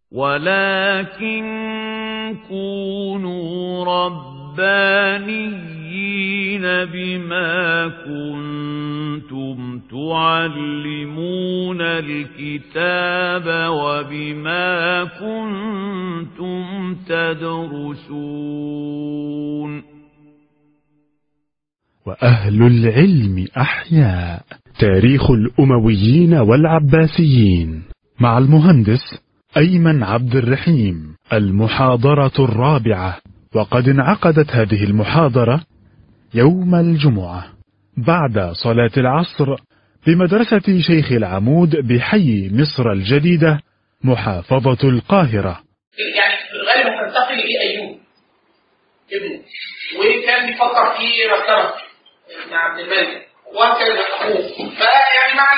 ولكن كونوا ربانيين بما كنتم تعلمون الكتاب وبما كنتم تدرسون. وأهل العلم أحياء. تاريخ الأمويين والعباسيين مع المهندس أيمن عبد الرحيم. المحاضرة الرابعة، وقد انعقدت هذه المحاضرة يوم الجمعة بعد صلاة العصر بمدرسة شيخ العمود بحي مصر الجديدة محافظة القاهرة. يعني غالبا هننتقل لأيوب ابنه، وكان بيفكر في مكتبه مع عبد الملك وكان أخوه، فيعني مع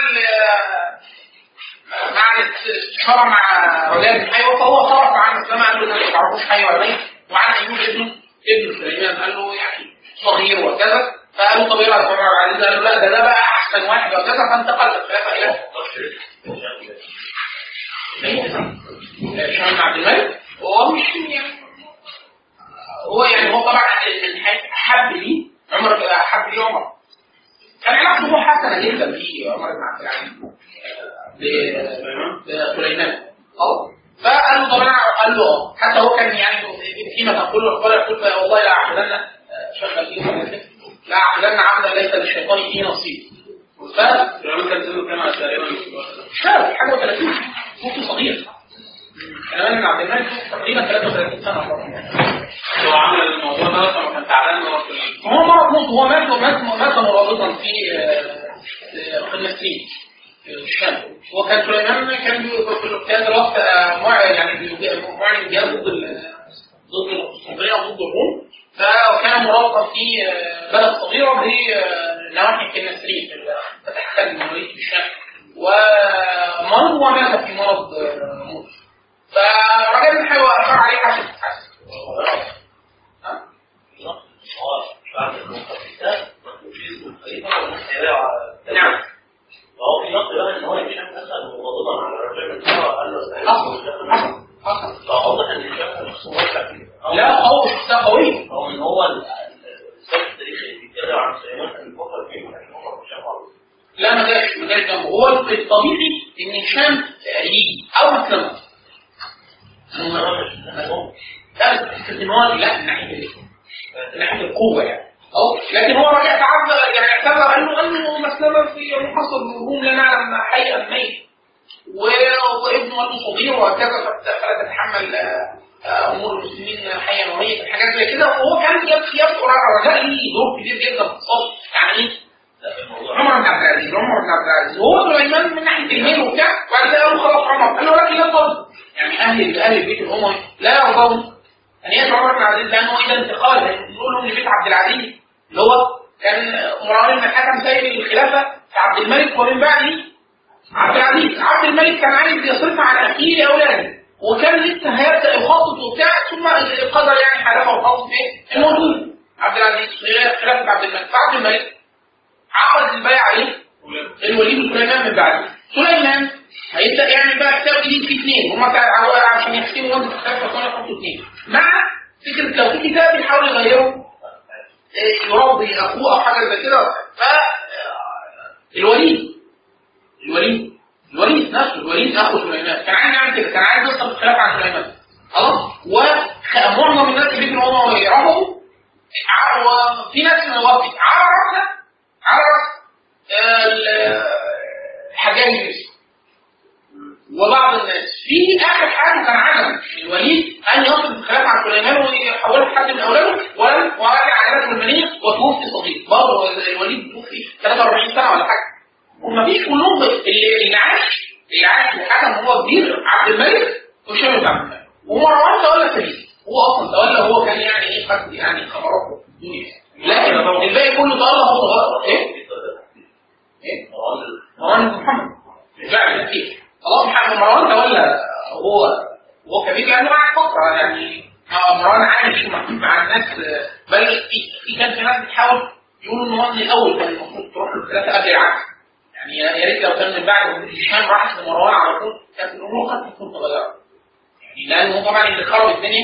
الاستشارة مع رجال بن حي، فهو صرف عن السلام قال له ما تعرفوش حي ولا ميت، وعن أيوب ابن سليمان قال له يعني صغير وكذا، فقال له طب ايه رأيك يا عمر العزيز؟ قال له لا ده بقى أحسن واحد وكذا، فانتقل الخلافة إلى شام عبد الملك. وهو مش يعني هو طبعا أحب لي عمر كان علاقته حسنة جدا في عمر بن عبد العزيز بسليمان. فقال له طبعا قال له حتى هو كان يعني فيما تقول الاخبار يقول والله لا اعبدن شغل فيه لا اعبدن عبدا ليس للشيطان فيه نصيب. فالعلماء كان سنه كما تقريبا شاب حاجه 30 ممكن صغير. كمان ابن عبد الملك تقريبا 33 سنه. هو عمل الموضوع ده لما كان تعبان هو مرض موت. هو مات مرابطا في النسرين في الشام. وكان سليمان كان في الوقت يعني معلن جهاد ضد القسطنطينية وضد الروم، فكان مرابطا في بلد صغيرة بنواحي النسرين فتحت المماليك في الشام، ومرض ومات في مرض موت. فرجل بن حي أشار عليه حسن نعم. وهو في نقل له ان هو هشام اسد مغضبا على الرجل من قال له حصل فواضح ان هشام نفسه موقع فيه. لا هو شخصيه قوي، او ان هو السياق التاريخي بيتكلم عن سليمان كان بيفكر فيه وكان بيفكر في هشام برضه. لا ما جاش جنبه. هو الطبيعي ان هشام يجي او مسلم لا من ناحيه القوه يعني. لكن هو رجع تعذر يعني اعتذر انه مسلمه في محاصر الروم لا نعلم حي ام ميت، وابنه ولده صغير وهكذا، فلا تتحمل امور المسلمين حيا وميتا حاجات زي كده. وهو كان يذكر رجاء ليه دور كبير جدا في الصف يعني عمر بن عبد العزيز. وهو سليمان من ناحيه الميل وبتاع، وبعد كده قالوا خلاص عمر قال له لكن لا ترضى يعني اهل البيت الاموي لا يرضون ان يدعو عمر بن عبد العزيز، لانه اذا انتقال يقول لهم لبيت عبد العزيز اللي هو كان مروان بن الحكم سيد الخلافه عبد الملك، ومن بعده عبد العزيز. عبد الملك كان عايز يصرف عن اخيه لاولاده، وكان لسه هيبدا يخطط وبتاع، ثم القدر يعني حالفه وخطط ايه الموجود عبد العزيز خلافه عبد الملك. فعبد الملك عرض البيع عليه الوليد سليمان من بعده. سليمان هيبدا يعمل بقى كتاب جديد فيه اثنين، هم عشان يحسموا وزن الخلافه كانوا يحطوا اثنين، مع فكره لو في كتاب يحاول يغيره يرضي اخوه او حاجه زي كده. فالوليد نفسه الوليد اخو سليمان كان عايز يعمل كده، كان عايز يوصل الخلافه عن سليمان خلاص. ومعظم الناس اللي في الامه يعرفوا، وفي ناس من الوقت عرف الحجاج الاسم، وبعض الناس في اخر حاجه كان عزم الوليد ان يصل الخلافه عن سليمان ويحوله حد من اولاده، ورجع عائلته المنيه وتوفي صغير. برضه الوليد توفي 43 سنه ولا حاجه، ومفيش كلهم اللي عاش الحكم هو كبير عبد الملك وهشام بن عبد الملك، ومروان تولى سبيل. هو اصلا تولى، هو كان يعني ايه خد يعني خبراته الدنيا، لكن الباقي كله تولى هو غلط. ايه مروان محمد فعلا كتير الله محمد. مروان تولى هو كبير لانه قاعد فتره يعني مروان عايش مع الناس، بل في كان في ناس بتحاول يقولوا ان هو من الاول كان المفروض تروح للثلاثه قبل العكس يعني. يا ريت لو كان من بعد هشام راح لمروان على طول كانت الامور قد تكون تغيرت لانه طبعا اللي خرب الدنيا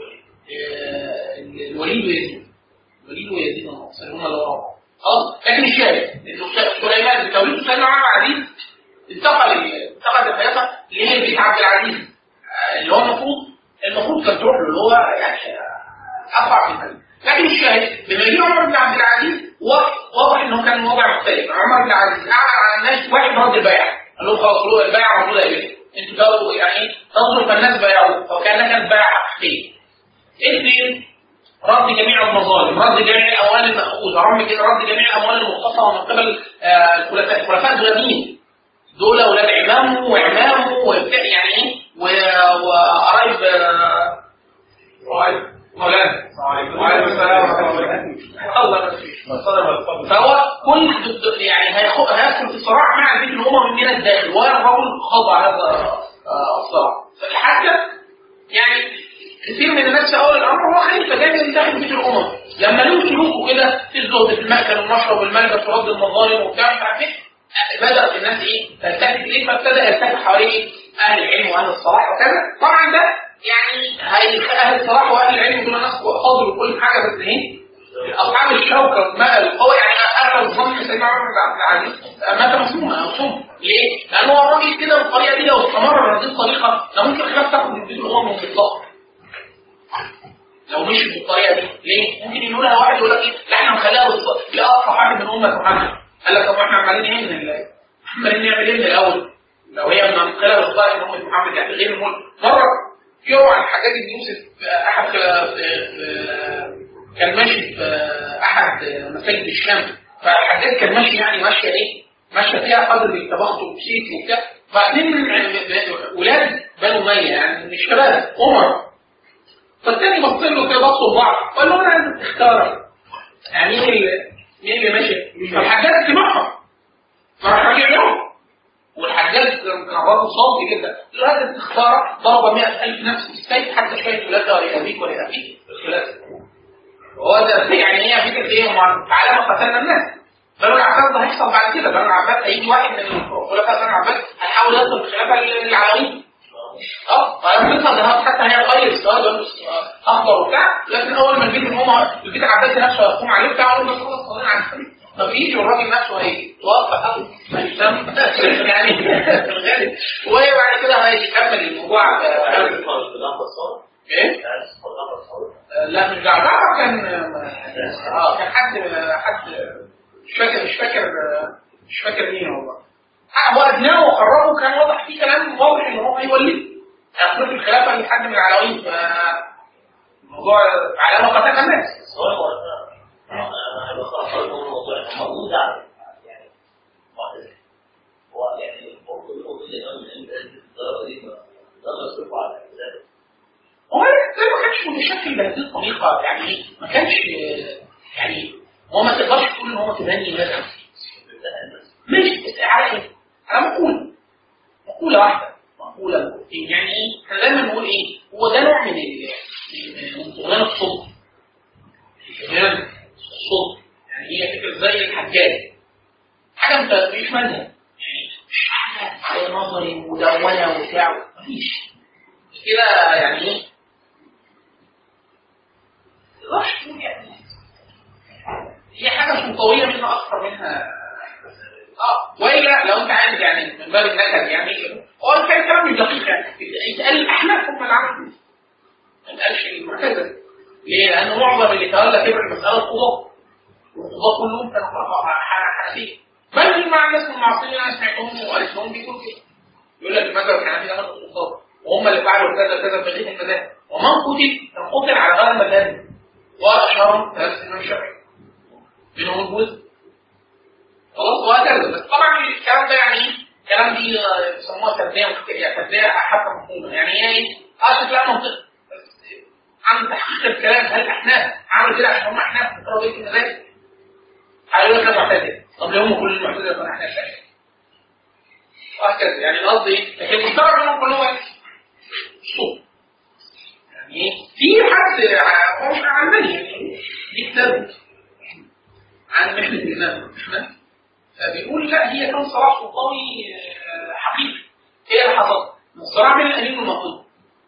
الوليد ويزيد الناصري هم اللي وراهم خلاص. لكن الشاهد سليمان بتوليد سيدنا عمر العزيز انتقل الخلافه لبيت عبد العزيز اللي هو المفروض كان تروح له اللي هو يعني اقرع من هذا. لكن الشاهد بما يجي عمر بن عبد العزيز واضح انه كان وضع مختلف. عمر بن عبد العزيز اعلن على الناس واحد رد البيع، قال لهم خلاص البيع موجوده يا بيه، انتوا تقولوا يعني تنظروا فالناس بايعوا وكانها كانت بيع حقيقي. اثنين رد جميع المظالم، رد جميع الاموال المأخوذه، رد جميع الاموال المختصره من قبل الخلفاء الغنيين دول اولاد عمامه وبتاع يعني ايه وقرايب مولانا وعليكم السلام ورحمه الله وبركاته. فهو كل يعني هيدخل في صراع مع بيت الامم من الداخل ويرفض خضع هذا الصراع. فالحاجه يعني كثير من الناس اول الامر هو خليفه جاي داخل بيت الامم لما له سلوكه كده في الزهد في المأكل والمشرب والملبس ورد المظالم وبتاع مش عارف ايه، بدأت الناس ايه تلتفت اليه، فابتدى يلتفت حواليه اهل العلم واهل الصلاح وكذا. طبعا ده يعني اهل الصلاح واهل العلم دول ناس فاضل وكل حاجه، بس ايه اصحاب الشوكه والمال القوي يعني اغلب الظن سيدنا عمر بن عبد العزيز مات مسموما او صم. ليه؟ لانه هو الراجل كده بالطريقه دي لو استمر بهذه الطريقه لو ممكن خلاف تاخد من بيت الامم مطلقا. لو مشي بالطريقه دي ليه؟ ممكن يقولها واحد يقول لك ايه؟ لا احنا نخليها لاقصى حاجه من امه محمد. قال لك طب احنا عمالين ايه عمالين نعمل ايه من الاول؟ لو هي من انقلاب الطائف من امه محمد يعني غير الملك. مره يروى عن حجاج بن يوسف احد كان ماشي في احد مساجد الشام، فالحجاج كان ماشي يعني ماشيه ايه؟ ماشيه فيها قدر التبختر وسيتي وبتاع، فاثنين من ولاد بنو اميه يعني مش شباب عمر، فالتاني بص له كده بصوا لبعض قال له انا عايز تختار يعني مين اللي ماشي؟ فالحجاج سمعهم فراح راجع لهم، والحجاج كان برضه صوتي جدا لازم تختار ضرب 100,000 نفس بالسيف حتى شويه ولادها ولا ابيك ولا ابيك هو ده يعني هي فكره ايه؟ تعالى ما قتلنا الناس. بنو العباس ده هيحصل بعد كده، بنو العباس هيجي واحد من الخلفاء بنو العباس هيحاول يصل بالخلافه العلويه فمثل ده حتى هي غير السؤال اخضر وبتاع، لكن اول ما البيت البيت العباسي نفسه يقوم عليه بتاع اول ما خلص صلينا على السرير ما فيش، والراجل نفسه هيتوفى يعني في الغالب، وبعد كده هيكمل الموضوع. ايه؟ لا مش جعفر، كان حد مش فاكر مين هو ابنائه وقربوا كان واضح فيه كلام واضح ان هو هيولد يخلف الخلافه لحد من العلويين. فالموضوع على ما قتل الناس هو ما كانش متشكل بهذه الطريقه، يعني ما كانش يعني هو ما تقدرش تقول ان هو تبني مثلا ماشي على ايه؟ على مقوله واحده يعني احنا دايما نقول ايه؟ هو ده نوع من طغيان الصدق. يعني هي فكره زي الحجاج حاجه انت مش مالها يعني مش حاجه نظري مدونه وبتاع مفيش كده يعني ايه؟ تقدرش تقول يعني هي حاجه سلطويه منها اكثر منها وإلا لو انت عايز يعني من باب النكد يعني هو كان كلام مش دقيق يعني يتقال الاحناف هم اللي عملوا ما يتقالش المعتزله. ليه؟ لان معظم اللي تولى كبر المساله القضاء والقضاء كلهم كانوا حنفيه، بل مع الناس المعاصرين انا سمعتهم وقالت لهم بيقولوا كده يقول لك المذهب الحنفي ده القضاء وهم اللي فعلوا كذا كذا في بقيه المذاهب، ومن قتل كان قتل على غير المذاهب واشهرهم ثلاث الامام الشافعي منهم الجوز خلاص وهكذا. بس طبعا الكلام ده يعني الكلام دي يسموها تبديه حتى مفهومه يعني هي ايه؟ لا منطقي عن تحقيق الكلام. هل الاحناف عملوا كده عشان هم احناف بيقروا بيت المذاهب؟ قالوا لك معتزله، طب ليه هم كل المعتزله كانوا احناف شافعي وهكذا يعني القصد ايه؟ لكن المشترك منهم كلهم صوت يعني في حد مش عندنا دي كتاب عن محنه الامام احمد بيقول لا هي كان صراع سلطوي حقيقي. ايه اللي حصل؟ الصراع بين الامين والمطلوب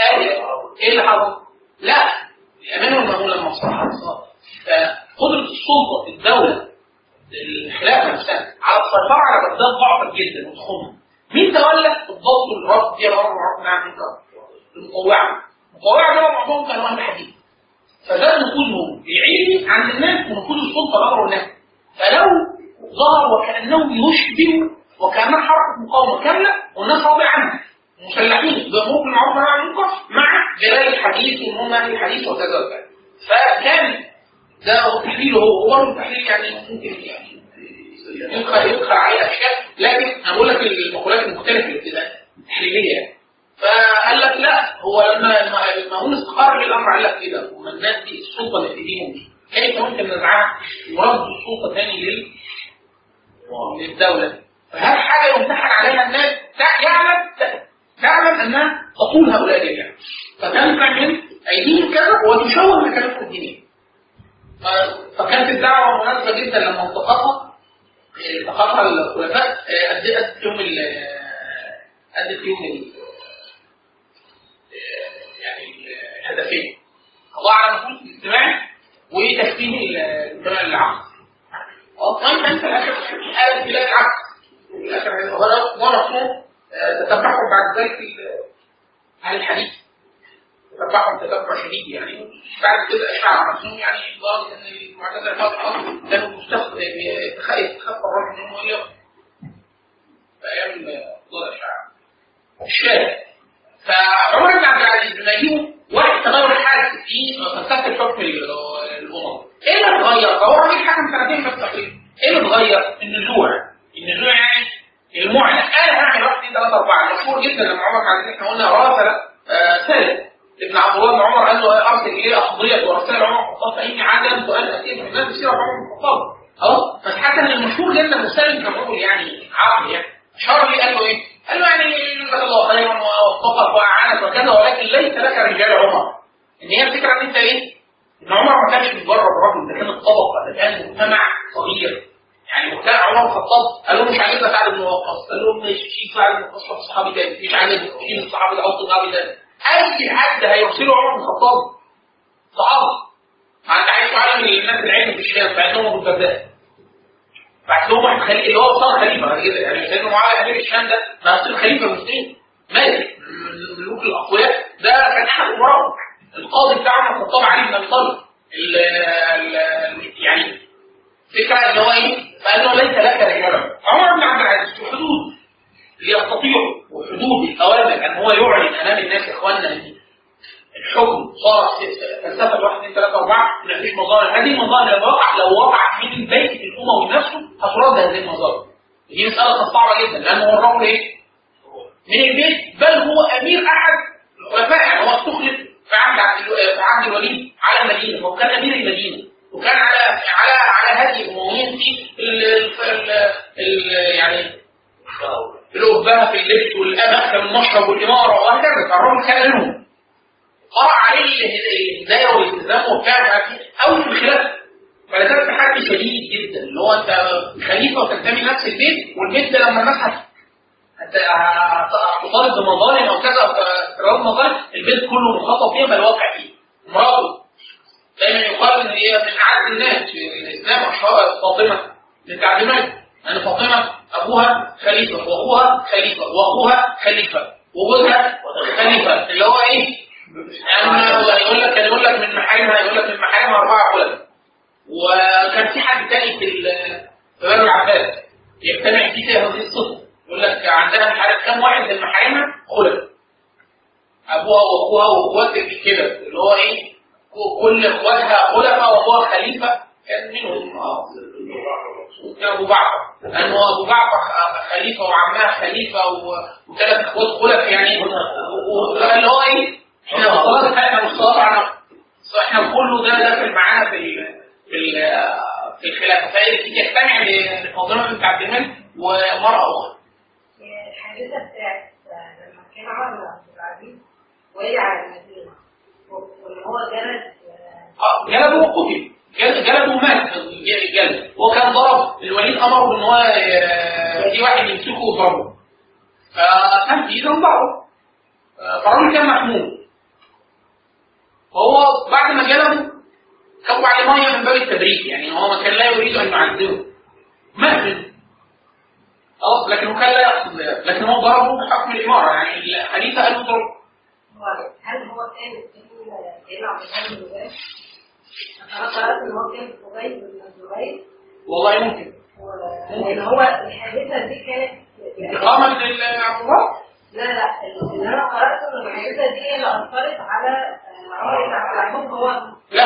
ايه اللي حصل؟ لا الامانه والمأمون لما صراحه قدره السلطه في الدوله الخلافه نفسها على السيطره على بلدان ضعفت جدا وتخم. مين تولى الضبط والربط دي الامر بالمعروف والنهي عن المنكر؟ المطوعه. المطوعه دول معظمهم كانوا اهل حديث، فزاد نفوذهم العلمي عند الناس ونفوذ السلطه الامر والنهي. فلو ظهر وكانهم يشبهوا وكانها حركه مقاومه كامله والناس راضيه عنها مسلحين بيامروا بالمعروف والنهي عن المنكر مع جلال الحديث وهم اهل الحديث وكذا وكذا. فكان ده تحليله هو التحليل يعني ممكن يعني يدخل عليه اشياء، لكن اقول لك المقولات المختلفه التحليليه. فقال لك لا، هو لما هم استقر الامر قال لك كده، وما الناس دي السلطه اللي في ايديهم دي كيف ممكن نزعها ورد السلطه ثاني للدوله؟ فهذه حاجه يمتحن عليها الناس تعلم انها تطول هؤلاء الجماعه، فتنفع من ايديهم كذا وتشوه مكانتهم الدينيه. فكانت الدعوه مناسبه جدا لما التقطها الخلفاء ادت لهم يعني الهدفين، قضاء على النفوذ الاجتماعي وتشبيه المجتمع العقل. طيب انت الاخر قال بلاد العكس، الاخر ورثوا تتبعهم بعد ذلك اهل الحديث، تتبعهم تتبع شديد يعني بعد كده اشاعه مسلم يعني لدرجه ان المعتزله الفاضله كانوا يتخفى الرجل منهم اليوم في ايام دور الاشاعه الشاهد. فعمر بن عبد العزيز بن يجيبه واحد تغير الحال في فلسفه الحكم الامم. ايه اللي اتغير؟ فهو راجل حكم سنتين بس تقريبا. ايه اللي اتغير؟ النزوع يعني المعنى. انا هعمل 1 2 3 4 مشهور جدا لما عمر بن عبد العزيز احنا قلنا راسل سالم ابن عبد الله بن عمر قال له ارسل اليه اقضيه ورسائل عمر بن الخطاب فاني عدم سؤال اسئله الناس بتصير عمر بن الخطاب خلاص. بس حتى المشهور جدا مسالم كان رجل يعني عاقل يعني اشار لي قال له ايه؟ قال له يعني جزاك الله خيرا ووفقك واعانك وكذا ولكن ليس لك رجال عمر. ان هي الفكره ان انت ايه؟ ان عمر ما كانش مجرد رجل، ده كان الطبقه، ده كان مجتمع صغير يعني. وكان عمر الخطاب قال له مش عاجبنا سعد بن وقاص، قال له مش شيء سعد بن وقاص الصحابي تاني، مش عاجبنا شيء الصحابي ده او الصحابي ده. اي حد هيرسله عمر بن الخطاب صحابي. انت عايز تعلم الناس العلم في الشام بعد لهم ابو الدرداء، بعد لهم واحد خليفه اللي هو صار خليفه بعد كده يعني سيدنا معاويه امير الشام ده بقى يصير خليفه مسلم مالك من الملوك الاقوياء. ده كان حق امراء القاضي بتاع عمر بن الخطاب علي بن ابي طالب يعني فكره ان هو ايه؟ فقال له ليس لك رجال. عمر بن عبد العزيز في حدود يستطيع وحدود الاوامر ان هو يعلن امام الناس اخواننا ان الحكم صار فلسفه 1 2 3 4 مفيش مظاهر. هذه المظاهر لو وقعت من البيت الاموي نفسه هترد هذه المظاهر. دي مساله صعبه جدا لانه هو الرجل ايه؟ من البيت، بل هو امير احد الخلفاء يعني هو استخلف في عهد الوليد على المدينه، وكان امير المدينه وكان على هذه الامويين في يعني الأبهة في اللبس والأماكن والمشرب والإمارة وهكذا. فالرجل كان لهم قرأ عليه الهداية والالتزام وبتاع أو في الخلافة. فلذلك تحدي شديد جدا اللي هو أنت خليفة وتنتمي نفس البيت، والبيت ده لما الناس هتطالب بمظالم أو كذا أو مظالم البيت كله مخاطب فيها بل واقع فيه. مراته دايما يقال إن هي من عدد الناس في الإسلام فاطمة بنت عبد الملك، أن فاطمة أبوها خليفة وأخوها خليفة وأخوها خليفة وجوزها خليفة. اللي هو إيه؟ يعني يقول لك من محارمها 4 خلفاء. وكان في حد تاني في بني العباس يجتمع فيه هذه الصفة، يقول لك عندها مش عارف كم واحد من محارمها خلفاء، أبوها وأخوها وأخواتها كده، اللي هو إيه؟ كل إخواتها خلفاء وأبوها خليفة. كان منهم كان أبو جعفر، لأنه أبو جعفر خليفة وعمها خليفة وثلاث أخوات خلفاء يعني. اللي هو إيه؟ إحنا خلاص إحنا مستطاعنا إحنا كله ده داخل معانا في الخلافة. فيجتمع لفاطمة بنت عبد الملك ومرأة أخرى. الحادثة بتاعت لما كان عمر بن عبد العزيز وهي على المدينة واللي هو جلده وقتل، جلده ومات جلد. وكان ضرب الوليد امره ان هو في واحد يمسكه وضربه، فتنفيذا ضربه. فالراجل كان محمود فهو بعد ما جلبه كبوا عليه ميه من باب التبريد، يعني هو ما كان لا يريد ان يعذبه مهل خلاص، لكن هو كان لا يقصد ذلك، لكن هو ضربه بحكم الاماره، يعني الحديث قال له ضرب. هل هو كان يلعب بهذا الولاء؟ انا قرات ان هو كان في قبيل من الزبير. والله ممكن لان هو الحادثه دي كانت اقامه العقوبات. لا اللي انا قراته ان الحادثه دي اللي اثرت على عمر بن عبد العزيز. لا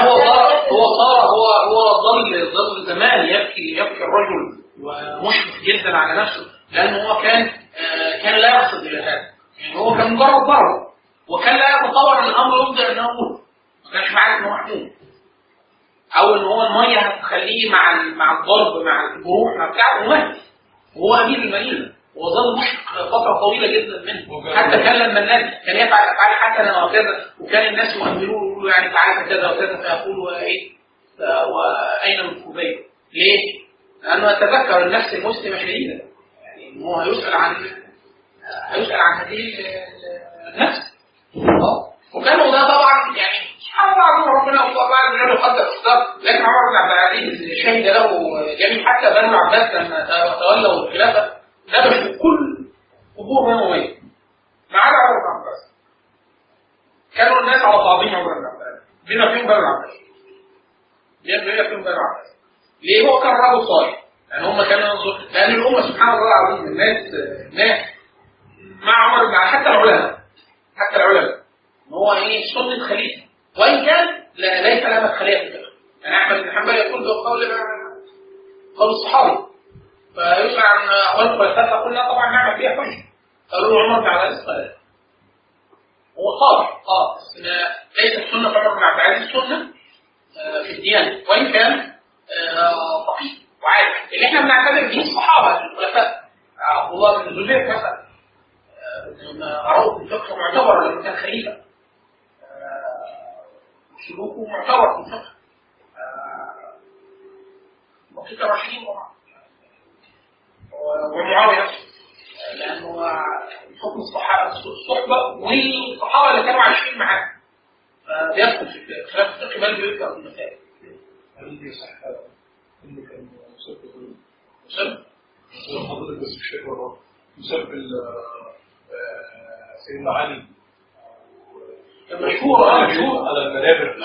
هو ظل زمان يبكي الرجل ومشفق جدا على نفسه، لانه هو كان لا يقصد الى هذا، يعني هو كان مجرد ضرب، وكان لا يتصور ان الامر يبدا انه يموت، ما كانش عارف انه محمود، او ان هو الميه هتخليه مع الضرب مع الجروح مع بتاعه ومات، وهو امير المدينه، وظل مشفق فتره طويله جدا منه، حتى كان لما الناس كان يفعل حسنا وكذا، وكان الناس يؤمنوه ويقولوا يعني تعالى كذا وكذا، فيقول واين من قبيل؟ ليه؟ لانه يتذكر النفس المسلمه شديدا، يعني ان هو هيسال عن هذه النفس. وكانوا ده طبعا يعني سبحان الله ربنا بعد ما يقدر اختار، لكن عمر بن عبد العزيز شهد له جميع، حتى بنو العباس لما تولوا الخلافه نبشوا كل قبور بنو اميه ما عدا عمر بن عبد العزيز. كانوا الناس على بعضهم عمر بن عبد العزيز، بما فيهم بنو العباس. ليه؟ هو كان رجل صالح، يعني هم كانوا ينظروا، لان الامه سبحان الله العظيم الناس مع عمر بن حتى العلماء ان هو سنه خليفه، وان كان ليس لها خليفه في الفقه. يعني احمد بن حنبل يقول قول الصحابي، فيسأل عن اقوال الخلفاء فقلنا طبعا نعمل فيها حجه، قالوا له عمر بن عبد العزيز قال هو صالح بس ليست سنه عمر بن عبد العزيز سنه في الديانه، وان كان فقيه وعارف اللي احنا بنعتبر به الصحابه الخلفاء. عبد الله بن الزبير مثلا معروف الفقه معتبر لما كان خليفه، سلوكه معتبر في الفقه، وقيت رشيد ومعاويه نفسه، لانه حكم الصحبه والصحابه اللي كانوا عايشين معاه بيدخل في خلاف الفقه، بل بيذكر في المسائل. هل يصح انه كان مسبب حضرتك بس مش فاكر مسبب سيدنا علي مشهور على المنابر،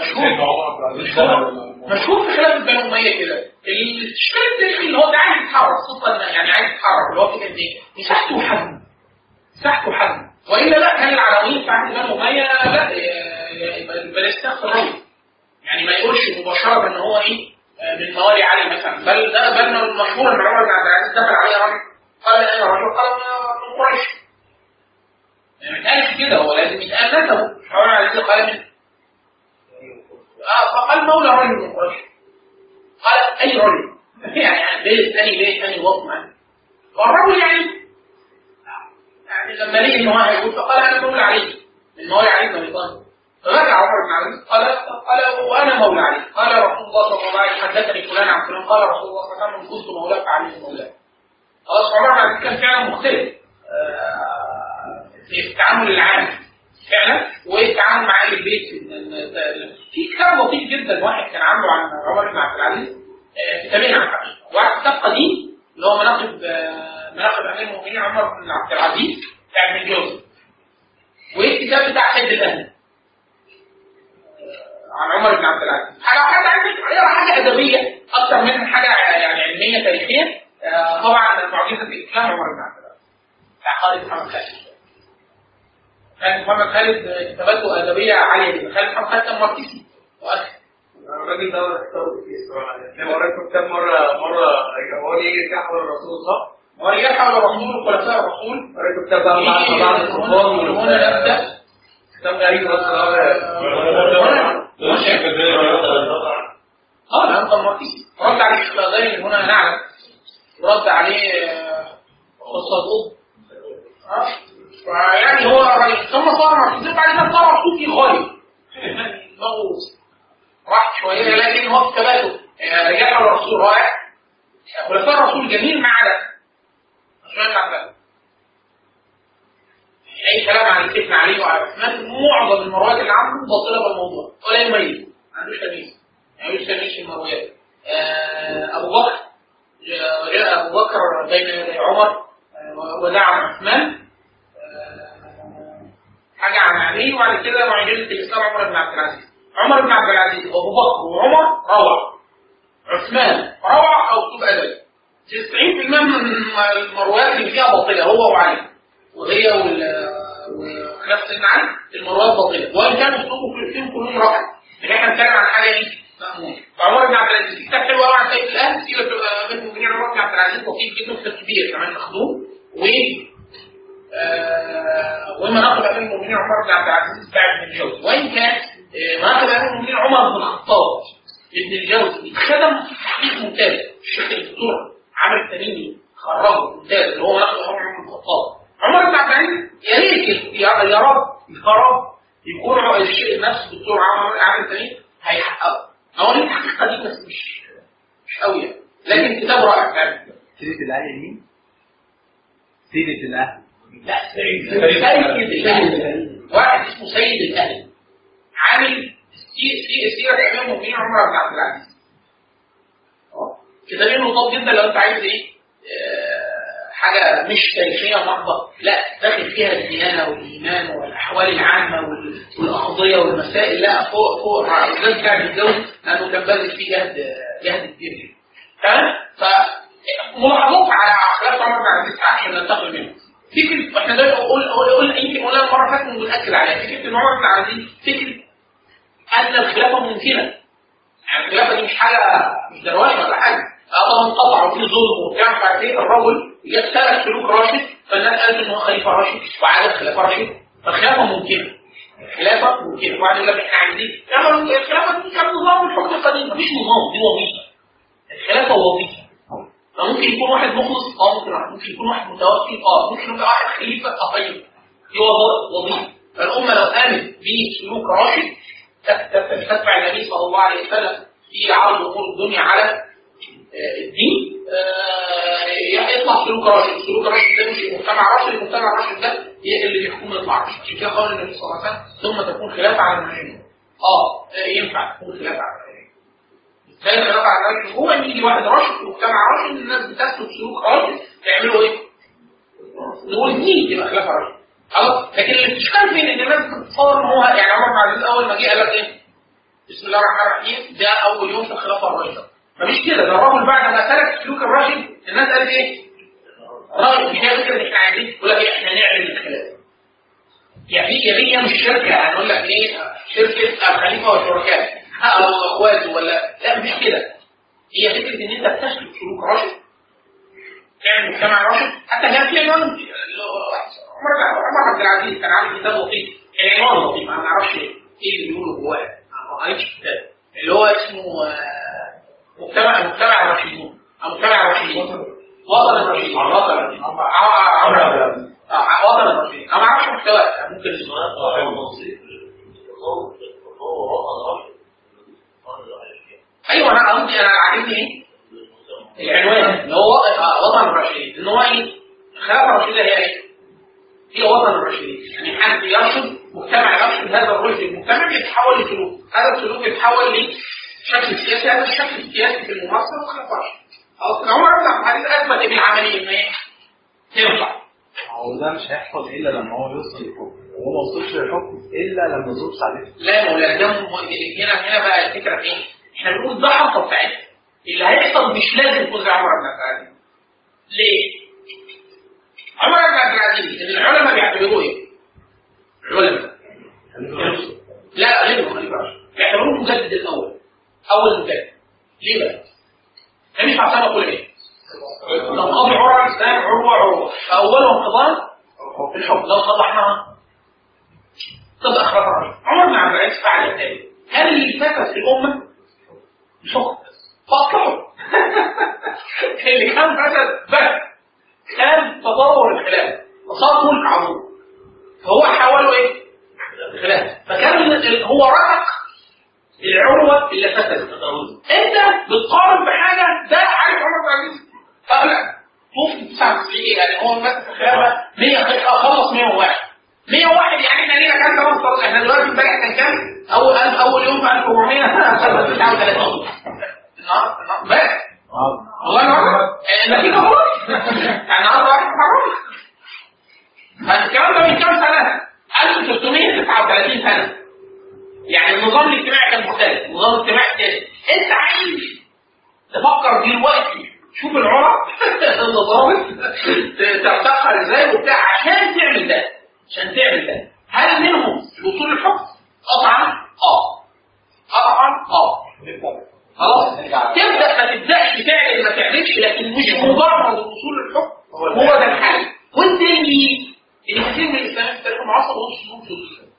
مشهور في خلاف بنو اميه كده. الاشكال التاريخي اللي هو ده عايز يتحرك خصوصا، يعني عايز يتحرك اللي هو فكره مساحته حجم، والا لا كان العناوين بتاعت بنو اميه لا بل يستخدم الرجل، يعني ما يقولش مباشره ان هو من موالي علي مثلا، بل المشهور ان عمر بن عبد العزيز دخل عليه رجل قال انا رجل، قال من قريش، يعني ما يتقالش كده، هو لازم يتقال نسبه. عمر بن عبد العزيز قال من فقال مولى رجل من قريش، قال اي رجل يعني ليه ثاني وقت معاه، والرجل يعني لما لقي ان هو هيقول فقال انا مولى علي من موالي علي بن ابي طالب، فرجع عمر بن عبد العزيز قال وانا مولى علي، قال رسول الله صلى الله عليه وسلم حدثني فلان عن فلان، قال رسول الله صلى الله عليه وسلم كنت مولاك علي مولاه. خلاص عمر بن عبد العزيز كان فعلا مختلف في التعامل العام فعلا، والتعامل مع اهل البيت. في كتاب لطيف جدا واحد كان عامله عن عمر بن عبد العزيز، كتابين عن حقيقه، واحد كتاب قديم اللي هو مناقب امير المؤمنين عمر بن عبد العزيز بتاع ابن جوزي، والكتاب بتاع حد الاهل عن عمر بن عبد العزيز. حاجه حاجه ادبيه اكثر من حاجه يعني علميه تاريخيه. طبعا معجزه الاسلام عمر بن عبد العزيز بتاع خالد محمد خالد. كان محمد خالد كتاباته ادبيه عاليه جدا. خالد محمد خالد كان ماركسي واخر الراجل ده اختاره في الصراحه. انا قريت كتاب مره هو يجي حول الرسول صح؟ هو يجي حول الرسول وخلفاء الرسول. قريت كتاب بعد القرآن من هنا نبدا. كتاب غريب بس أنت الماركسي رد عليه الشيخ الغزالي من هنا نعلم، ورد عليه الصدوق. يعني هو ثم صار ماركسي، بعد كده صار صوفي غايب، راح شويه، لكن هو في كتاباته رجع على الرسول رائع، خلفاء الرسول جميل ما عدا عثمان بن عفان. اي كلام عن الفتنه عليه وعلى عثمان، معظم المرويات اللي عنده باطله بالموضوع ولا يميز، ما عندوش تمييز، ما عندوش تمييز في المرويات. جاء ابو بكر بين يدي عمر ودعا عثمان، حاجه عن علي، وبعد كده معجزه الاسلام عمر بن عبد العزيز. عمر بن عبد العزيز وابو بكر وعمر روعه، عثمان روعه او اسلوب ادبي. 90% من المرويات اللي فيها باطله هو وعلي، وهي وخلاف سيدنا علي المرويات باطله، وان كان اسلوبه فيهم كلهم رائع. لكن احنا بنتكلم عن حاجه ايه؟ مأمون. فعمر بن عبد العزيز كتاب حلو قوي عن سيد الاهل، سيره امير المؤمنين عمر بن عبد العزيز، لطيف جدا، كتاب كبير كمان مخدوم. ومناقب امير المؤمنين عمر بن عبد العزيز بعد بن الجوزي، وان كان مناقب امير المؤمنين عمر بن الخطاب ابن الجوزي اتخدم في تحقيق ممتاز. الشيخ الدكتور عامر التميمي خرجه ممتاز اللي هو مناقب عمر بن الخطاب. عمر بن عبد العزيز يا ريت يا رب يكون نفس الدكتور عامر التميمي هيحققه. هو ليه الحقيقه دي بس مش قوي يعني. لكن كتاب رائع فعلا. سيرة الأهل مين؟ سيرة الأهل. لا سيد الأهل. واحد اسمه سيد الأهل عامل سيرة أمير المؤمنين عمر بن عبد العزيز. كتابين لطاف جدا لو أنت عايز إيه حاجة مش تاريخية محضة، لا داخل فيها الديانة والإيمان والأحوال العامة والقضية والمسائل، لا فوق الرئيس بتاع الجوز لأنه كان باذل فيه جهد كبير جدا. تمام؟ فملاحظات على خلاف عمر بن عبد العزيز عشان ننتقل منه. فكرة احنا ده قلنا يمكن قلنا المرة اللي فاتت ونأكد عليها، فكرة إن عمر بن عبد العزيز فكرة أن الخلافة ممكنة. يعني الخلافة دي مش حاجة مش درواشة ولا حاجة. طبعا قطع وفي ظلم وبتاع مش عارف ايه، الرجل يختلف سلوك راشد فالناس قالت ان هو خليفه راشد وعادت خلافه راشد، فالخلافه ممكنه. الخلافه ممكنه، وبعد يقول لك احنا عايزين الخلافه دي كان نظام الحكم القديم، مفيش نظام، دي وظيفه. الخلافه وظيفه. فممكن يكون واحد مخلص، ممكن يكون واحد متوكل، ممكن يكون واحد خليفه، طيب دي وظيفه. فالامه لو قامت بسلوك راشد تتبع النبي صلى الله عليه وسلم في عرض امور الدنيا على الدين، يطلع سلوك راشد. سلوك راشد ده مش مجتمع راشد، المجتمع الراشد ده هي اللي بيحكم يطلع راشد. عشان كده قال النبي صلى الله عليه وسلم ثم تكون خلافه على المسلمين. ينفع تكون خلافه على المسلمين. ازاي الخلافه على المسلمين؟ هو ان يجي واحد راشد في مجتمع راشد، الناس بتسلك سلوك راشد، تعملوا ايه؟ نقول مين يبقى خلافه راشد. خلاص، لكن الاشكال فين ان الناس بتتصور ان هو يعني عمر بن عبد العزيز اول ما جه قال لك ايه؟ بسم الله الرحمن الرحيم، ده اول يوم في الخلافه الراشده. مفيش كده، ده الرجل بعد ما سلك سلوك الراشد الناس قالت ايه؟ راجل مش هي فكره احنا عايزين ولا ايه؟ احنا نعمل الخلافه. يعني هي مش شركه هنقول لك ايه؟ شركه الخليفه والشركاء او اخواته ولا لا، مش كده. هي فكره ان انت بتسلك سلوك راشد، تعمل مجتمع راشد. حتى كان في عنوان عمر عبد العزيز كان عامل كتاب لطيف، عنوان لطيف انا ما اعرفش ايه اللي بيقوله جواه، ما قريتش الكتاب اللي هو اسمه مجتمع الراشدين او مجتمع الراشدين، وطن الراشدين، وطن الراشدين. انا ما اعرفش محتواه، ممكن ايوه انا قصدي انا عاجبني ايه العنوان اللي هو وطن الراشدين، ان هو ايه الخلافه الراشده هي ايه؟ هي وطن الراشدين. يعني حد يرشد مجتمع، يرشد هذا الرشد المجتمع بيتحول لسلوك، هذا السلوك يتحول لشكل سياسي، هذا الشكل السياسي في الممارسه والخلافه الراشده. عمر بن عبد العزيز اثبت بالعمليه ان ايه؟ تنفع. هو ده مش هيحصل الا لما هو يوصل للحكم، وهو ما وصلش للحكم الا لما يظبط عليه. لا يا مولانا، ده هنا بقى الفكره في ايه؟ احنا بنقول ده حصل ساعتها، اللي هيحصل مش لازم يكون زي عمر بن عبد العزيز. ليه؟ عمر بن عبد العزيز اللي العلماء بيعتبروه ايه؟ العلماء لا غير خليفه راشد، بيعتبروه المجدد الاول، اول مجدد. ليه بقى؟ مش عشان اقول ايه؟ تنقضي عروة الإسلام عروة، فأولهم قضاء الحكم. لو صلحناها تبقى خلاف الرجل. عمر بن عبد العزيز فعل التالي، هل اللي فسد في الأمة الحكم فأصلحوا اللي كان فسد بس كان تطور الخلاف وصار ملك عظيم، فهو حاولوا ايه؟ الخلاف، فكان هو رأق العروة اللي فسدت. انت بتقارن بحاجة ده عارف عمر بن عبد العزيز لا توفي 99 يعني هو مات في الخلافه 100 خلص 101 101 يعني احنا لينا كام توصل؟ احنا دلوقتي امبارح كان كام؟ اول يوم في 1439 بس والله النتيجه خلاص يعني النهارده واحد حرام. فالكلام ده من كام سنه؟ 1339 سنه. يعني النظام الاجتماعي كان مختلف، النظام الاجتماعي الثاني. انت عايز تفكر دلوقتي شوف العرب النظام تتدخل ازاي وبتاع عشان تعمل ده، عشان تعمل ده. هل منهم وصول الحكم؟ طبعا طبعا خلاص تبدا ما تبداش تعمل ما تعملش، لكن مش مجرد وصول الحكم هو ده الحل. وانت اللي كثير من الاسلام في التاريخ المعاصر وصلوا له.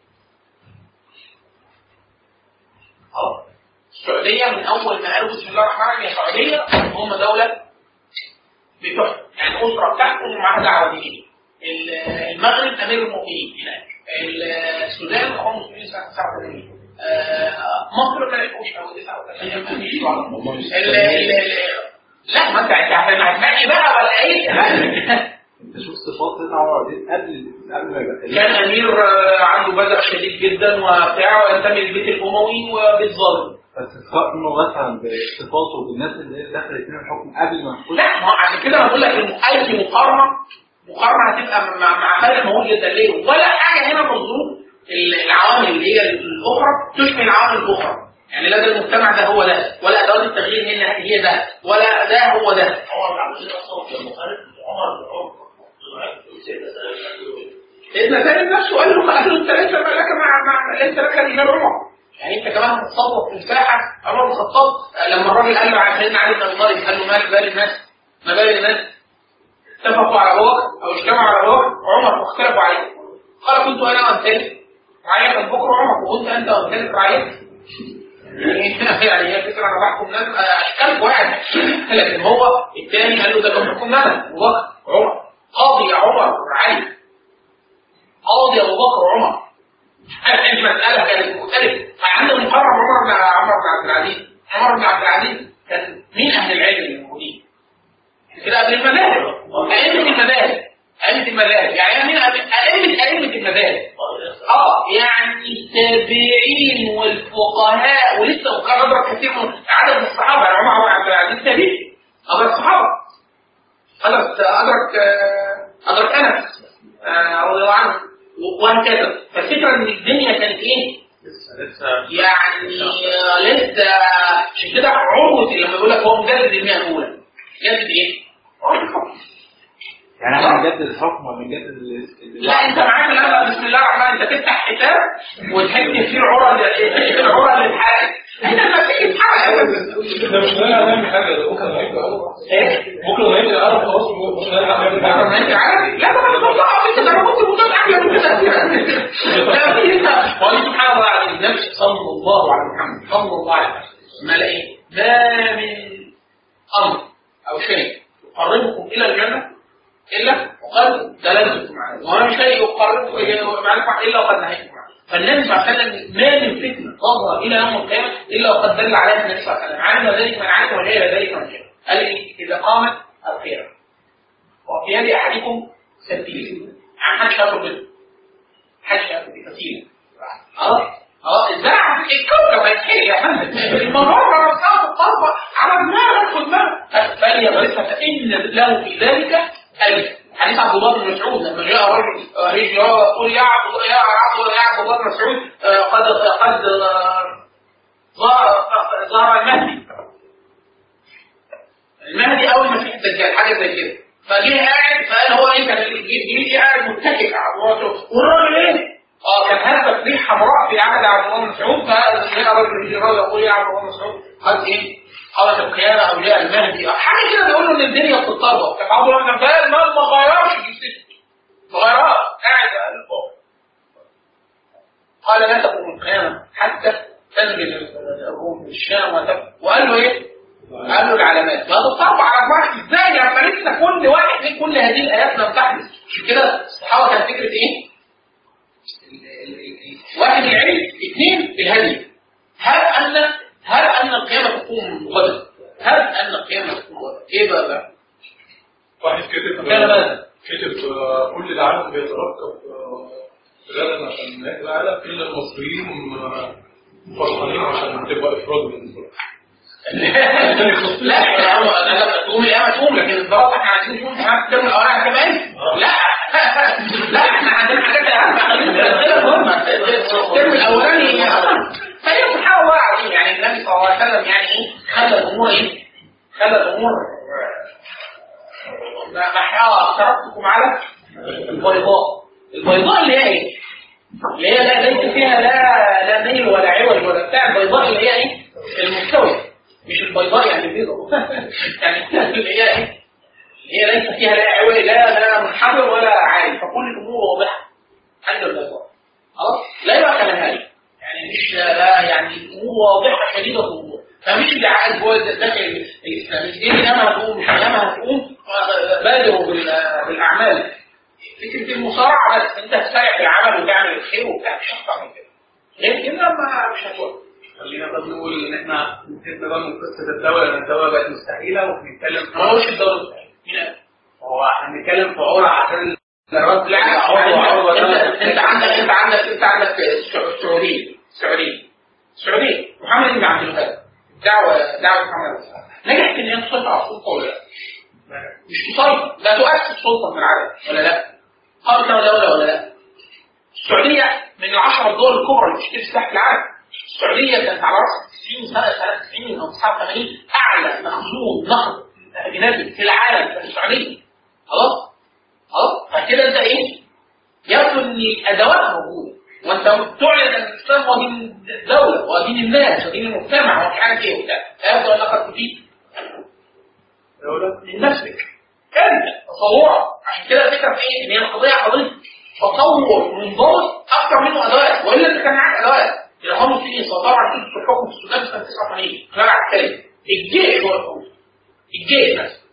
السعوديه من اول ما قالوا بسم الله الرحمن الرحيم يا سعوديه هم دوله بتحكم، يعني الاسره بتاعتهم معاها دعوه دينيه. المغرب امير المؤمنين هناك، السودان هم مسلمين سنه 89، مصر ما لقوش او 89 لا ما انت هتمشي بقى ولا ايه؟ انت شوف صفات 49 قبل ما يبقى كان امير عنده بذخ شديد جدا وبتاع وينتمي للبيت الاموي وبيت ظالم. بس تقارنه مثلا باصطفاته بالناس اللي دخلت من الحكم قبل ما تخش. لا ما عشان كده انا بقول لك اي مقارنه هتبقى مع فرق مهول جدا. ليه؟ ولا حاجه هنا في الظروف العوامل اللي هي الاخرى تشمل العوامل الاخرى. يعني لا ده المجتمع ده هو ده، ولا ادوات التغيير هنا هي ده، ولا ده هو ده. سيدنا سالم نفسه قال له انت ليس لك ليس لك الا عمر. يعني انت كمان هتتصرف في مساحه. عمر بن الخطاب لما الراجل قال له على سيدنا علي بن ابي طالب قال له ما بال الناس اتفقوا على بكر او اجتمعوا على بكر عمر واختلفوا عليه. قال كنت انا وامثالي رعيه بكر عمر وكنت انت وامثالك رعيه. يعني هي فكره انا بحكم ناس اشكال واحد، لكن هو الثاني قال له ده كان بحكم انا ابو بكر عمر قاضي عمر علي، قاضي ابو بكر عمر. المساله كانت مختلفه. عندنا مقرر عمر بن عبد العزيز. عمر بن عبد العزيز كان مين اهل العلم الموجودين كده قبل المذاهب؟ ائمه المذاهب يعني مين ائمه المذاهب؟ يعني التابعين والفقهاء ولسه وكان كثير من عدد الصحابه. يعني عمر بن عبد العزيز تابعي أدرك الصحابه، أدرك أنس رضي الله عنه وهكذا. فالفكرة إن الدنيا كانت إيه؟ يعني لسه. عشان كده عروة لما يقول لك هو مجدد المئة الأولى، جدد إيه؟ يعني احنا بنجدد الحكم وبنجدد لا انت معاك الان بسم الله الرحمن انت تفتح كتاب وتحكي فيه العرى اللي اتحرقت. انت لما تيجي تحرق ده مش هنعمل حاجه. ده بكره ما يجي العرب خلاص مش هنعمل حاجه. ما انت عارف. لا ده انا كنت متابع من كده. والله سبحان الله العظيم النبي صلى الله عليه محمد صلى الله عليه وسلم ما لقيت ما من امر او شيء يقربكم الى الجنه إلا وقد دللتكم عليه، وما شيء يقربكم إلى معرفة إلا وقد نهيتكم عنه. فالنبي صلى الله عليه وسلم ما من فتنة تظهر إلى يوم القيامة إلا وقد دل عليها النبي صلى الله عليه وسلم. علم ذلك من علم وجهل ذلك من جهل. قال إذا قامت القيامة وفي يد أحدكم سبيل عن حد شاطر منه، حد شاطر بكثير. الزرع الكوكب هيتحرق يا فندم. المرارة نفسها الطلبة على دماغ الخدمة فليغرسها فإن له في ذلك ألف. حديث عبد الله بن مسعود لما جاء رجل يقول يا عبد الله بن مسعود قد ظهر المهدي أول ما فيه الدجال حاجة زي كده. فجه قاعد فقال هو ايه؟ كان الجيل قاعد متكئ على مراته والراجل ايه؟ كان هذا ريح حمراء في عهد عبد الله بن مسعود. فجاء رجل يجي يقول يا عبد الله بن مسعود قال ايه؟ قالت القيامة أو جاء المهدي حاجة كده بيقولوا إن الدنيا بتتطور. كان عبد الله بن مسعود ما غيرش جسده، ما غيرها قاعد قال لا تقوم القيامة حتى تنزل الروم في الشام وقال له ايه؟ قال له العلامات ما تتصرف على واحد ازاي لما لسه كل واحد من كل هذه الآيات لم تحدث. عشان كده الصحابة كانت فكرة ايه؟ واحد العلم، اثنين الهدي. هل أن القيامة تقوم غدا؟ هل أن القيامة تقوم غدا؟ إيه بقى؟ واحد كتب كان ماذا؟ كتب كل العالم بيترقب غدا عشان العالم كل المصريين فرحانين عشان تبقى افراد بالنسبه لهم. لا تقوم القيامه تقوم، لكن الدراسه احنا عايزين نشوف احنا الترم الاولاني كمان. لا احنا عندنا حاجات اهم. الترم الاولاني فهي سبحان الله العظيم. يعني النبي صلى الله عليه وسلم يعني ايه خلى الامور خلى الامور محيا تركتكم على البيضاء اللي هي ايه؟ اللي هي لا ليس فيها لا ميل ولا عوج ولا بتاع. البيضاء اللي هي ايه؟ المستوى، مش البيضاء يعني البيضاء يعني اللي هي ايه؟ هي ليس فيها لا عوج لا منحدر ولا عالي، فكل الامور واضحه عند البيضاء. خلاص لا يبقى كلام هاي يعني مش لا يعني الامور واضحه شديده الوضوح. فمش اللي عايز جوه الداخل الاسلامي ايه انما هتقوم مش انما هتقوم بادروا بالاعمال. فكره المصارعه بس انت تسارع في العمل وتعمل الخير وبتاع مش اكتر من كده. غير كده مش هتوقف. خلينا بس نقول ان احنا نسيبنا بقى من قصه الدوله لان الدوله بقت مستحيله وبنتكلم في ما هوش الدوله مستحيله. هو احنا بنتكلم في عرى عشان الرد. لا انت عندك السعوديه محمد بن عبد الوهاب دعوه محمد نجحت ان هي تسيطر على السلطه ولا لا؟ مش تسيطر، لا تؤسس سلطه من العدم ولا لا؟ قامت دوله ولا لا؟ السعوديه من 10 الدول الكبرى اللي بتشتري سلاح في العالم. السعوديه كانت على راس 90 سنه 90 او 89 اعلى مخزون نقد اجنبي في العالم في السعوديه. خلاص فكده انت ايه؟ يبدو ان الادوات موجوده وانت تعلن ان الاسلام هو دين الدوله ودين الناس ودين المجتمع ومش عارف ايه وبتاع. يبدو انك تفيد دوله لنفسك انت تصورها. عشان كده الفكره في ايه؟ ان هي القضيه قضيه تطور منضبط اكثر منه ادوات، والا انت كان معاك ادوات. الإخوان المسلمين سيطروا على الحكم في السودان سنه 89 خلال عسكري. الجيش هو الحكم، الجيش نفسه.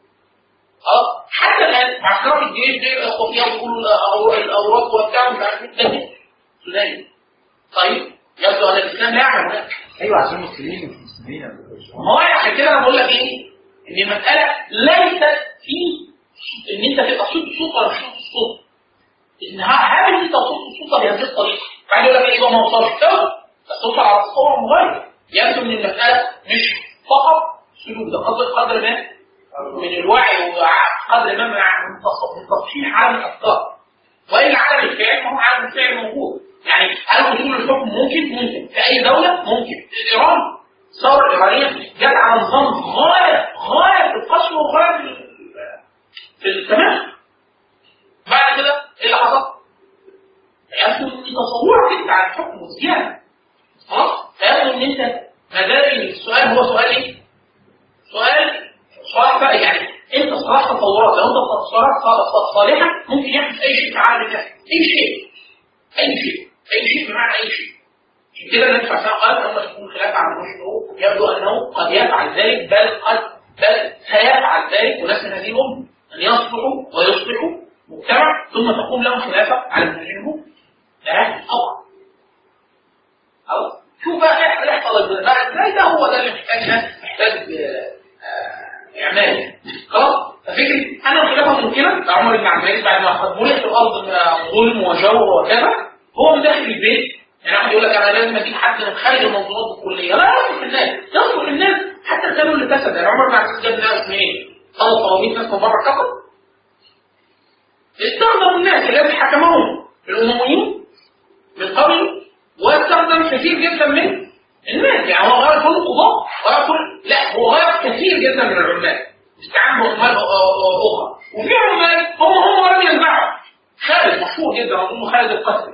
حتى الان عسكري الجيش دي الاخوه فيها بيقولوا الاوراق وبتاع مش عارف ايه سوداني. طيب يبدو ان الاسلام لا يعمل هناك. ايوه عشان المسلمين مش مسلمين. ما هو عشان كده انا بقول لك ايه؟ ان المساله ليست في ان انت تبقى صوت الصوت ولا مش صوت الصوت. ان هل انت صوت الصوت بهذه الطريقه؟ بعد يقول لك ايه يبقى ما وصلش بس توصل على تصور مغاير. يبدو ان المساله مش فقط سلوك، ده قدر ما من الوعي وقدر ما من تصحيح عالم الافكار. والا عالم الفعل ما هو عالم الفعل موجود. يعني هل وصول الحكم ممكن في اي دوله ممكن. ايران الثوره الايرانيه جت على نظام غايه في القسوه وغايه في التمام. بعد كده ايه اللي حصل؟ يبدو ان تصورك انت عن الحكم وزياده. خلاص؟ فيبدو ان انت مدار السؤال هو سؤال ايه؟ سؤال بقى يعني انت صلاح تصورات. لو انت تصورات صالحه ممكن يحدث اي شيء في عالم الله. اي شيء بمعنى اي شيء. عشان كده النبي صلى الله عليه وسلم قال لما تكون خلاف عن رشده يبدو انه قد يفعل ذلك بل سيفعل ذلك وناس من هذه الامه ان يصلحوا ويصلحوا مجتمع ثم تقوم لهم خلافه على المسلمين. لا طبعا. شوف بقى يحصل ازاي. ده هو ده اللي محتاج اعمال. خلاص ففكره انا الخلافه ممكنه. عمر بن عبد العزيز بعد ما قد ملك الارض ظلم وجور وكذا هو من داخل البيت. يعني واحد يقول لك انا لازم اجيب حد من خارج المنظومات الكليه. لا يصلح الناس حتى كانوا اللي فسد. يعني عمر بن عبد العزيز جاب ناس منين؟ طلب ناس من بره كفر. استخدم الناس الذي حكمهم الامويين من قبل واستخدم كثير جدا من الناس. يعني هو غير كل القضاء غير كل لا هو غير كثير جدا من العمال استعان بعمال اخرى. وفي عمال هم لم ينفعوا. خالد مشهور جدا اظن خالد القسري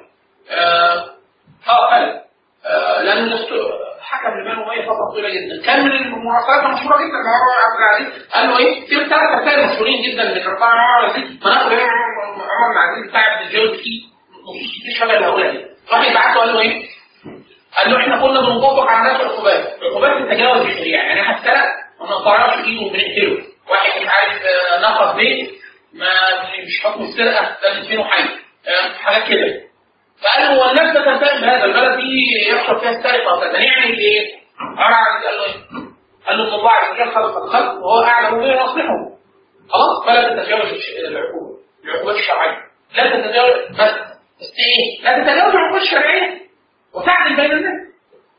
خالد لانه حكم لبنان وهي فتره طويله جدا. كان من المراسلات المشهوره جدا مع عمر عبد العزيز. قال له ايه؟ في 3 رسائل مشهورين جدا بترفعها عمر عبد العزيز. مناقب عمر بن عبد العزيز بتاع ابن الجوزي فيه نصوص كتير شبه اللي هقولها دي. راح يبعته قال له ايه؟ قال له احنا كنا بنطبق على ناس العقوبات تتجاوز الشريعه. يعني احد سرق وما نقطعش ايده وبنقتله. واحد مش عارف نقض بيت ما مش حكم السرقه لازم ندفنه حي. حاجات كده. فقال له هو الناس تتساءل بهذا البلد دي يحصل فيها السرقه فنعمل ايه؟ قال له ايه؟ قال له ان الله عز وجل خلق الخلق وهو اعلم بما يصلحه. خلاص فلا تتجاوز العقوبات الشرعيه. لا تتجاوز بس بس ايه؟ لا تتجاوز العقول الشرعيه وتعدل بين الناس.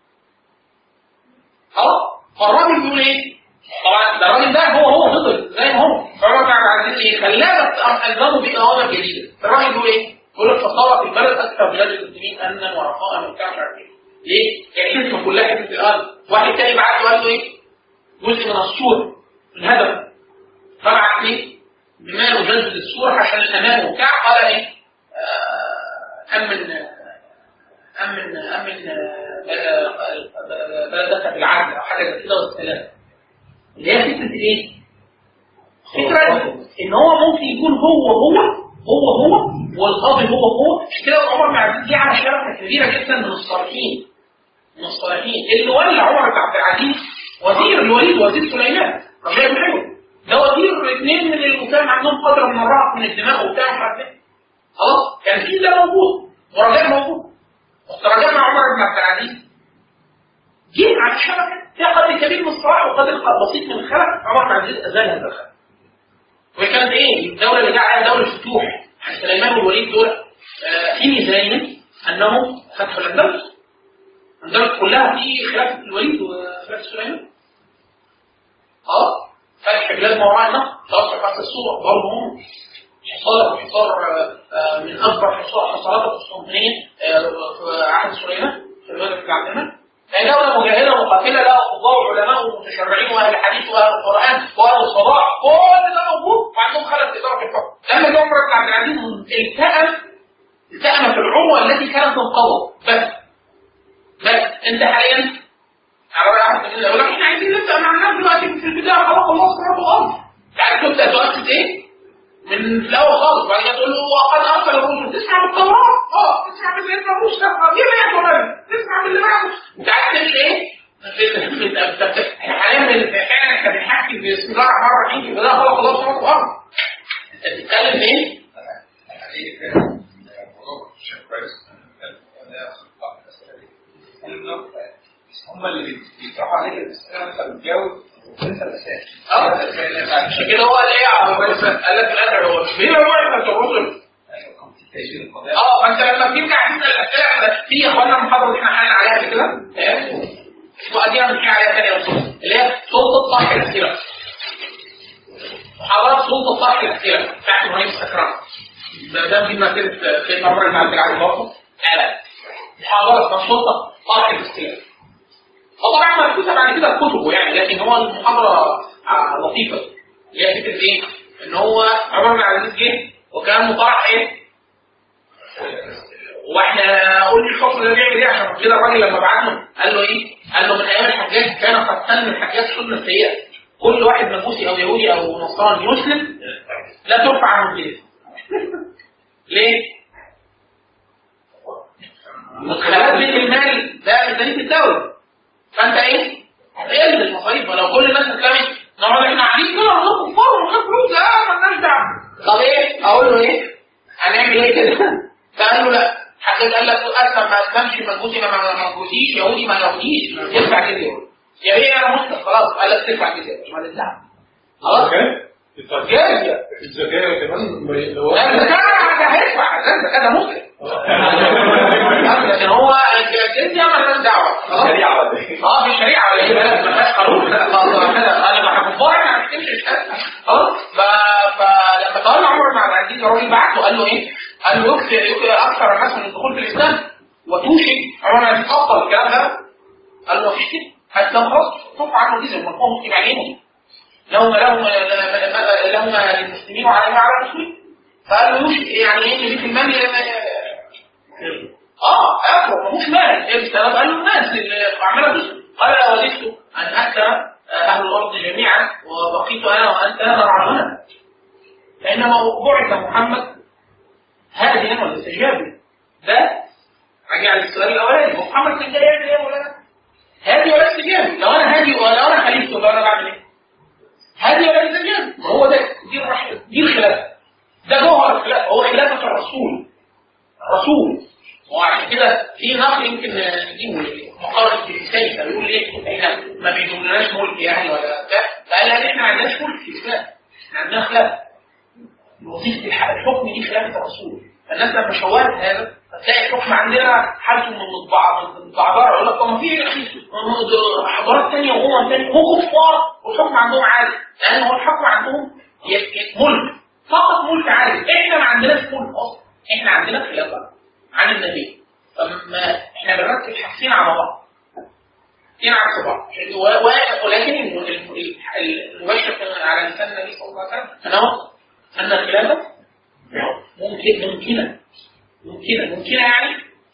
فالراجل بيقول ايه؟ طبعا ده الراجل ده هو فضل زي ما هو، فالراجل بتاع عايزين ايه؟ خلاه بس الزموا بيه اوامر جديده. الراجل بيقول ايه؟ بيقول لك فصارت البلد اكثر بلاد المسلمين امنا ورخاء من بتاع مش عارف ايه. ليه؟ يعني حته كلها حته الارض. واحد تاني بعت له قال له ايه؟ جزء من السور الهدف طلعت ليه؟ بما يجدد السور عشان الامان وبتاع. قال ايه؟ امن بلدك بالعدل او حاجه زي كده والسلام. اللي هي فكره ايه؟ فكره ان هو ممكن يكون هو والقاضي هو مش كده. عمر بن عبد العزيز على شركه كبيره جدا من الصالحين اللي ولى عمر بن عبد العزيز وزير الوليد وزير سليمان ربنا يحبه. ده وزير اثنين من اللي كان عندهم قدر من الرعب من الدماء وبتاع مش عارف ايه. خلاص كان في ده موجود ورجال موجود. رجال مع عمر بن عبد العزيز جه على الشبكه فيها قدر كبير من الصراع وقدر بسيط من الخلق. عمر بن عبد العزيز ازال هذا الخلق. وهي كانت ايه؟ الدوله اللي جاء عليها دوله الفتوح. سليمان والوليد دول في ميزانهم انهم فتحوا الاندلس. الاندلس كلها في خلافه الوليد وخلافه سليمان. فتح بلاد ما وراء النهر، توسع فتح السور برضه هم حصار من اكبر حصارات القسطنطينيه في عهد سليمان في البلد في عندنا. هي دولة مجاهدة مقاتلة لها قضاة وعلماء ومتشرعين واهل الحديث واهل القرآن واهل الصلاح، كل ده موجود وعندهم خلل في إدارة الحكم. لما جه عمر بن عبد العزيز التأم في العروة التي كانت تنقضض. بس انت حاليا على رأي احمد بن يقول لك احنا عايزين نبدأ مع الناس دلوقتي في البداية خلاص الله سبحانه وتعالى. يعني تبدأ تؤسس ايه؟ من الاول خالص وبعد كده تقول له وقد ارسل الرسل تسمع بالتوراه تسمع بالسيدنا موسى تسمع باللي بعده. انت عايز تعمل ايه؟ احنا حاليا احنا بنحكي بسم الله الرحمن الرحيم وده خلق الله سبحانه وتعالى. انت بتتكلم ايه؟ هم اللي بيطرحوا عليك الاسئله انت بتجاوب وانت الاساس. عشان كده هو قال ايه؟ قال لك الاخر هو مش مين هو انت الرسل؟ فانت لما بترجع تسال الاسئله في يا اخوانا المحاضره اللي احنا حالين عليها قبل كده وادينا بنحكي عليها ثانيه اللي هي سلطه طرح الاسئله. محاضرات سلطه طرح الاسئله بتاعت ابراهيم السكران. ده جبنا سيره سيدنا عمر بن عبد العزيز برضه. لا محاضره اسمها سلطه طرح الاسئله. طبعا مكتوبه بعد كده كتبه يعني، لكن هو المحاضره لطيفه. هي فكره ايه؟ ان هو عمر بن عبد العزيز جه وكان مطرح ايه؟ واحنا قلنا الحكم ده بيعمل ايه عشان كده الراجل لما بعته قال له ايه؟ قال له من ايام الحجاج كان قد سن الحجاج سنه سيئه. كل واحد مجوسي او يهودي او نصراني يسلم لا ترفع عنه كده. ليه؟ مدخلات بيت المال ده ميزانيه الدوله. فانت ايه؟ هتقلل المصاريف. ولو كل الناس اسلمت نقعد احنا قاعدين كده وناخد كفار وناخد فلوس مالناش دعوه. طب ايه؟ اقول له ايه؟ هنعمل ايه كده؟ فقال له لا. حد قال لك اسلم ما اسلمش مجوسي ما مجوسيش يهودي ما يهوديش تدفع كده يا بيه انا مسلم خلاص. قال لك تدفع كده ما تدفع خلاص. الزكاه كمان لو الزكاه هيدفع الزكاه ده مسلم. لكن هو الجزيه مالناش دعوه خلاص. الشريعه ولا ايه؟ في الشريعه ولا ايه؟ بلد ما فيهاش قانون كده قال ما كفار احنا ما بنكتبش خلاص. فلما طلع عمر بن عبد العزيز الراجل بعته قال له ايه؟ قال له يكثر اكثر الناس من الدخول في الاسلام وتوشك عمر بن عبد العزيز افضل الكلام ده. قال له مفيش كده حتى خلاص طف عنه جزء من القوم مسلم عليهم لهم للمسلمين وعليهم على المسلمين. فقال له يوشك يعني ايه اللي في المال اخر مش مال السبب. قال له الناس اللي عماله تسلم. قال وددت ان اسلم اهل الارض جميعا وبقيت انا وانت نرعانا. فانما بعث محمد هاديا ولا استجابا. ده راجع للسؤال الاولاني محمد كان جاي يعمل ايه ولا لا؟ هادي ولا استجابا؟ لو انا هادي ولا انا خليفته يبقى انا بعمل ايه؟ هادي ولا استجابا؟ هو ده دي الخلافه. ده جوهر الخلافه هو خلافه الرسول. وعشان كده في نقل يمكن نجيبه مقارنه بالسيف بيقول ايه؟ احنا ما بيدولناش ملك يعني ولا بتاع. قال احنا ما عندناش ملك في الاسلام. احنا عندنا خلافه. وظيفه الحكم دي خلافه الرسول. الناس لما شوهت هذا هتلاقي الحكم عندنا حالته من المتبعبره، يقول لك طب ما في حضارات ثانيه وامم ثانيه هم كفار والحكم عندهم عادي، لان هو الحكم عندهم ملك فقط، ملك عادي. احنا ما عندناش ملك اصلا، احنا عندنا خلافه عن النبي، فما احنا بنركب حاجتين على بعض، حاجتين عكس بعض. ولكن المباشر على لسان النبي صلى الله عليه وسلم ان الخلافه ممكنه يعني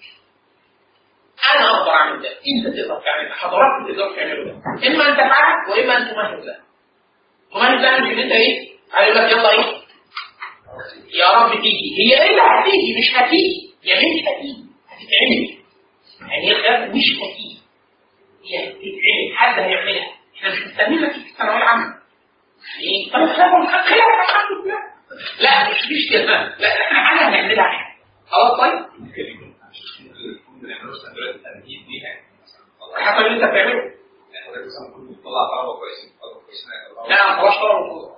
انا اقدر اعمل ده، انت تقدر تعمل ده، حضرتك تقدر تعمل ده، اما ان تفعل واما ان تمهد ده. تمهد ده مش ان انت ايه هيقول لك يلا ايه يا رب تيجي، هي ايه اللي هتيجي؟ مش هتيجي يعني، مش هتيجي، هتتعمل. يعني هي الخلافه مش هتيجي، هي هتتعمل، حد هيعملها. احنا مش مستنيين نتيجه الثانويه العامه يعني طب خلافه الحمد لله، لا مش كده، لا احنا حاجه هنعملها احنا خلاص. طيب حتى اللي انت بتعمله لا خلاص طلبوا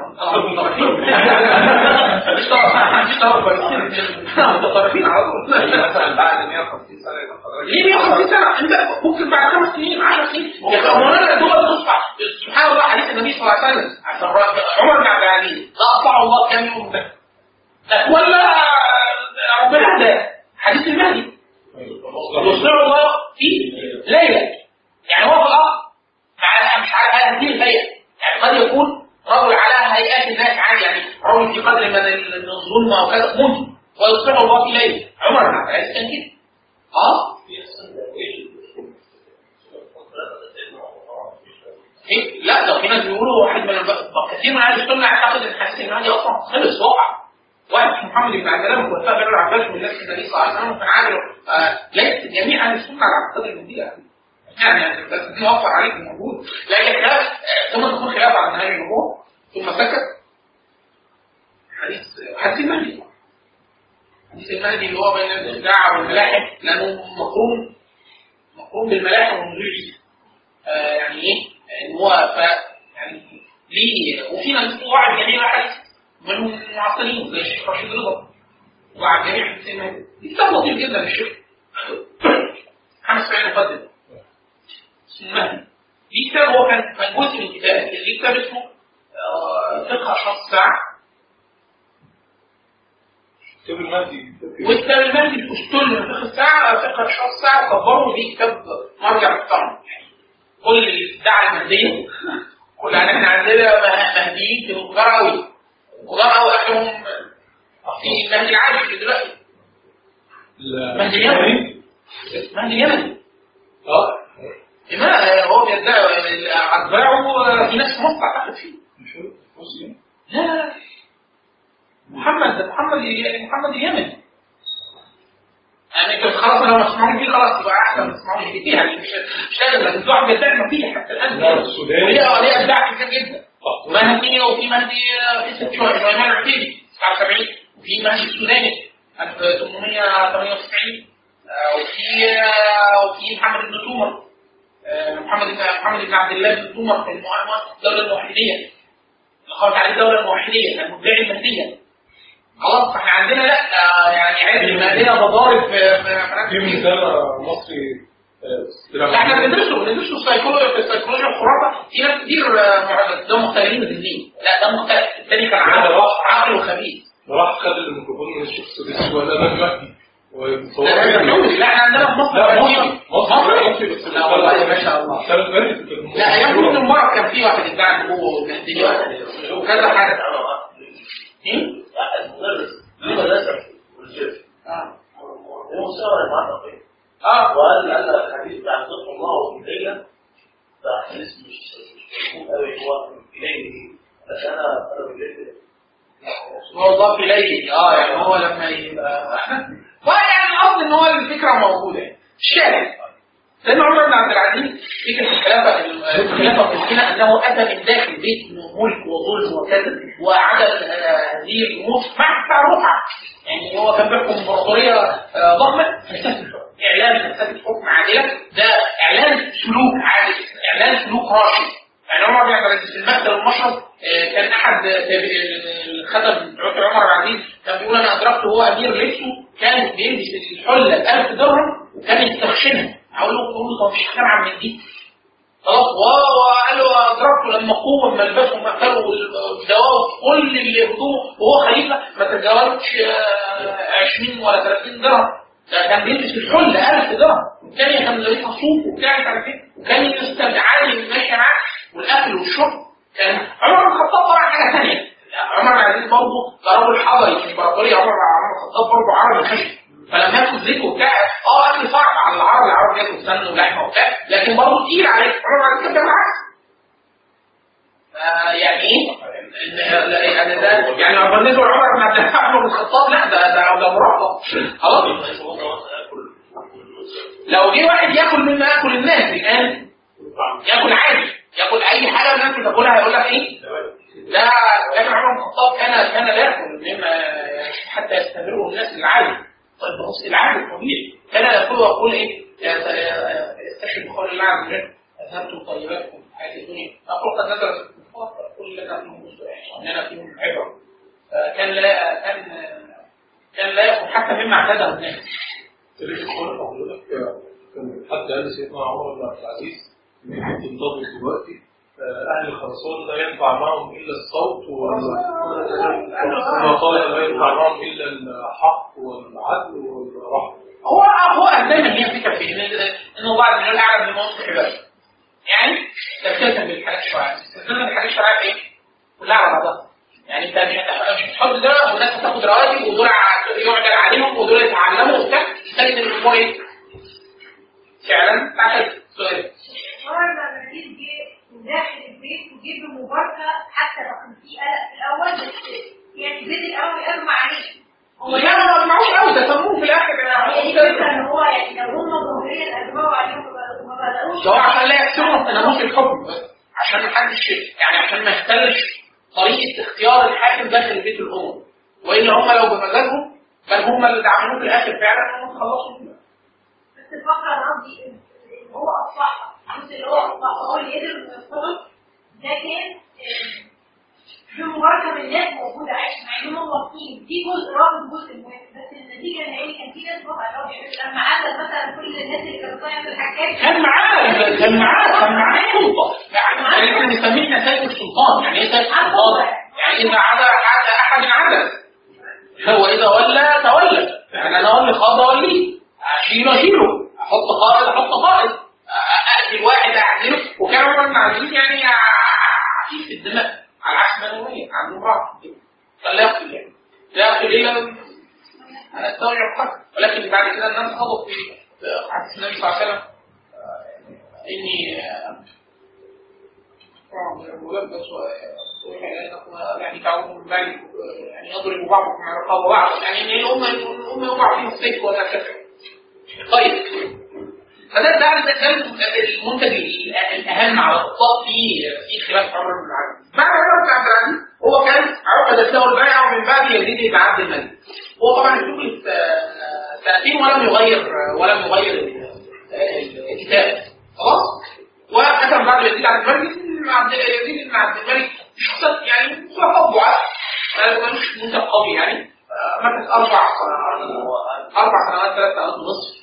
متطرفين على طول. مثلا بعد 150 سنه ليه 150 سنه؟ انت ممكن بعد 5 سنين 10 سنين يا مولانا دول تصبح. سبحان الله حديث النبي صلى الله عليه وسلم عمر بن عبد العزيز لا اطاع الله كم يوم ده ولا ربنا هداه. حديث المهدي يصنع الله في ليله، يعني هو في الارض مش على هذه الهيئه، يعني قد يكون رجل على هيئات الناس عادي، يعني رجل في قدر من الظلم او كذا ممكن، ويصنع الله في ليله. عمر بن عبد العزيز كان كده. لا ده في ناس بيقولوا واحد من كثير من اهل السنه يعتقد ان حديث المهدي اصلا خلص وقع. واحد محمد بن عبد الله وفاء بن العباس من نفس النبي صلى الله عليه وسلم كان عامل ليس جميع اهل السنه على قدر المهدي يعني بس دي وفر عليك موجود، لكن خلاف ثم تكون خلاف عن هذه الامور ثم سكت. حديث المهدي، حديث المهدي اللي هو بين الدعاء والملاحم، لانه مقرون بالملاحم والنزول. يعني ايه؟ ان هو يعني ليه وفي ناس وعد جميع حديث منهم معطلين زي الشيخ رشيد رضا وعد جميع حديث المهدي. دي كتاب لطيف جدا للشيخ 5 سنين مقدم المهدي. دي كتاب هو كان جزء من كتاب، اللي كتاب اسمه فقه اشراط الساعه. كتاب المهدي وكتاب المهدي الاسطول من فقه الساعه، فقه اشراط الساعه كبروا دي كتاب مرجع محترم. كل اللي ادعى المهديه كل احنا عندنا مهديين كبار قوي اخرهم في المهدي العادي دلوقتي مهدي اليمني. مهدي اليمني لماذا هو بيدعي أتباعه في ناس في مصر تعتقد فيه؟ لا محمد اليمني. يعني انت خلاص لو ما تسمعوني فيه خلاص يبقى احسن ما تسمعوني فيه، يعني مش لازم، لكن في واحد بيدعي ما فيه حتى الان. وليه ادعي كتير جدا. مهدي وفي مهدي في 6 شهور جمال العتيبي 79، وفي مهدي السوداني 1898، وفي محمد بن سومر محمد بن عبد الله بن سومر في الدولة الموحدية اللي خرج عليه الدولة الموحدية كان مدعي المهدية. خلاص احنا عندنا لا يعني عيب المهدية ضارب في مثال مصري. احنا بندرسه السيكولوجيا والخرافة. في ناس كتير ده مختلفين بالدين، لا ده مختلف، الثاني كان عقل وخبيث. راح خد الميكروفون من الشيخ السديس ولا ده المهدي لا احنا عندنا في مصر بس لا والله ما شاء الله. لا ايام ابن مبارك كان في واحد ادعى ان هو مهدي وكذا حاجه. ايه؟ المدرس المدرسه والشيخ هو صار معنا وقال الحديث بتاع صدق الله في الليله ده حديث مش قوي، هو في ليله بس انا بالليل والله في ليله يعني هو لما يبقى يعني الاصل ان هو الفكره موجوده الشاهد. لان عمر بن عبد العزيز فكره الخلافه المسكينه انه اتى من داخل بيت ملك وظلم وكذا وعدم هذه الامور مع الرقعه، يعني هو كان بيحكم امبراطوريه ضخمه اعلان فلسفه حكم عادله، ده اعلان سلوك عادل، اعلان سلوك راشد، يعني عمر بن عبد العزيز في المكتب المشرف كان احد الخدم عمر بن عبد العزيز كان بيقول انا ادركته هو امير لبسه كان بيلبس الحله ب 1000 درهم وكان يستخشنها. اقول له طب مش هنعمل من دي خلاص. وقال له ادركته لما قوم ملبسه ومأكله والدواء كل اللي هدومه وهو خليفه ما تتجاوزش 20 ولا 30 درهم. ده كان بيلبس الحله 1000 درهم، والثانيه كان لابسها صوف وبتاع مش عارف ايه، وكان يستمتعاني ماشي معاه والاكل والشرب. كان عمر بن الخطاب طبعا حاجه ثانيه. عمر بن العزيز برضه ده رجل حضري في الامبراطوريه. عمر بن الخطاب برضه عربي خشن، فلما ياكل زيت وبتاع اكل صعب على العرب ياكل سمن ولحمه وبتاع، لكن برضه تقيل عليه. عمر بن العزيز كان بالعكس. يعني ايه؟ يعني ده يعني لو بالنسبه لعمر بن عبد الخطاب لا ده مرافق خلاص. لو جه واحد ياكل مما ياكل الناس كان ياكل عادي، ياكل اي حاجه الناس بتاكلها هيقول لك ايه؟ ده كان عمر بن الخطاب كان لا ياكل مما حتى يستمروا الناس العادي. طيب بص العادي الطبيعي كان يقول ويقول ايه؟ استشهد بقول الله عز وجل اذهبتم طيباتكم في حياه الدنيا اقول قد نزلت كل لنا فيهم اننا فيهم عبره. كان لا ياكل حتى مما اعتاده الناس. كان حتى قال سيدنا عمر بن عبد العزيز ان انت تنتظر دلوقتي اهل الخرسان لا ينفع معهم الا الصوت وما قال لا ينفع معهم الا الحق والعدل والرحمه. هو دايما هي فكره في انه بعض من الاعلى من منطق عباده. يعني تلتزم بالحاجات الشرعيه، تلتزم بالحاجات الشرعيه ايه؟ كلها على بعضها. يعني انت مش هتحط ده والناس هتاخد رواتب ودول يعدل عليهم ودول يتعلموا وبتاع، تجد الامور ايه؟ فعلا تعالى سؤال. لما جه داخل البيت وجيب له مباركه حتى لو كان في قلق في الاول، بس يعني البيت الاول قالوا معلش هو لا ما بسمعوش قوي ده سموه في الاخر ان هو يعني لو هم جمهوريه اجمعوا عليهم ما بداوش هو عشان لا يكسروا ناموس الحكم، عشان ما حدش يعني عشان ما يختلش طريقه اختيار الحاكم داخل بيت الامم، والا هم لو بمزاجهم بل هم اللي دعموه في الاخر فعلا هم خلصوا منه. بس الفقره قصدي هو اصلحها، الجزء اللي هو اصلحها هو اللي قدر يوصل ده كان بمباركه من الناس موجوده عايشه مع انهم واقفين في جزء رابط جزء مهم، بس النتيجه النهائيه كان في ناس بقى لما عدد مثلا كل الناس اللي كانوا طالعين من الحاجات كان معاه سلطه، يعني احنا بنسميه نتائج السلطان. يعني ايه نتائج السلطان؟ يعني اذا عدى احد عدد هو اذا ولى تولى، يعني انا اولي خاض اوليه، اشيله احط قائد اقتل واحد اعدله. وكان عمر بن عبد العزيز يعني عفيف الدماء على عكس بني أمية عندهم راحة فلا يقتل يعني لا يقتل إلا أنا استوعب قتل. ولكن بعد كده الناس خضوا في حديث النبي صلى الله عليه وسلم إني ملبس يعني تعود من بعد يعني يضرب بعضكم على رقاب بعض، يعني إن الأمة يوقع فيهم السيف ولا كذا. طيب فده المنتج الأهم على الإطلاق في خلاف عمر بن العزيز. بعد عمر بن عبد العزيز هو كان عقد له البيعة ومن بعد يزيد بن عبد الملك. هو طبعا شوف سنتين ولم يغير الكتاب خلاص. وحكم بعد يزيد عبد الملك يزيد بن عبد الملك شخصية يعني صفة ضعاف ملوش منتج قوي يعني مكث 4 سنوات 3 سنوات ونصف.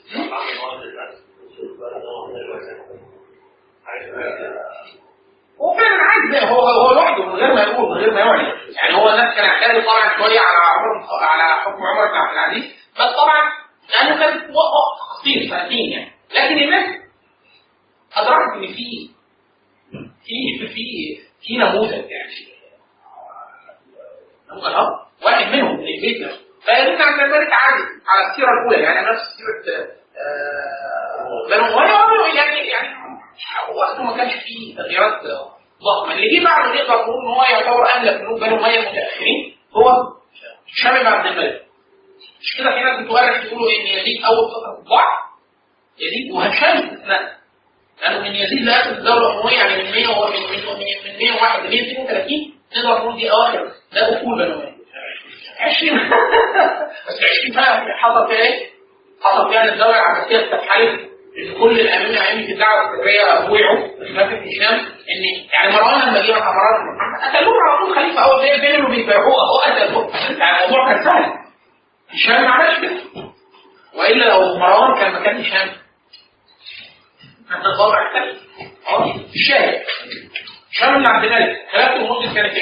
هو فعلا عايز هو لوحده من غير ما يقول من غير ما يعلن. يعني هو الناس كان اعتراض طبعا شويه على حكم عمر بن عبد العزيز، بس طبعا لانه كان وقت قصير سنتين يعني. لكن الناس ادركت ان في نموذج يعني واحد منهم من البيت ده فيزيد عبد الملك عادي على السيره الاولى يعني نفس سيره بنو أمية يعني وقته ما كانش فيه تغييرات ضخمه. اللي جه بعده نقدر نقول ان هو يعتبر اهل بنو أمية المتاخرين هو هشام بن عبد الملك. مش كده في ناس بتؤرخ تقولوا ان يزيد اول فتره ضعف يزيد وهشام استثناء، لانه من يزيد لاخر الدوله الامويه يعني من 101 ل 132 نقدر نقول دي اواخر ده اصول بنو أمية 20 بس 20 بقى حصل فيها ايه؟ حصل فيها الدوله العباسيه استفحلت ان كل الائمه الدعوه الفكريه وقعوا في خلافه هشام، ان يعني مروان لما جه مروان محمد قتلوه على طول خليفه اول زي اللي بيبيعوه اهو قتلوه، يعني الموضوع كان سهل. هشام ما عملش كده، والا لو مروان كان مكان هشام كان الوضع اختلف. الشاهد هشام بن عبد الملك خلافته لمده كانت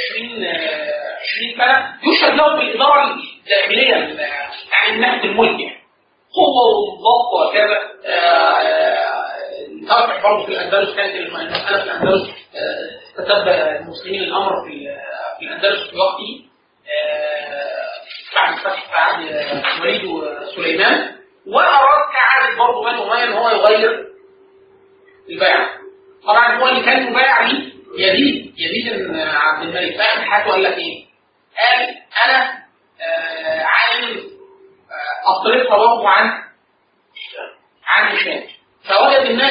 20 سنه، يشهد له بالاداره الداخليه يعني من ناحيه الملك، يعني قوه وضبط وكذا. طبعا برضه في الاندلس كانت المساله في الاندلس تتبع المسلمين الامر في الاندلس في وقته بعد فتح عهد الوليد وسليمان، واراد كعادة برضه بني اميه ان هو يغير البيعه. طبعا هو اللي كان مبايع ليه يزيد بن عبد الملك في اخر حياته قال لك ايه؟ قال انا عايز اصرفها برضه عن هشام. فوجد الناس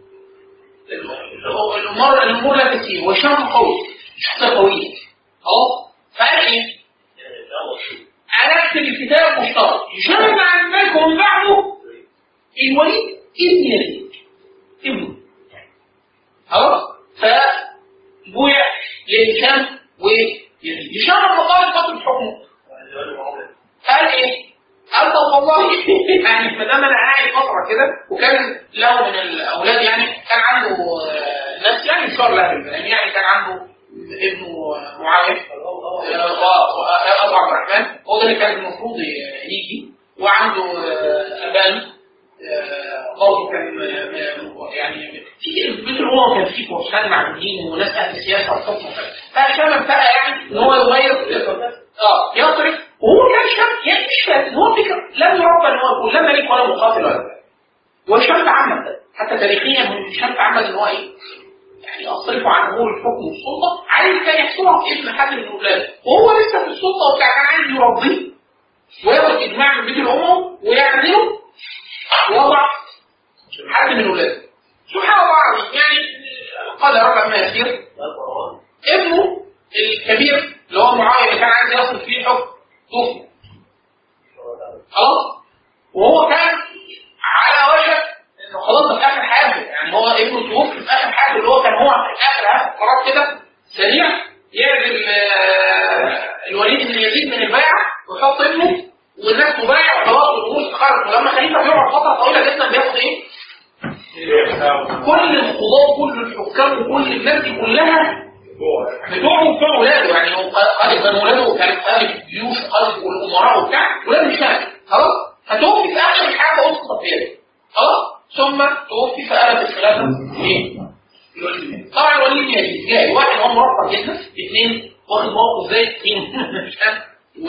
الامور لا تسير وهشام قوي شخصيه قويه فقال ايه؟ انا اكتب الكتاب مشترك هشام بن عبد الملك ومن بعده الوليد ابن يزيد ابنه خلاص. فبويع لهشام ويزيد. هشام لما طالب فتره حكمه قال ايه؟ قال طب والله يعني ما دام انا قاعد فتره كده، وكان له من الاولاد يعني كان عنده ناس يعني شر له بالبنان، يعني كان عنده ابنه معاويه ابو عبد الرحمن، هو ده اللي كان المفروض يجي، وعنده ابان برضه كان يعني في بيت الامم كان فيه فرسان معدودين وناس اهل السياسه والحكم وكذا. فهشام ابتدى يعني ان هو يغير يصرف، وهو كان شاب يعني مش فاهم هو فكر لم يربى ان هو يكون لا ملك ولا مقاتل ولا بتاع. وهشام تعمد ده حتى تاريخيا هشام تعمد ان هو ايه؟ يعني اصرفه عن امور الحكم والسلطه، عايز كان يحصلها في ابن حد من اولاده، وهو لسه في السلطه وبتاع، كان عايز يربيه وياخد اجماع من بيت الامم ويعزله ووضع حد من اولاده. سبحان الله العظيم، يعني قدر ربع ما يسير. ابنه الكبير اللي هو معاويه اللي كان عايز يصرف فيه الحكم توفي خلاص، وهو كان على وشك انه خلاص في اخر حياته، يعني هو ابنه توفي في اخر حياته، اللي هو كان هو في اخر قرار كده سريع يعزل الوليد بن يزيد من البيعه ويحط ابنه والناس تبايع وخلاص والامور استقرت. ولما خليفه بيقعد فتره طويله جدا بياخد ايه؟ كل القضاة كل الحكام وكل الناس دي كلها بتوعه وبتوع ولاده، يعني هو قائد من ولاده كان قائد الجيوش وقائد والامراء وبتاع ولاد الشام خلاص. فتوفي في اخر الحياه اسقط طبيعي خلاص، ثم توفي فقلت الخلافه ايه؟ طبعا الوليد بن يزيد جاي واحد هو مرفض جدا، اثنين واخد موقف زي الدين و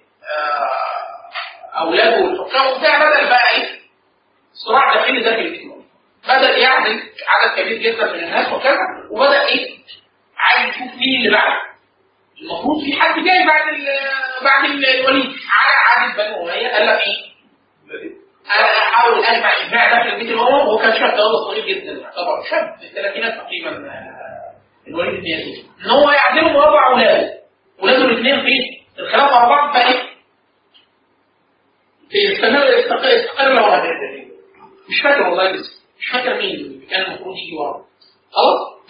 اولاده والحكام وبتاع. بدل بقى ايه؟ صراع داخلي داخل الاسلام، بدأ يعزل عدد كبير جدا من الناس وكذا، وبدأ ايه؟ عايز يشوف مين اللي بعده. المفروض في حد جاي بعد الوليد على عدد بني أمية. قال لك ايه؟ انا احاول اجمع اجماع داخل بيت الامم، وهو كان شاب صغير جدا يعتبر شاب في الثلاثينات تقريبا الوليد بن يزيد، ان هو يعزلهم ويربع ولاده الاثنين في الخلافه على بعض. فايه؟ يستقر له مش فاكر والله لسه مش فاكر مين اللي كان المفروض يجي ورا خلاص.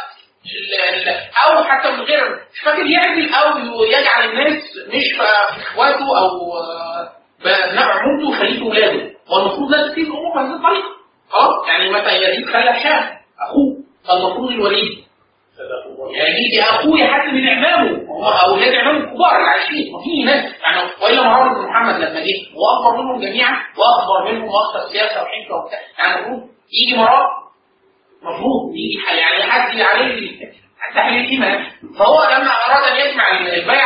او حتى من غير مش فاكر يعزل او يجعل الناس مش في اخواته او بابناء عمومته خليفه ولاده، والمفروض ناس كتير الامور بهذه الطريقه خلاص. يعني مثلا يزيد خلى هشام اخوه، فالمفروض الوليد يعني اخوه حد من اعمامه اولاد اعمامه الكبار العايشين، وفي ناس يعني والا مروان بن محمد لما جه واكبر منهم جميعا واخبر منهم واخطر السياسه وحنكه وبتاع، يعني المفروض يجي مروان مفروض يجي يعني حد عليه تحليل الايمان. فهو لما اراد ان يجمع البيع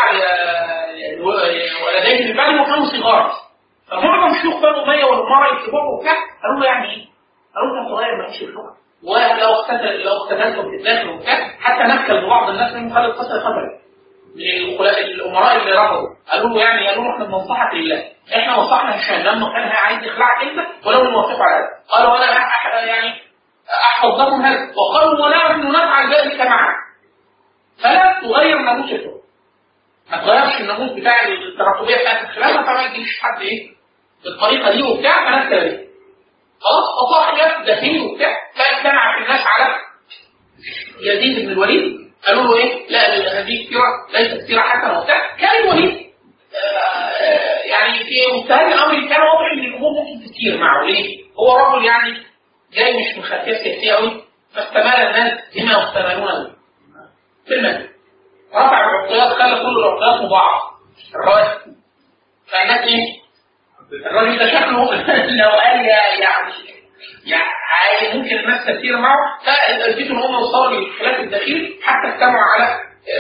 ولديه من بعده وكانوا صغار، فمعظم شيوخ بني اميه والامراء الكبار وبتاع قالوا له يعني ايه؟ قالوا له انت صغير ما فيش الحكم، ولو اقتتلتم في الداخل وبتاع حتى نكل ببعض الناس من خلال القتل خطر من الامراء اللي رفضوا. قالوا له احنا بننصحك لله، احنا نصحنا هشام لما كان عايز يخلعك انت ولو نوافق على هذا. قالوا انا يعني احفظ لكم هذا، وقالوا ونحن نفعل ذلك معك. فلا تغير ناموس الحكم، ما تغيرش الناموس بتاع التراتبيه بتاعت الخلافه، فما يجيش حد ايه بالطريقه دي وبتاع فناس كده خلاص وصار خلاف داخلي وبتاع، فاجتمع الناس على يزيد بن الوليد، قالوا له ايه؟ لا هذه السيره ليست سيره حسنه وبتاع. كان الوليد يعني في مستهل الامر كان واضح ان الامور ممكن تسير معه. ليه؟ هو رجل يعني جاي مش من خلفيه سياسيه قوي، فاستمال الناس بما يستمالون في المسجد، رفع العقيات، خلى كل العقيات مضاعفه الرواتب. فالناس ايه؟ الراجل ده شكله لو قال يعني ممكن الناس تسير معه. فالبيت الأمة وصار للخلاف الداخلي حتى اجتمعوا على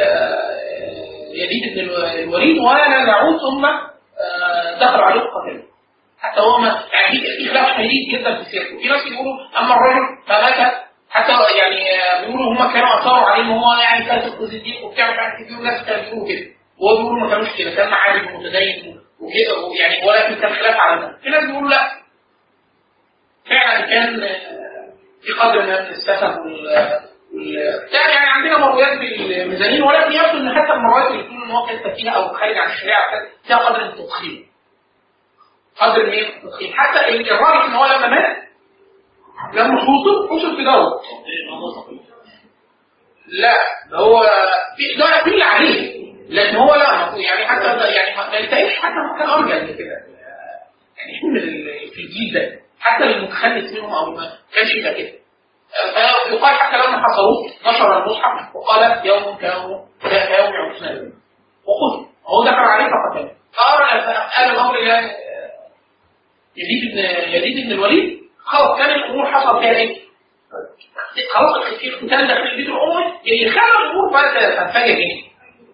يزيد بن الوليد ونزعوه، ثم دخلوا عليه قتله. حتى هو يعني في خلاف شديد جدا في سيرته. في ناس يقولوا اما الرجل فمات، حتى يعني بيقولوا هم كانوا اثاروا عليه ان هو يعني فاسق وزنديق وبتاع مش عارف كتير، وناس كانوا بيقولوا كده وهو بيقولوا ما كانوش كده، كان عارف ومتدين وكده يعني، ولكن كان خلاف على ده. في ناس بيقولوا لا فعلا كان في قدر من السفه يعني عندنا مرويات بالميزانين، ولكن يبدو ان حتى المرويات اللي بتقول ان هو كان فيها او خارج عن الشريعه فيها قدر من التضخيم، قدر من التضخيم. حتى الراجل ان هو لما مات لما حصل في دوره لا ده هو ده كل عليه، لكن هو لا يعني حتى يعني ما ينتهيش حتى ما كان ارجل من كده يعني في الجيل ده، حتى المتخلف منهم او ما كانش كده. يقال حتى لما حصلوه نشر المصحف وقال يوم كيوم عثمان وقتل، هو دخل عليه فقتله. قال الامر الى يزيد بن الوليد، خلاص كان الامور حصل فيها ايه؟ خلاص القتال داخل البيت الاموي اللي خلى الامور بقى تنفجر ايه؟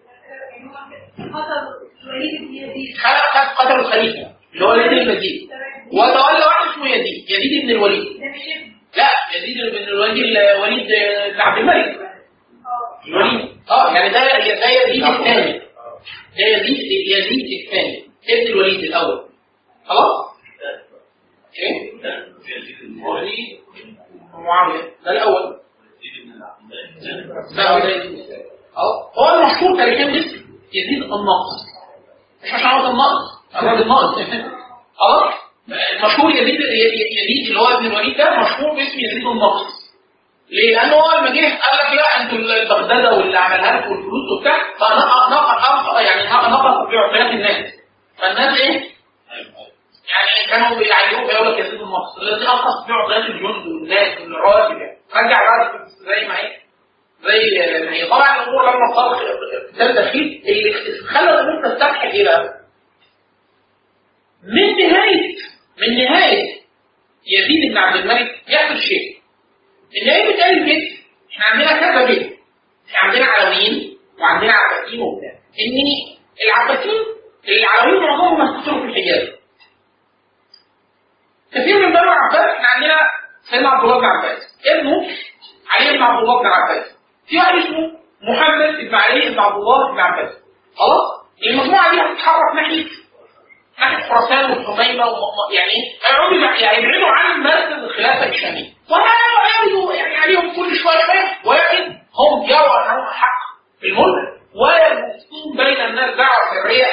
قتل الخليفه اللي هو يزيد بن يزيد، وتولى واحد اسمه يزيد بن الوليد. لا يزيد بن الوليد بن عبد الملك الوليد. يعني ده يزيد الثاني، ده يزيد الثاني ابن الوليد الاول. خلاص ايه الوليد معاويه ده الاول. هو المشهور تاريخيا باسم يزيد الناقص، مش عشان هو الناقص الراجل ناقص خلاص. المشهور يزيد اللي هو ابن الوليد ده مشهور باسم يزيد الناقص. ليه؟ لانه هو لما جه قال لك لا انتوا البغداده واللي عملها لكم والفلوس وبتاع، فنقص في عقليات الناس، فالناس ايه؟ يعني كانوا بيعيروه بيقول لك يزيد الناقص الذي انقص في عقليات الجند والناس والرواتب، رجع بعد زي ما هي زي ما هي. طبعا الامور لما صار قتال داخلي اللي خلى الامور تستبحث ايه بقى؟ من نهايه يزيد بن عبد الملك يحصل شيء. النهايه بتاع البيت احنا عندنا كذا بيت، احنا عندنا علويين وعندنا عباسيين وبتاع. ان العلويين معظمهم مسكتوا في الحجاز. كثير من بني العباس احنا عندنا سيدنا عبد الله بن عباس ابنه علي بن عبد الله بن عباس، في واحد اسمه محمد بن علي بن عبد الله بن عباس. خلاص المجموعه دي هتتحرك ناحيه خراسان والحميمه يعني يبعدوا عن مركز الخلافه الشاميه، ويعرضوا يعني عليهم كل شويه، ولكن هم جروا انهم حق الملك ويبثون بين الناس دعوه سريه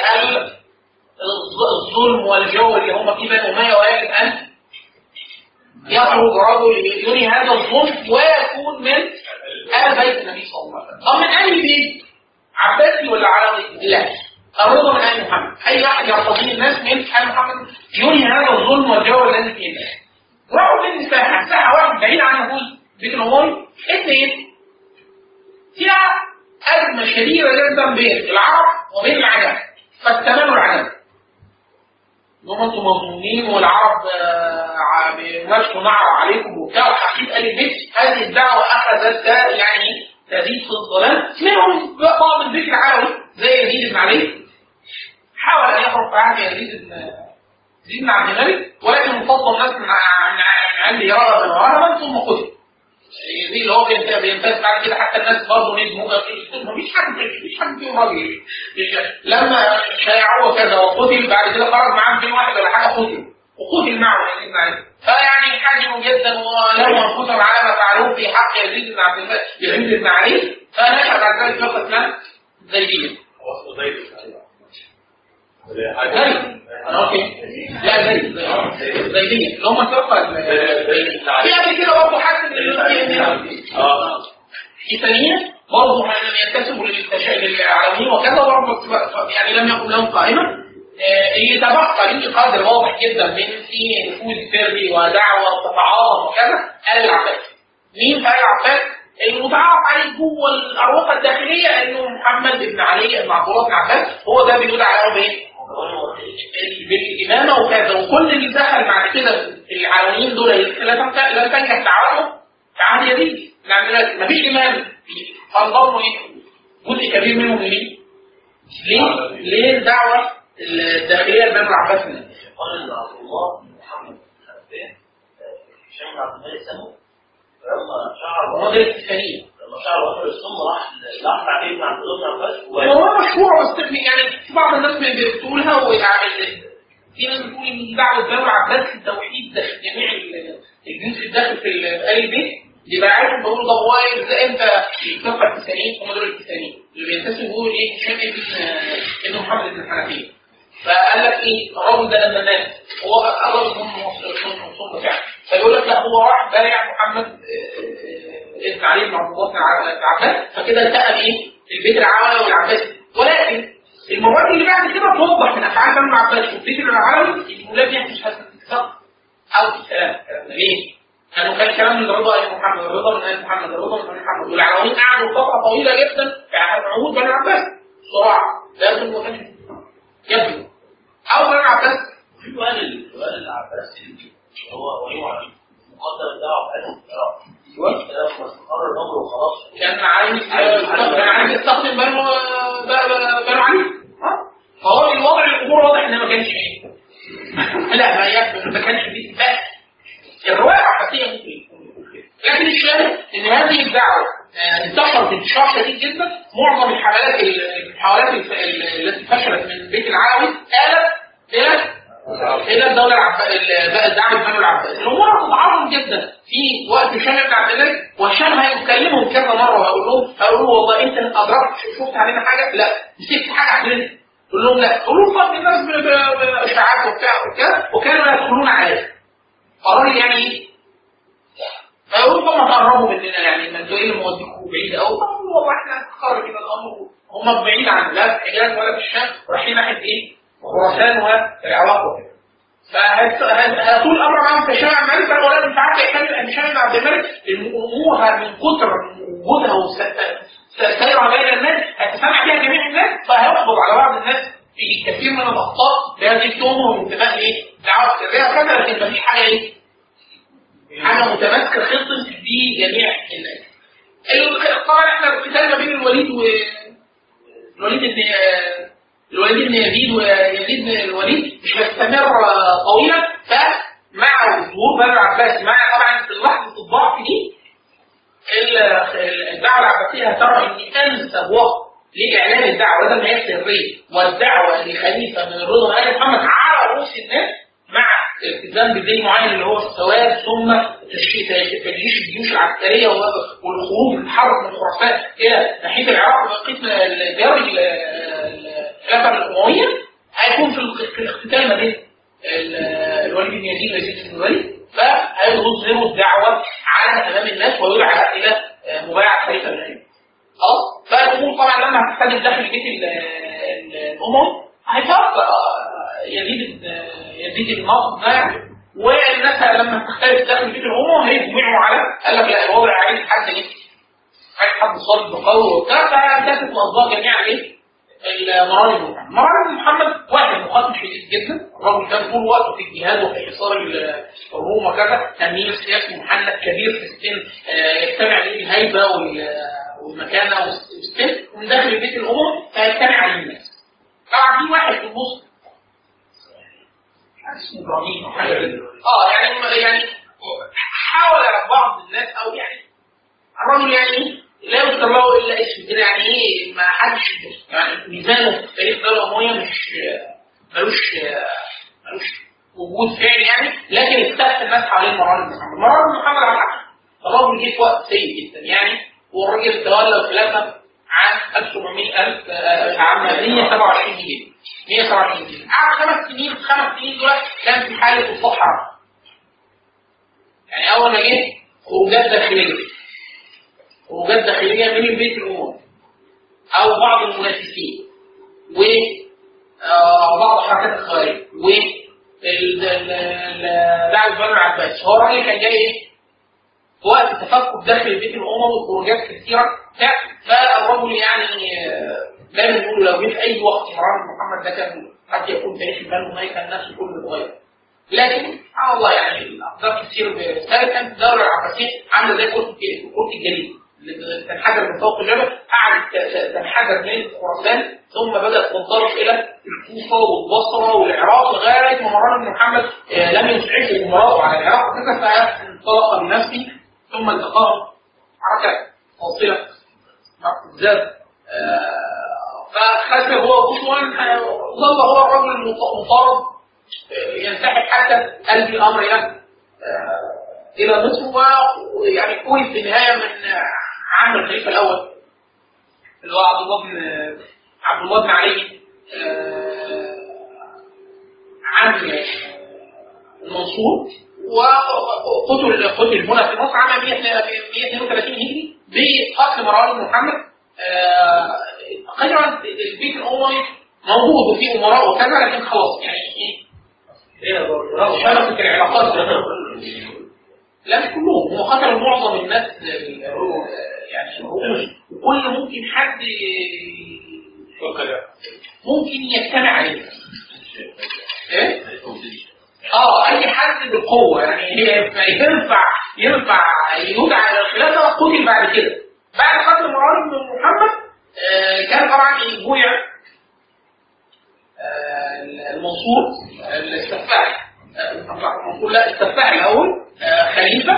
الظلم والجو اللي هم فيه بني اميه، ويجب ان يخرج رجل ينهي هذا الظلم ويكون من آل بيت النبي صلى الله عليه وسلم. طب من أهل بيت عباسي ولا علوي؟ لا، الرضا من آل محمد. أي واحد يرتضي الناس من آل محمد ينهي هذا الظلم والجو الذي فيه الناس. راحوا من مساحة واحد بعيد عن يهود بيت الأموي. اثنين فيها أزمة شديدة جدا بين العرب وبين العجم، فاستمروا العجم. هم انتم مظلومين والعرب بيمشوا نعر عليكم وبتاع، وحقيقة قال البيت هذه الدعوة أخذت يعني تزيد في الظلام. منهم بعض الذكر العلوي زي يزيد بن علي، حاول أن يخرج في عهد يزيد بن عبد الملك، ولكن انفضوا الناس من عنده رغبا ورهبا ثم قتل. يزيد اللي هو بينتهز بعد كده، حتى الناس برضه ندموا مفيش حد فيهم راجل. لما شايعوه كذا وقتل بعد كده خرج معاه 200 واحد ولا حاجه وقتل معه يزيد بن علي. فيعني حجموا جدا ولو انفسهم على ما فعلوه في حق يزيد بن عبد الملك يزيد بن علي، فنشأ بعد ذلك فرقه اسمها زيديه. اوكي لا زي دي اللي هم الفرقه في قبل كده برضه حد الثانيين برضه لم ينتسبوا للعالمين وكذا برضه يعني لم يكن لهم قائمه. اللي تبقى ليه قدر واضح جدا من في نفوذ فردي ودعوه وتعاظم وكذا آل العباس. مين آل العباس؟ المتعارف عليه جوه الاروقه الداخليه انه محمد بن علي بن عبد الله بن عباس هو ده بيدل على بايه؟ بالامامه وكذا. وكل اللي دخل بعد كده العالمين دول لم تنجح دعوتهم كعهد يزيد لان مفيش امام فانضموا ايه؟ جزء كبير منهم ليه؟ ليه الدعوه الداخليه لبني العباس منها؟ قال ان عبد الله بن محمد بن حبان هشام عبد الملك سمو فلما شعر هو ده الثانيه لما شعر وصل السم راح عليه بن عبد الله بن عباس هو مشهور بس يعني في بعض الناس بتقولها في ناس بتقول ان دعوه بني العباس للتوحيد داخل جميع الجزء الداخل في آل البيت يبقى عارف بقول ده هو انت الفرقه التسانين هم دول التسانين اللي بينتسبوا بيقولوا ايه هشام ابن محمد بن الحنفيه. فقال لك ايه الراجل ده لما مات هو اغلب الصوم فعلا فيقول لك لا هو راح بايع محمد ابن علي بن عبد الله بن عباس فكده التقى ايه البيت العلوي والعباسي. ولكن المرات اللي بعد كده توضح من افعال بني العباس والبيت العلوي المولاد يعني مش هتتكسر او الكلام ليه؟ لانه كان كلام من رضا ال محمد الرضا من ال محمد الرضا من ال محمد والعلويين قعدوا فتره طويله جدا في عهود بني العباس صراع لازم ما كانش يبدو او بني العباس في سؤال العباس هو مقدر الدعوه بتاعته لما استقر الامر وخلاص كان عايز يستخدم بنو علي فهو الوضع الامور واضح ان ما كانش لا ما كانش فيه بس الروايه العباسيه ممكن يكون لكن الشاهد ان هذه الدعوه انتشرت انتشار شديد جدا. معظم الحملات التي فشلت من بيت العلوي آلت الى الدوله دعوه بني العباس. الامور تتعاظم جدا في وقت هشام بن عبد الملك وهشام هيكلمهم كذا مره وهيقول لهم والله انت ادركت شفت علينا حاجه؟ لا. مسكت حاجه عندنا؟ قول لهم لا. قولوا طب الناس باشاعات وبتاع وكانوا يدخلون عليه. قرار يعني ايه؟ فيقولوا طب ما تقربوا مننا يعني ما انتوا ايه اللي موديكوا بعيد او والله احنا هنتخرج كده الامر هم بعيد عن لا في الحجاز ولا في الشام رايحين ناحيه ايه؟ خراسان والعراق وكده. فهتقول الامر معاهم كهشام بن عبد الملك ولا انت عارف هشام بن عبد الملك الامور من كثر وجودها وسيرها بين الناس هتسمع فيها جميع الناس فهيقبض على بعض الناس في كثير من الاخطاء بهذه التهمه وانتماء ايه؟ دعوه سريه وكذا. لكن مفيش حاجه ايه؟ حاجه متماسكه خطط في جميع الناس. طبعا احنا القتال ما بين الوليد بن يزيد ويزيد بن الوليد مش هيستمر طويلا. فمع ظهور بني العباس مع طبعا في لحظه الضعف دي الدعوه العباسيه هترى ان انسب وقت لاعلان الدعوه بدل ما هي سريه والدعوه لخليفه من الرضا ال محمد على رؤوس الناس مع التزام بدين معين اللي هو السواد ثم تجيش الجيوش العسكريه والخروج الحرب من خراسان الى ناحيه العراق وقسم ديار الخلافه الامويه هيكون في الاختتام ما بين الوليد بن يزيد ويزيد بن الوليد فهيظهروا الدعوه على امام الناس ويدعى الى مبايعه خليفه الاموي. فالامور طبعا لما هتحتاج داخل البيت الاموي هيتوقع يزيد الموقف ده يعني والناس لما تختلف داخل البيت الاموي هيجمعوا على قال لك لا الوضع عايز حد عايز حد صلب بقوه وبتاع فكانت الاصداء جميعا ايه؟ مراد محمد واحد مقاتل شديد جدا. الراجل كان طول وقته في الجهاد وفي حصار الروم وكذا. تمييز سياسي محنك كبير في السن يجتمع عليه الهيبه والمكانه والسن ومن داخل البيت الاموي فيجتمع عليه الناس. طبعا في واحد في النص اسمه ابراهيم او حاجه يعني حاول بعض الناس او يعني الرجل يعني لا يذكر له الا اسم كده يعني ايه ما حدش يعني ميزانه في تاريخ الدوله الامويه ملوش وجود فعلي يعني لكن استهدف الناس حوالين مروان بن محمد على الحق. الراجل جه في وقت سيء جدا يعني والراجل تولى الخلافه عام 1700 عام 127 هجري 127 سنه. قعد 5 سنين، 5 سنين دول كان في حاله الصحراء. يعني اول ما جه خروجات داخليه، خروجات داخليه من البيت الاموي او بعض المنافسين وبعض حركات الخوارج و دعوة بنو العباس. هو الراجل كان جاي ايه؟ في وقت تفكك داخل البيت الاموي وخروجات كثيره، فالرجل يعني دايما يقولوا لو جه في اي وقت مروان بن محمد ده كان قد يكون تاريخ بنو اميه كان الناس كله اتغير. لكن سبحان الله يعني الاقدار كثير بالرساله. كانت الدوله العباسيه عامله زي كره الجليد اللي تنحدر من فوق الجبل، قعدت تنحدر من خراسان ثم بدات تنطلق الى الكوفه والبصره والعراق لغايه ما مروان بن محمد لم يسعفه امراؤه على العراق اساسا، فانطلق بنفسه ثم التقاه حركه فاصله مع الزاد فخسر هو غصوان. ظل هو الرجل المطارد ينسحب حتى قلب الامر الى مصر، ويعني كويس في النهايه من عهد الخليفه الاول اللي هو عبد الله بن علي عن المنصور، وقتل هنا في مصر عام 132 هجري بقتل مروان بن محمد. تقريبا البيت الاموي موجود وفيه امراء وكذا، لكن خلاص يعني شبكه العلاقات لا مش كلهم، هو قتلوا معظم الناس يعني وكل ممكن حد ممكن يجتمع عليه. ايه؟ اي حد بالقوه يعني ينفع يدعى على الخلافه قتل بعد كده. بعد قتل مروان بن محمد كان طبعا بويع المنصور السفاح، المنصور لا السفاح الاول خليفه.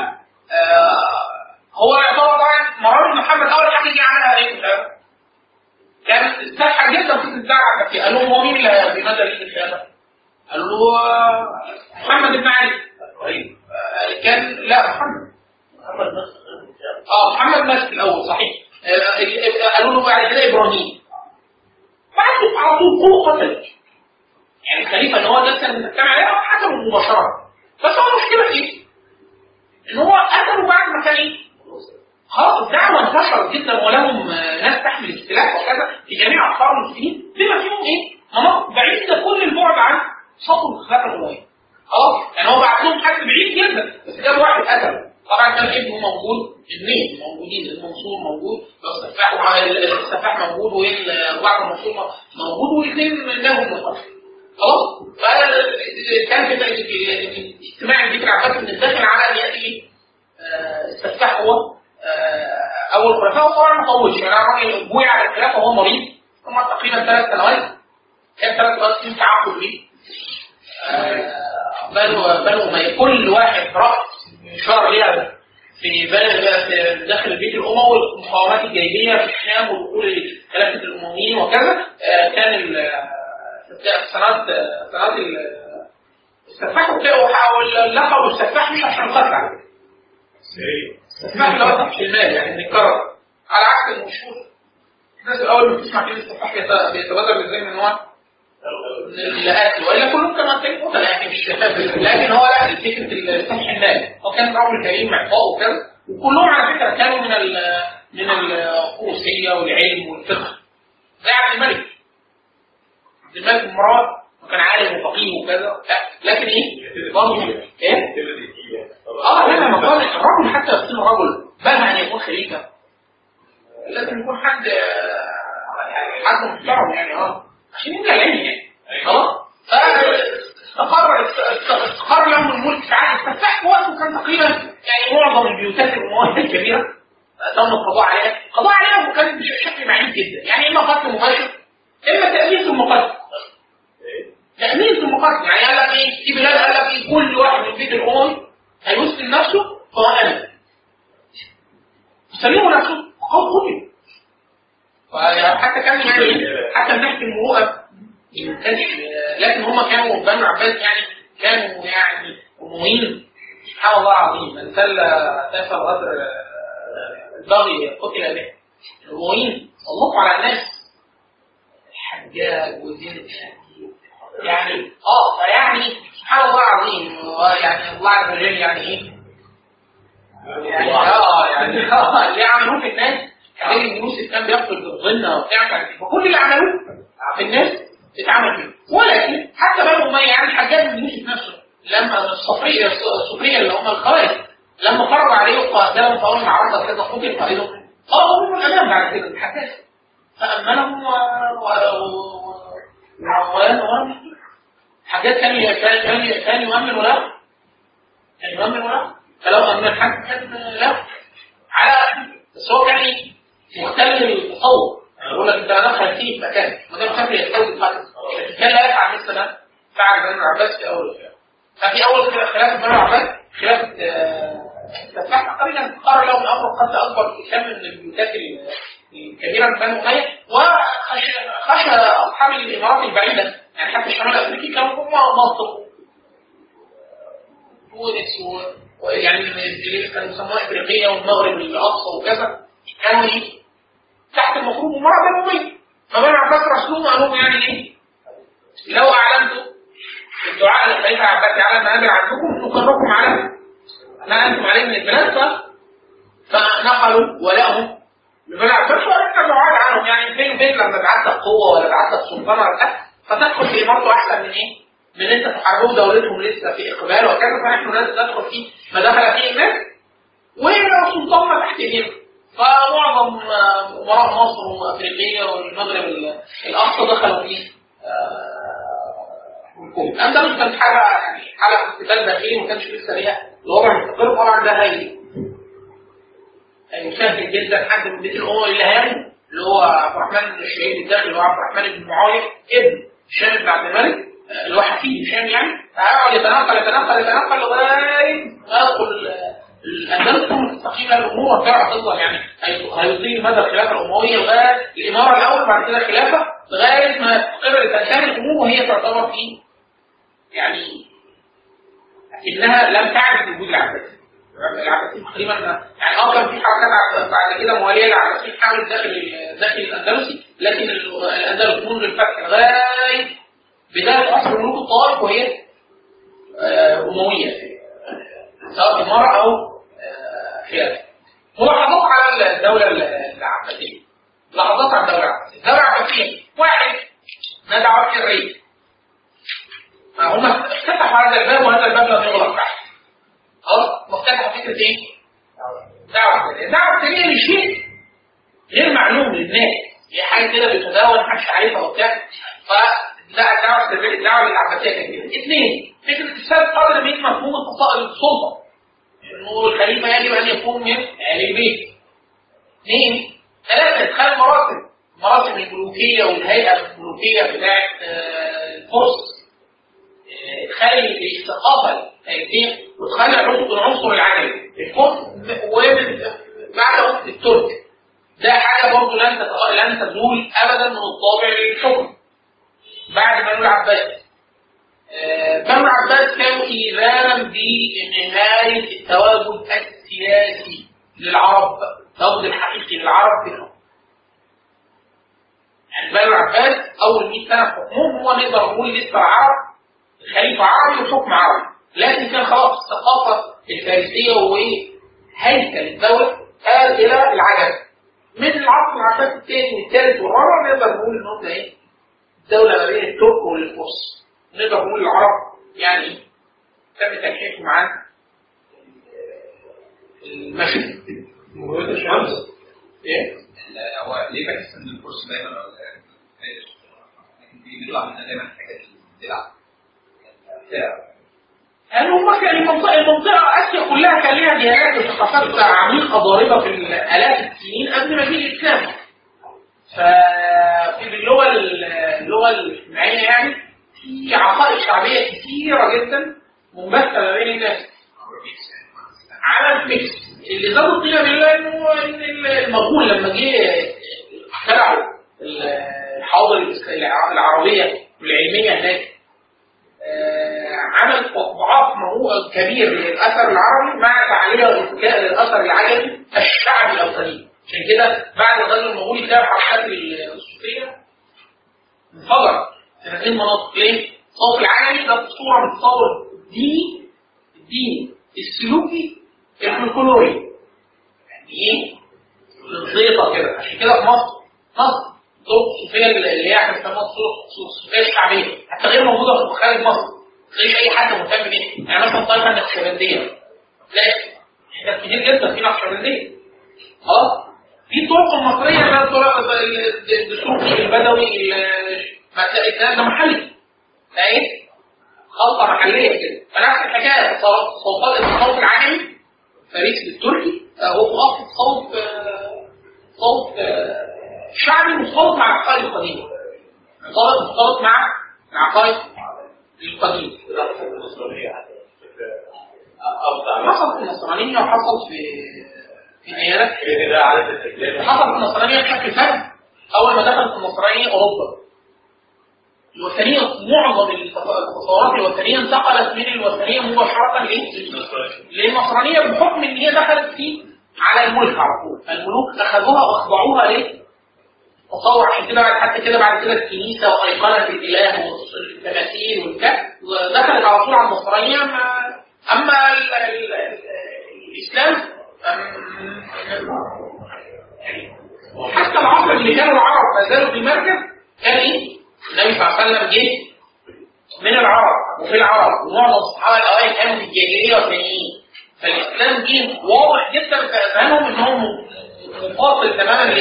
هو يعتبر طبعا مروان بن محمد اول حاجه يجي عملها ايه؟ كان استحى جدا في الدعوه فيه. قال لهم هو مين اللي بمدى الخلافه؟ قالوا له محمد بن علي. كان لا محمد محمد ماسك الاول صحيح. قالوا له بعد كده ابراهيم. بعد على طول قوه قتل يعني الخليفه اللي هو الناس كانت بتجتمع عليه حكموا مباشره. بس هو المشكله ايه؟ ان هو قتلوا بعد ما كان ايه؟ خلاص الدعوه انتشرت جدا ولهم ناس تحمل السلاح وكذا في جميع اقطار المسلمين بما فيهم ايه؟ مناطق بعيده كل البعد عن سطو الخلافه الامويه. خلاص يعني هو بعت لهم حد بعيد جدا بس جاب واحد قتله. طبعا كان ابنه موجود، ابنين موجودين، المنصور موجود، السفاح موجود، وبعض المنصور موجود، والاثنين لهم القتل. خلاص فكان في اجتماع الذكر عباس من الداخل على ان ياتي السفاح هو اول خلفاء. وطبعا ما طولش يعني الراجل بويع على الخلافه وهو مريض ثم تقريبا 3 سنوات كان 3 سنين تعاقب ليه. بنو أمية كل واحد راس شرع ليها في داخل البيت الاموي والمقاومات الجاهليه في الشام ودخول خلافه الامويين وكذا. كان سنوات السفاح واللقب السفاح مش عشان قتل على فكره. السفاح اللي هو في المال يعني بيتكرر على عكس المشهور. الناس الاول ما بتسمع كلمه السفاح بيتبادر ازاي من نوع القتل والا كلهم كانوا قتل يعني مش لكن هو لا فكره السفح المال. هو كان رجل كريم معطاء وكذا وكلهم على فكره كانوا من الفروسيه والعلم والفقه زي عبد الملك. عبد الملك بن مروان وكان عالم وفقيه وكذا لكن ايه؟ برضه ايه؟ لا مقال الرجل حتى يصير رجل بها ان يكون خليفه لازم يكون حد محترم يعني عشان يبقى العلم يعني خلاص. استقر لهم الملك في عهد السفاح وقته كان تقريبا يعني معظم البيوتات الامويه الكبيره تم القضاء عليها وكانت بشكل معنيف جدا يعني اما قتل مباشر اما تأمين ثم قتل. تأمين ثم قتل يعني قال لك ايه؟ في بلاد قال لك ايه؟ كل واحد من البيت الاموي هيسلم نفسه فهو امن. يسلموا نفسه قتل. حتى كان يعني حتى من ناحيه المروءه لكن هم كانوا بنو العباس يعني كانوا يعني امويين سبحان الله العظيم. من سل سيف الغدر البغي قتل به. الامويين سلطوا على الناس حجاج وزين يعني فيعني سبحان الله العظيم. يعني الله عز وجل يعني ايه؟ يعني اللي عملوه في الناس كان يوسف كان بيقتل بالظن وبتاع، فكل اللي عملوه في الناس اتعمل فيه. ولكن حتى بنو أمية يعني حجاج بن يوسف نفسه لما الصفرية اللي هم الخوارج لما فرض عليه وقاتلهم في اول معركه كده قتل قائدهم هم الامام بعد كده الحجاج فامنهم حاجات كان يؤمن ولا فلو امن حد كان لا على بس هو كان مختلف التصور. يقول لك انت دخل فيه في مكان ما دام خاف يستوعب خالص كان لا يفعل مثلا فعل بن عباس في اول ففي اول خلاف بن عباس خلاف تفتح تقريبا قرر لهم الامر قد اكبر في كم من البيوتات الكبيره من بني اميه وخشى اصحاب الامارات البعيده يعني حتى الشمال الافريقي كانوا هم مصر تونس ويعني اللي كانوا يسموها افريقيا والمغرب الاقصى وكذا كانوا تحت المفروض امراء بني اميه. فبني عباس رسولهم قال لهم يعني ايه؟ لو اعلنتم الدعاء للخليفه عباس على ما امر عندكم نقركم على ما انتم عليه من البلاد فنقلوا ولائهم لبني عباس وانت بعاد عنهم يعني فين وبين لما بعتك قوه ولا بعتك سلطنه ولا فتدخل في امارته احسن من ايه؟ من انت تحاربوا دولتهم لسه في اقبال وكذا فنحن لازم ندخل فيه ما دخل فيه الناس وسلطاننا تحت ايدينا. فمعظم امراء مصر وافريقيا والمغرب الاقصى دخلوا فيه الحكومه. الاندلس كانت حاجه يعني حاله اقتتال داخلي ما كانش لسه ليها الوضع مستقر طبعا ده هيسهل جدا حد من بيت الامه اللي هيعمل اللي هو عبد الرحمن الشهيد الداخلي اللي هو عبد الرحمن بن معاويه ابن هشام بن عبد الملك اللي هو حفيد هشام يعني هيقعد يتنقل لغايه ما يدخل الاندلس ثم تستقيم الامور وترجع تفضل يعني هيطيل مدى الخلافه الامويه لغايه الاماره الاول بعد كده الخلافه لغايه ما تستقر تنتهي الامور وهي تعتبر في يعني انها لم تعرف وجود العباسيين. العباسيين تقريبا يعني كان في حركات بعد كده مواليه للعباسيين حاولت داخل الاندلسي لكن الاندلس منذ الفتح لغايه بدايه عصر ملوك الطوائف وهي امويه سواء اماره او خلافه. ملاحظات على الدوله العباسيه. ملاحظات على الدوله العباسيه واحد ما دعوه الرئيس هم افتتحوا هذا الباب وهذا الباب لم يغلق بعد. خلاص مفتتحوا فكره ايه؟ دعوه الدينيه لشيء غير معلوم للناس هي حاجه كده بتتداول محدش عارفها وبتاع فلا الدعوه للعباسيه كانت كده. اثنين فكره السبب قدر من مفهوم السلطه انه الخليفه يجب ان يكون من اهل البيت. اثنين ثلاثه ادخال مراتب الملوكيه والهيئه الملوكيه بتاعت الفرس ادخال الثقافه الهيئيه وادخال العنصر العددي الفرس وبعد الترك ده حاجه برضه لن تزول ابدا من الطابع للحكم. بعد بنو العباس بنو العباس كانوا إيذانا بنهاية التواجد السياسي للعرب التواجد الحقيقي للعرب في الحكم. يعني بنو العباس أول 100 سنة في حكمهم هو نقدر نقول لسه العرب خليفة عربي وحكم عربي لكن كان خلاص الثقافة الفارسية وهيكل الدولة قال إلى العجز. من العصر العباسي الثاني والثالث والرابع نقدر نقول إن هم إيه؟ الدولة ما بين الترك والفرس. نقدر نقول العرب يعني تم تكييفهم عن المشرق. ايه؟ هو ليه بحس ان الفرس دايما بيطلع منها دايما حاجات بتلعب يعني هم كان المنطقة آسيا كلها كان لها ديانات وثقافات عميقة ضاربة في آلاف السنين قبل ما يجي الإسلام. ففي اللغة الاجتماعية يعني في عقائد شعبية كثيرة جدا منبثة ما بين الناس. على الفكس اللي زاد الطينة بالله إن المغول لما جه اخترعوا الحاضر العربية والعلمية هناك عمل تطبيعات مهول كبير للأثر العربي مع تعليق الأثر العجمي الشعبي الأوطاني. عشان كده بعد غزو المغول كان حركات الصوفية انفجر في هذه المناطق. ليه؟ التصوف العالمي ده صوره من التصور الديني السلوكي الفلكلوري، يعني ايه؟ الزيطه كده. عشان كده في مصر طرق الصوفيه اللي هي احنا بنسموها الصوفيه الشعبيه حتى غير موجوده في خارج مصر، غير اي حد مهتم بيها. يعني مثلا طائفه النقشبنديه، لا احنا كتير جدا في نقشبنديه. خلاص في الطرق المصريه بقى، الطرق الدسوقي البدوي الكلام ده محلي، ده ايه؟ خلطه محليه كده. فنفس الحكايه صوتات التصوف العالمي فريق التركي هو خاص صوت شعبي مختلط مع العقائد القديمه، مختلط مع العقائد القديمه. حصل في النصرانيه وحصل في ديانات، حصل في النصرانيه بشكل فج. اول ما دخلت النصرانيه اوروبا الوثنيه، معظم التصورات الوثنيه انتقلت من الوثنيه مباشره للنصرانيه بحكم ان هي دخلت على الملك على طول. الملوك اخذوها واخضعوها ليه؟ تصور. عشان كده حتى كده بعد كده الكنيسه وايقونه الاله والتماثيل والكهف دخلت على طول على النصرانيه. اما الاسلام حتى العصر اللي كانوا العرب ما زالوا في المركز كان ايه؟ النبي صلى الله عليه وسلم جه من العرب وفي العرب، ومعظم الصحابه الاوائل كانوا في الجاهليه وثانيين. فالاسلام جه واضح جدا في اذهانهم ان هو مفاصل تماما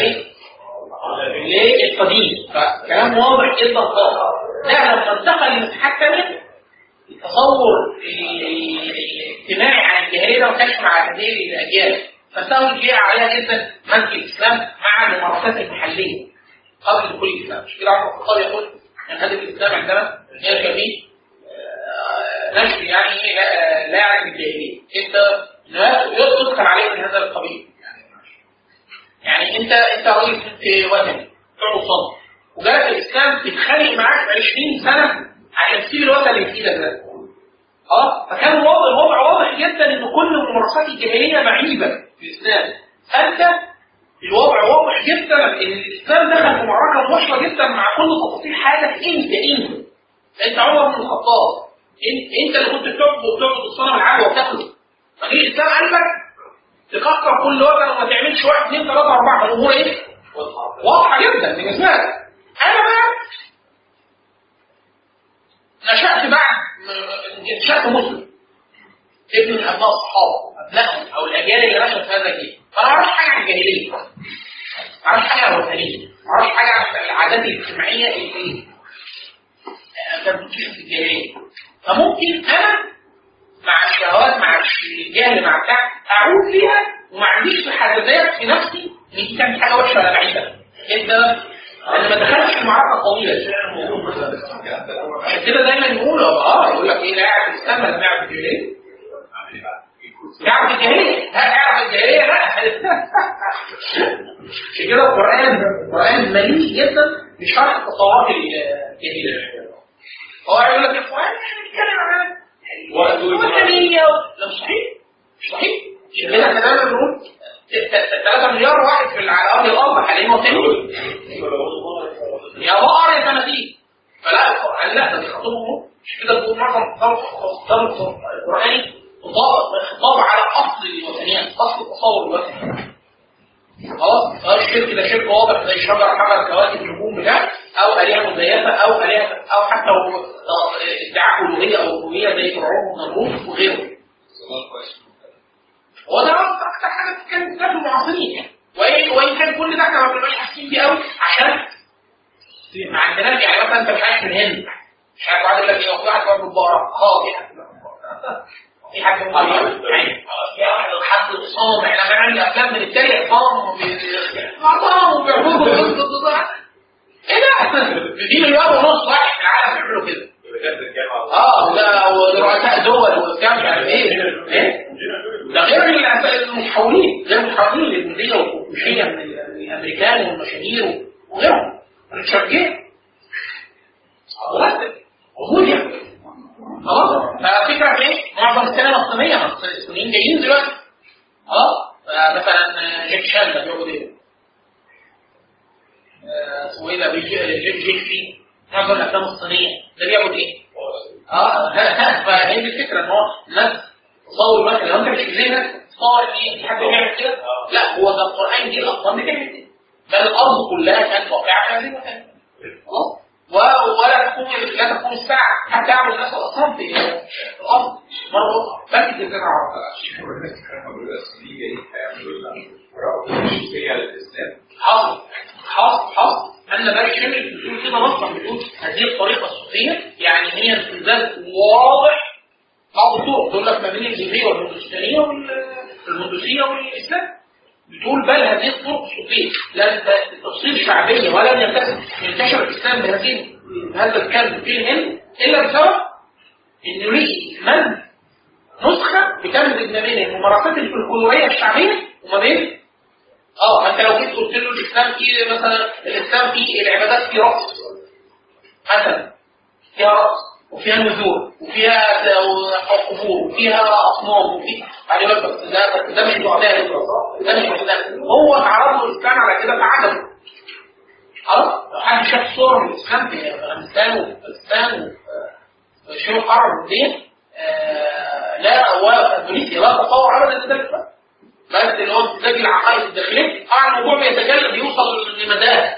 للقديم، فكلام واضح جدا خالص. ده لما انتقل لمساحات ثانيه التصور الاجتماعي عن الجاهليه ده ما كانش مع هذه الاجيال، فساوي جاء عليها جدا منهج الاسلام مع الممارسات المحليه قبل كل الاسلام. مش كده عمر الخطاب يقول ان هذا الاسلام عندما ينشا فيه نشر يعني لا يعرف الجاهليه، انت يدخل عليك من هذا القبيل. يعني انت راجل في وثني تعبد صنم وجالك الاسلام تتخانق معاك 20 سنه عشان تسيب الوثن اللي في ايدك ده. فكان الوضع واضح جدا ان كل الممارسات الجاهليه معيبه في الاسلام. انت الوضع واضح جدا ان الاسلام دخل في معركه مباشره جدا مع كل تفاصيل حياتك. انت عمر بن الخطاب، انت اللي كنت بتعبد الصنم العادي وتاكله، فجه الاسلام قال لك تكسر كل وثن وما تعملش 1 2 3 4. الامور ايه؟ واضحه جدا بالنسبه لك. انا بقى نشأت مسلم، ابن من ابناء الصحابه، ابنائهم او الاجيال اللي نشأت في هذا الجيل. فانا ما اعرفش حاجه عن الجاهليه، ما اعرفش حاجه عن الوثنيه، ما اعرفش حاجه عن العادات الاجتماعيه اللي كانت بتشوف في الجاهليه. فممكن انا مع الشهوات مع الجهل مع بتاع اعود فيها وما عنديش حساسيات في نفسي ان دي كانت حاجه وحشه ولا بعيده. انت انا ما دخلتش في معركه طويله. عشان كده دايما يقولوا يقول لك ايه؟ لا يعرف الاسلام ولا يعرف الجاهليه. يعرف الجاهليه؟ لا يعرف الجاهليه لا. عشان كده القران مليء جدا بشرح تصورات الجاهليه. هو يقول لك القران احنا بنتكلم عن الوثنيه. لا مش صحيح. عشان كده احنا دايما بنقول 3 مليار واحد على ارض الارض حاليا وثنيين، يا بقر يا تماثيل. فلا القران لا ده بيخاطبهم. مش كده بيقول معظم الخطاب القراني خطاب على اصل الوثنيه، اصل التصور الوثني. خلاص الشرك ده شرك واضح زي شجر حجر كواكب نجوم بتاع او الهه مزيفه او حتى ادعاء الوهيه او الربوبيه زي فرعون ونمرود وغيره. وده اكتر حاجه بتتكلم فيها في المعاصرين يعني. وان كان كل ده احنا ما بنبقاش حاسين بيه قوي عشان ما عندناش. يعني مثلا انت مش عايش في الهند، مش عارف واحد يقول لك ايه واحد برضه البقره في حد يعني حد صام. احنا بنعمل افلام من التاني صام وبيعبدوا ايه ده؟ في مليار ونص واحد في العالم بيعملوا كده. ورؤساء دول وبتاع مش عارف ايه. ده غير المحاولين للمدينه والكوشيه من الامريكان والمشاهير وغيرهم متشجعين. وجود يعني خلاص. ففكره في ايه؟ معظم السينما الصينيه الصينيين جايين دلوقتي. مثلا جاك شان ده بيقول ايه؟ اسمه ايه ده؟ جيك معظم الافلام الصينيه ده بيعبد ايه؟ فهي الفكره ان هو الناس تصور مثلا لو انت مش ذهنك تصور ان حد بيعمل كده، لا هو ده القران جه اصلا بتعمل كده، بل الارض كلها كانت واقعه في هذه المكان خلاص. ولا تكون الساعه حتى يعمل الناس اصلا في الارض مره اخرى بس في الجزيره حاصل ان مالك شمل بتقول كده نصا، بتقول هذه الطريقه الصوفيه يعني هي امتداد واضح بعض الطرق تقول لك ما بين الجبريه والهندوسيه والهندوسيه والاسلام، بتقول بل هذه الطرق الصوفيه لا تصير شعبيه ولم ينتشر الاسلام بهذا الكلب في الهند الا بسبب انه ليه من نسخه بتمزج ما بين الممارسات الفلكلوريه الشعبيه وما بين انت لو جيت قلت له الاسلام فيه مثلا الاسلام فيه العبادات فيه رقص مثلا، فيها رقص وفيها نذور وفيها قبور وفيها اصنام وفيها بعد يقول لك ده مش معتاد، ده مش معتاد، هو تعرض له الاسلام على كده فعجبه. لو حد شاف صور من الاسلام في افغانستان وباكستان وشمال العرب دي لا ولا اندونيسيا لا تتصور ابدا ذلك، بس اللي هو امتزاج العقائد الداخليه الموضوع بيتجلى بيوصل لمداه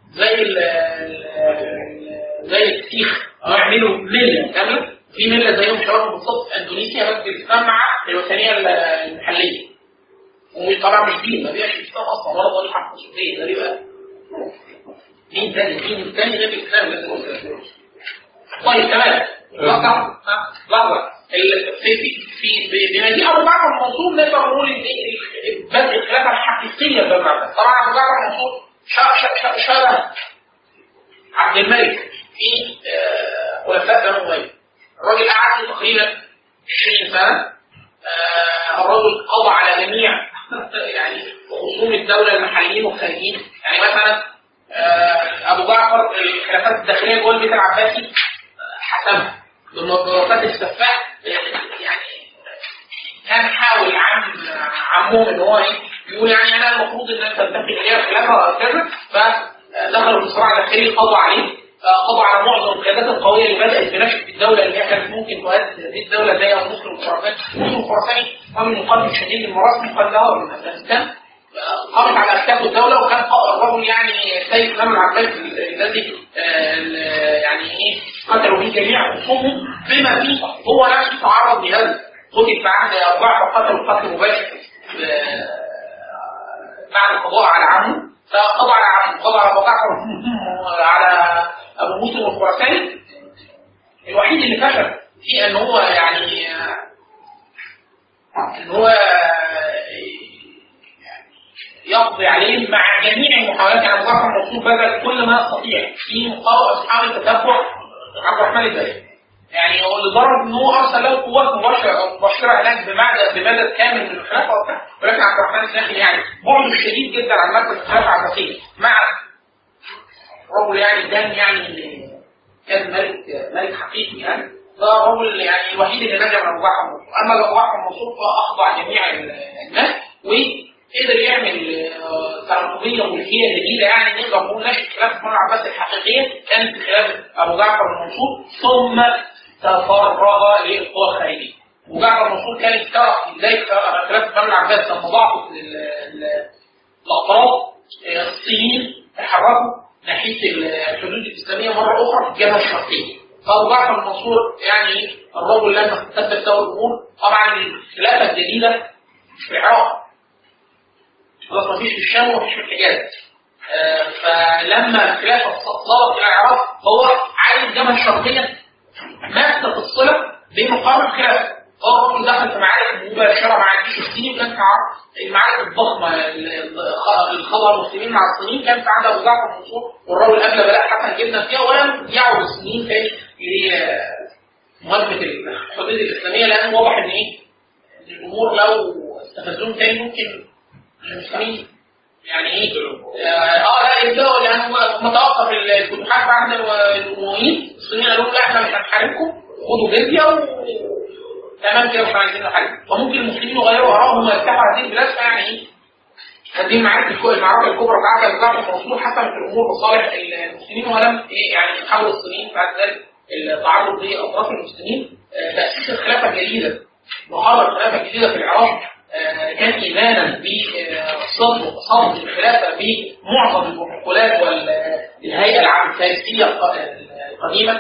زي السيخ يعملوا مله كامله، في مله زيهم شباب بالظبط في اندونيسيا بس بتسمى مع الوثنيه المحليه، وطبعا مش دين ما بيبقاش الاسلام اصلا ولا ضريحه حقوقيه، ده بيبقى دين ثاني غير الاسلام لازم. طيب تمام لحظه في بنادي ابو جعفر المنصور نقدر نقول ان بدء الخلافه الحقيقيه بالمعنى. طبعا ابو جعفر المنصور شبه عبد الملك في خلفاء بنو اميه، الراجل قعد تقريبا 20 سنه، الراجل قضى على جميع يعني خصوم الدوله المحليين والخارجيين، يعني مثلا ابو جعفر الخلافات الداخليه جوه البيت العباسي حسمها بموافقه السفاح، يعني كان حاول عمهم ان هو يقول يعني انا المفروض ان انت تتفق عليها خلافه كذا، فدخلوا في صراع داخلي قضوا عليه، قضوا على معظم القيادات القويه اللي بدات بنشأة الدوله اللي هي كانت ممكن تؤسس هذه الدوله زي مسلم الخراساني. مسلم الخراساني رجل مقدم شديد للمراسم قدها من افغانستان، قامت على اكتاف الدوله، وكان الرجل يعني سيد امام العباس الذي يعني قتلوا به جميع خصومهم بما فيه هو نفسه تعرض لهذا، قتل في عهد ابو جعفر قتل قتل مباشر بعد القضاء على عمه، فقضى على عمه، قضى على ابو جعفر على ابو مسلم الخراساني. الوحيد اللي فشل في ان هو يعني ان هو يقضي عليه مع جميع المحاولات، يعني ابو جعفر المنصور بذل كل ما يستطيع في مقاومه اصحاب التتبع عبد الرحمن الباقي، يعني هو لدرجه ان هو ارسل له قوات مباشره هناك بمدد كامل من الخلافه وبتاع، ولكن عبد الرحمن الباقي يعني بعده شديد جدا عن مركز الخلافه العباسيه، مع رجل يعني كان ملك حقيقي يعني، فالرجل يعني الوحيد اللي نجا من ابو جعفر المنصور. اما ابو جعفر المنصور فاخضع جميع الناس وقدر يعمل تراتبيه ملكيه جديده، يعني نقدر نقول نشأة خلافه عمر العباس الحقيقيه كانت في خلافه ابو جعفر المنصور، ثم تفرغ للقوى الخارجيه. ابو جعفر المنصور كان اشترك في بدايه خلافه عمر العباس لما ضعفت الاطراف الصينيين تحركوا ناحيه الحدود الاسلاميه مره اخرى في الجبهه الشرقيه، فابو جعفر المنصور يعني الرجل لما اختفت له الامور، طبعا الخلافه الجديده مش في العراق خلاص، ما فيش في الشام وما فيش في الحجاز، فلما الخلافه صارت الى العراق هو عايز الجبهه الشرقيه ماسكه الصله بمقام الخلافه، فالرجل دخل في معارك مباشره مع الجيش الصيني، وكان في المعارك الضخمه اللي خاضها المسلمين مع الصينيين كان في عهد ابو جعفر المنصور، والرجل قبل بلاء حسن جدا فيها، ولم يعود الصينيين تاني لمواجهه الحدود الاسلاميه، لان واضح ان الامور لو استفزوهم تاني ممكن المسلمين يعني لا يبداوا، لانه متوقف الفتوحات بعد الامويين، الصينيين قالوا لا احنا مش هنحاربكم، خدوا جزيه تمام كده مش عايزين نحارب، فممكن المسلمين يغيروا ارائهم ويفتحوا هذه البلاد، يعني هذه المعارك الكبرى بتاعت الزعم الموصول حسمت الامور بصالح المسلمين، ولم يعني تحول الصينيين بعد ذلك التعرض لاطراف المسلمين. تاسيس الخلافه الجديده وحاضر الخلافه الجديده في العراق كان ايمانا بصدق الخلافه بمعظم البروتوكولات والهيئه العامه الفارسيه القديمه.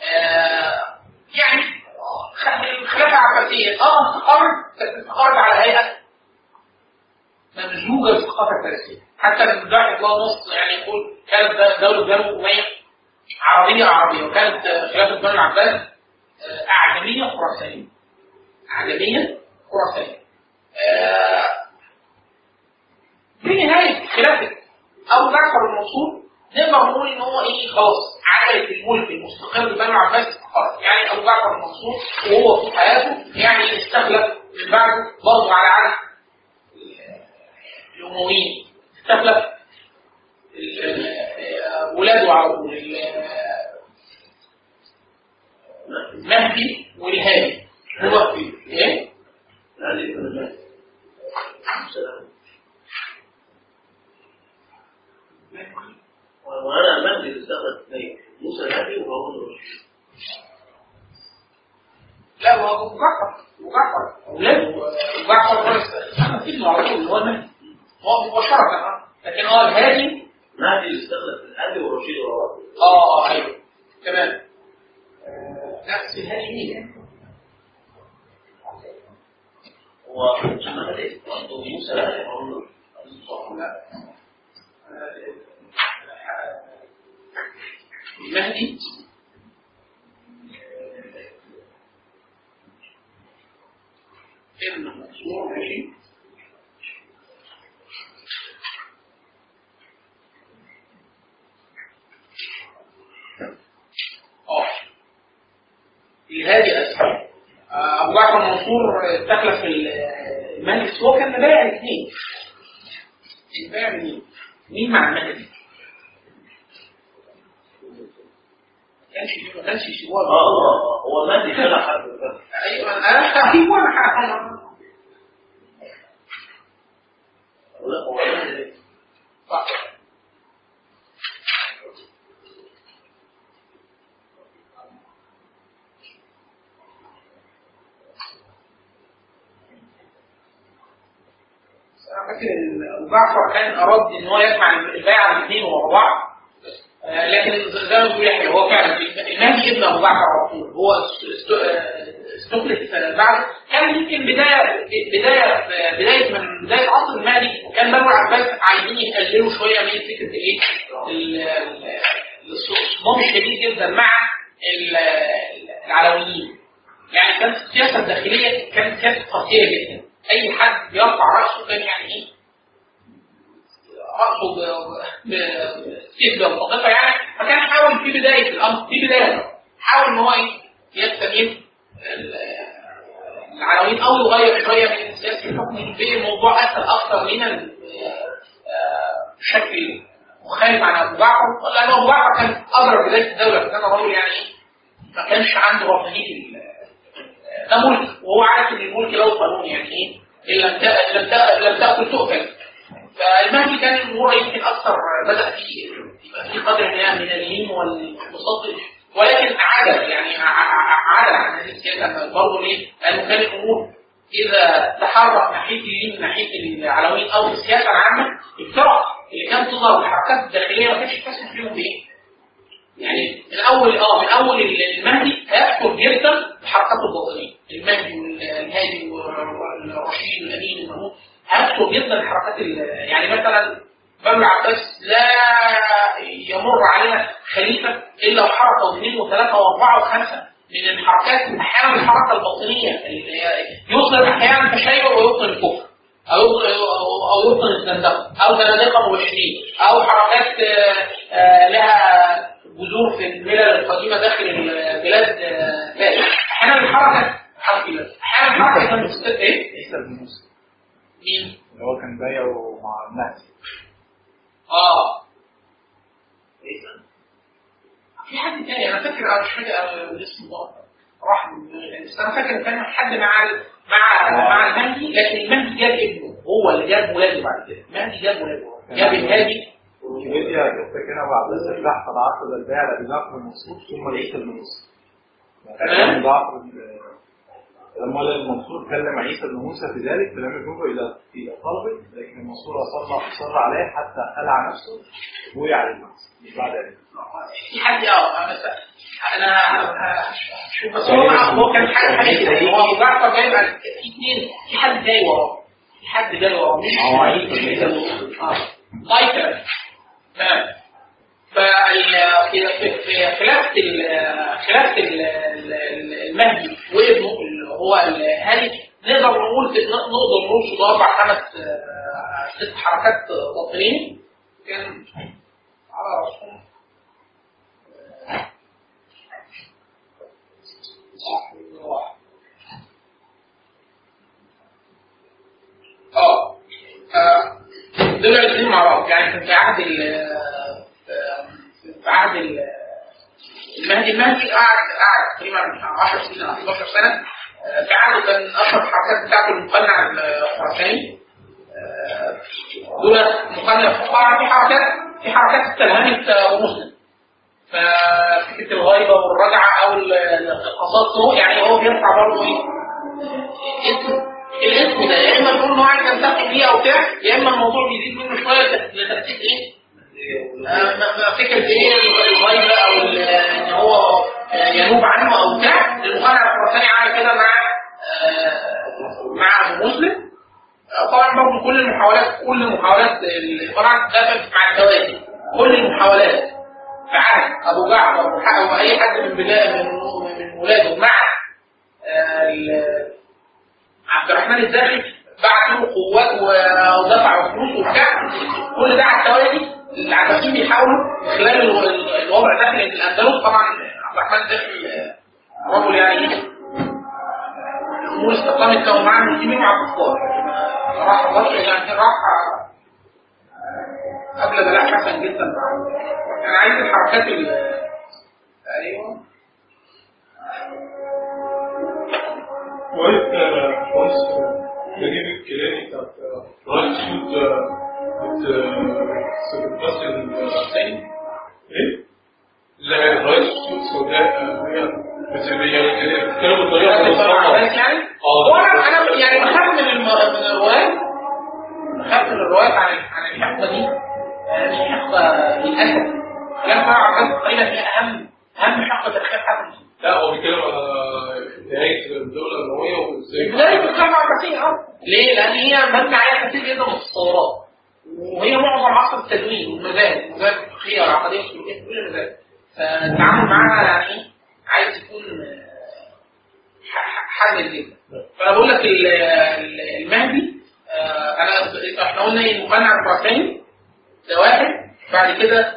يعني الخلافه العباسيه استقرت على هيئه ممزوجه بالثقافه الفارسيه، حتى الواحد الله نص يعني يقول كانت دوله بنو اميه عربيه، وكانت خلافه بنو العباس اعجميه خراسانيه. في نهايه خلافه ابو جعفر المنصور نقدر نقول ان هو خلاص عجله الملك المستقر بنو العباس استقرت. يعني ابو جعفر المنصور وهو في حياته يعني استخلف من بعده برضه على عهد الامويين، استخلف ولاده على طول المهدي والهادي. هو في ايه؟ وانا المهدي اللي استخلف اثنين، موسى الهادي وهارون الرشيد. لا هو ابو جعفر اولاده جعفر ابنه على طول هو المهدي، هو مباشرة، لكن هو الهادي اللي استخلف الهادي والرشيد وهارون. ايوه تمام. نفس الهادي مين؟ هو موسى الهادي وهارون الرشيد. المهدي ابن منصور ماشي. الهادي ابو جعفر منصور استخلف المهدي، هو كان بايع الاثنين. البايع مين مع المهدي؟ ما كانش يسيبوها. هو المهدي خلع حد. ايوه انا هو المهدي صح. فاكر ابو جعفر كان اراد ان هو يجمع البيعه الاثنين ورا بعض، لكن زي ما بيقول احنا هو فعلا المهدي ابن ابو جعفر على طول هو استخلف بعد. كان يمكن بدايه من بدايه عصر المهدي كان بنو العباس عايزين يقللوا شويه من فكره الصدام الشديد جدا مع العلويين. يعني كانت السياسه الداخليه كانت قاسيه جدا، اي حد يرفع راسه كان يعني راسه بسيف بالقطه يعني. فكان حاول في بدايه الامر حاول ان هو يستميل العلويين او يغير شويه من سياسه الحكم في الموضوع اسهل اكثر من بشكل مخالف عن ابو جعفر، لان ابو جعفر كان اضرب بدايه الدوله، فكان راجل يعني ما كانش عنده رفاهيه ده ملك، وهو عارف ان الملك له قانون يعني لم تأكل تؤكل. فالمهدي كان الامور يمكن اكثر بدا في قدر من اللين والمصدق، ولكن عدل عن هذه السياسه برضه. ليه؟ لانه كان الامور اذا تحرك ناحيه اليمين ناحيه العلويين او السياسه العامه، الفرق اللي كانت تظهر الحركات الداخليه ما كانتش تسمح فيهم بايه؟ يعني من اول المهدي هيحكم جدا الحركات الباطنيه، المهدي والهادي والرشيد والامين والمهمود هيحكم جدا الحركات. يعني مثلا بنو العباس لا يمر علينا خليفه الا وحركه واثنين وثلاثه واربعه وخمسه من الحركات. احيانا الحركه الباطنيه يصدر احيانا تشيع ويبطن الكفر او يبطن الزندقه او زنادقه مباشرين او حركات لها جذور في الملل القديمه داخل البلاد. احيانا الحركه كانت بتستدعي عيسى بن موسى مين؟ اللي هو كان بايعه مع المهدي. عيسى في حد تاني انا فاكر مش فاكر اسمه. راح انا فاكر كان حد مع المهدي، لكن المهدي جاب ابنه، هو اللي جاب ولاده بعد كده. المهدي جاب ولاده، جاب الهادي. ويكيبيديا كتبت بعد الاستفتاح فضعف البيع لأبي جعفر المنصور ثم عيسى بن موسى. يعني جعفر لما المنصور كلم عيسى بن موسى في ذلك فلم يجوبه إلى طلبه، لكن المنصور أصر عليه حتى خلع نفسه وبويع على المنصور بعد ذلك. في حد انا شوف بس هو كان حاجه كده، هو جعفر جايب في اثنين، في حد جاي وراه، في حد جاي وراه مش عيسى. طيب تمام. في خلافة المهدي وابنه اللي هو الهادي نقدر نقول في 4-5 حركات باطنين كان على رسول دول الاثنين مع بعض. يعني كان في عهد المهدي قعد تقريبا 10 سنين او 11 سنه. في عهده كان اشهر الحركات بتاعته المقنع الخراساني. دول مقنع طبعا في حركات استلهمت ابو مسلم، ففكره الغيبه والرجعه او القصاص، يعني هو بيرفع برضه الاسم ده، يا اما تقول انه عايز ينتقم بيه او بتاع، يا اما الموضوع بيزيد منه شويه لترتيب فكره الغيبه او ان هو ينوب عنه او بتاع. المقنع الخراساني عمل كده مع ابو مسلم. طبعا برضه كل المحاولات القناع دخلت مع التوازي، كل المحاولات في عهد ابو جعفر واي حد من ولاده مع عبد الرحمن الزاهد بعت له قوات ودفع فلوس وبتاع، كل ده على التوازي. العباسيين بيحاولوا خلال الوضع ده في الاندلس. طبعا عبد الرحمن الزاهد رجل يعني الامور استقامت له مع المسلمين ومع الكفار. راح قبل بلاء حسن جدا. كان عايز الحركات ايوه كويس نجيب الكلامي بتاعت رايت شوت بتمثل ايه؟ لا رايت شوت سوداء هي بتتكلم بطريقه يعني وانا يعني بخاف من الروايات عن الحقبه دي. الحقبه للاسف كلام بقى عباس تقريبا هي اهم حقبه تاريخيه حتى. لا هو بيتكلم على نهايه الدوله الامويه وازاي بدايه الخلافه العباسيه. ليه؟ لان هي مبنى عليها كتير جدا من التصورات، وهي معظم عصر التدوين والمذاهب الفقهيه والعقديه والسلوكيه كل المذاهب. فالتعامل معاها يعني عايز يكون حاجه جديده. فانا بقول لك المهدي احنا قلنا المقنع الخراساني ده واحد. بعد كده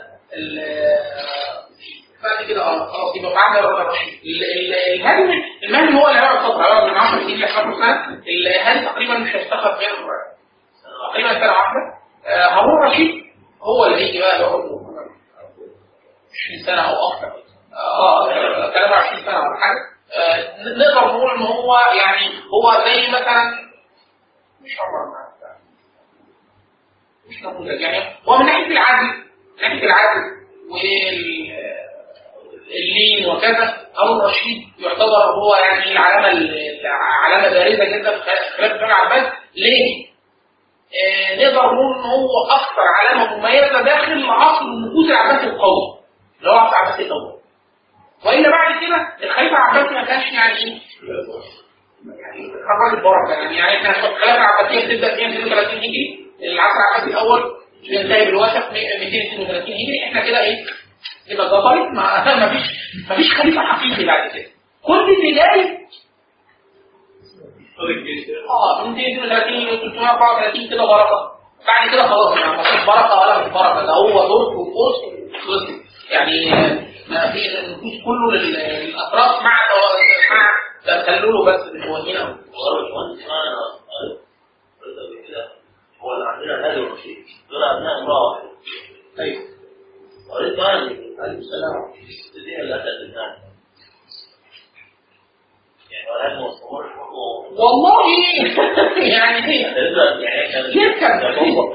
خلاص يبقى بعد الرشيد. المهدي هو اللي هيقعد فتره من 10 سنين ل 11 سنه. الهادي تقريبا مش هيستخدم غير تقريبا سنه واحده. هارون الرشيد هو اللي هيجي بقى يقعد 20 سنه او اكثر، 23 سنه ولا حاجه. نقدر نقول ان هو يعني هو زي مثلا مش نموذج يعني. هو من ناحيه العدل واللين وكذا هارون الرشيد يعتبر هو يعني علامه بارزه جدا في خلافه بني عباس. ليه؟ نقدر نقول ان هو اكثر علامه مميزه داخل عصر النفوذ العباسي القوي اللي هو عصر العباسي الاول. والا بعد كده الخليفه العباسي ما كانش يعني خرج البركه. يعني احنا الخلافه العباسيه بتبدا 232 هجري، العصر العباسي الاول بينتهي بالوثق 232 هجري. احنا كده يبقى ظبطت. ما فيش خليفه حقيقي بعد كده. كل اللي جاي من 232 ل 334 كده بركه. بعد كده خلاص يعني ما فيش بركه ولا مش بركه، ده هو دور وقوس خلص. يعني ما في النفوس كله للأطراف مع تخلله بس بالموهنة هو اللي عندنا هذا الرشيد دول أبناء الله واحد. طيب قريت عني عليه السلام الدين اللي أتت الناس والله يعني هي يركب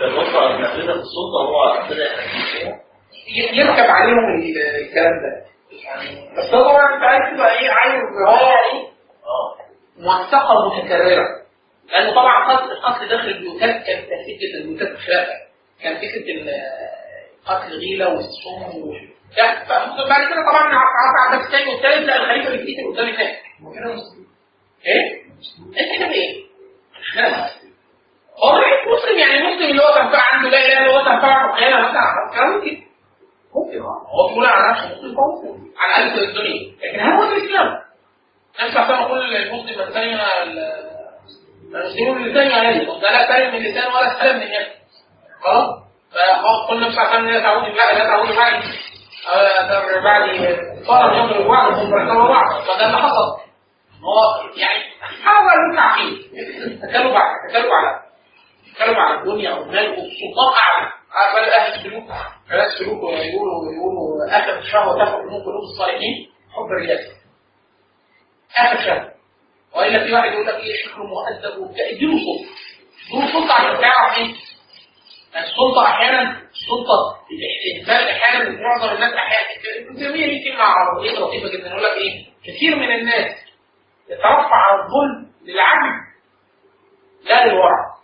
يركب عليهم الكلام ده يعني. بس طبعا انت عايز تبقى ايه، عايز روايه ايه موثقه متكرره، لانه طبعا القتل داخل البيوتات كانت فكره البيوتات الخلافه، كان فكره القتل غيله والسم بعد كده طبعا عبد الثاني والثالث لا الخليفه الجديد اللي قدام هناك ايه؟ انت كده ايه؟ هو مسلم يعني مسلم اللي هو كان عنده لا اله الا الله تنفعه خيانه مثلا كلام ممكن هو بيقول على نفسه مسلم ممكن على الاقل في الدنيا، لكن هل هو الاسلام؟ نفس عشان اقول المسلم الثاني المسلمون الثاني عليه ده لا سالم من اللسان ولا سالم من اليد خلاص. فقلنا نفس عشان لا تعودوا بعد صار يضرب بعضهم ويحتوى بعض، فده اللي حصل. هو يعني هذا المتعقيد تكلم على الدنيا والمال والسلطان اعلى. بل اهل السلوك يقولوا اخر شهوه تفرق من قلوب الصالحين حب الرياسه اخر شهوه، والا في واحد يقول لك ايه شكله مؤدب وبتاع، اديله سلطه عشان تعرف ايه السلطه. احيانا السلطه احيانا معظم الناس احيانا التنميه دي كلمه عربيه لطيفه جدا، يقول لك ايه كثير من الناس يترفع على الظلم للعدل لا للورع.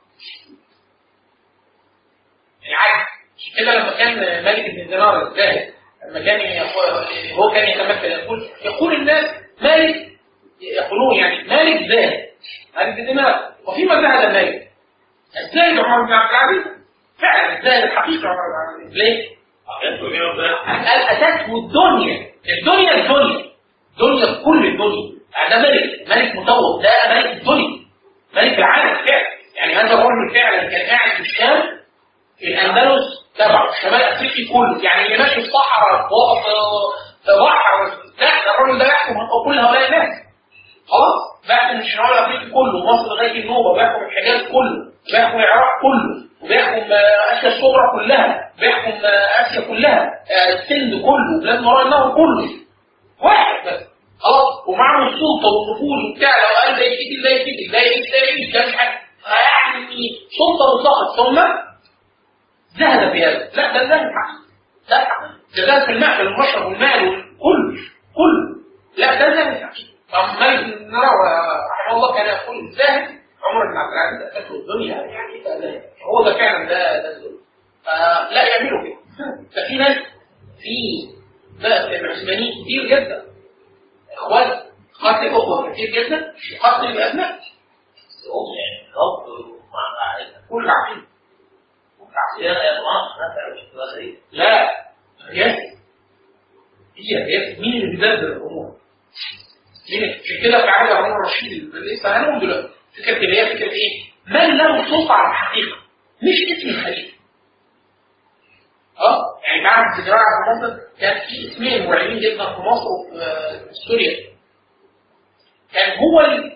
العدل كده لما كان مالك بن دينار الزاهد لما كان هو كان يتمثل يقول الناس مالك، يقولون يعني مالك زاهد مالك بن دينار، وفيما زهد مالك الزاهد عمر بن عبد العزيز فعلا الزاهد الحقيقي عمر بن عبد العزيز. ليه؟ الأساس والدنيا دنيا كل الدنيا، ده ملك مطوق، ده ملك الدنيا ملك العالم فعلا. يعني هذا الرجل فعلا كان قاعد في الشام في الأندلس تبعه شمال أفريقيا كله، يعني اللي ماشي في صحراء واقف في بحر لا الرجل ده يحكم كل هؤلاء الناس خلاص، بيحكم الشمال أفريقيا كله، مصر لغاية النوبة، بيحكم الحجاز كله، بيحكم العراق كله، وبيحكم آسيا الصغرى كلها، بيحكم آسيا كلها، السند كله، بلاد وراء النهر كله، واحد بس خلاص، ومعه السلطه والنفوذ وبتاع، لو قال ده يكتب ده يكتب ده يكتب ده مش حاجه يعني سلطه مطلقه. ثم زهد في هذا، لا ده زهد حقيقي، ده زهد في المأكل والمشرب والمال كله لا ده زهد حقيقي. مالك بن دينار رحمه الله كان يقول الزاهد عمر بن عبد العزيز أكله الدنيا يعني هو ده فعلا ده الزهد. لا يعملوا كده. ففي ناس في العثمانيين كتير جدا اخوان قتل اخوه كتير جدا، قتل الابناء كل عقيد لا هي مين اللي بيدبر الامور؟ في كده في عهد هارون الرشيد لسه هنقول دلوقتي فكره اللي هي فكره ايه؟ من له سلطه على الحقيقه مش اسم الخليفه. يعني بعد الزراعه في مصر كان في اسمين مرعبين جدا في مصر وفي سوريا. كان هو يعني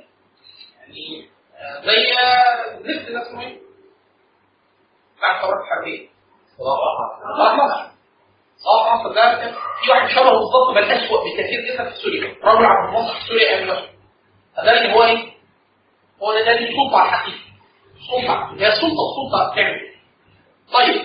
زي زفت ده اسمه ايه؟ بعد الثورات الحربيه صلاح مصر ده في واحد شبهه بالظبط بل اسوء بكثير جدا في سوريا، رجل عبد الناصر في سوريا قبل مصر. فذلك هو ايه؟ هو ده السلطه على الحقيقه. هي السلطه بتعمل. طيب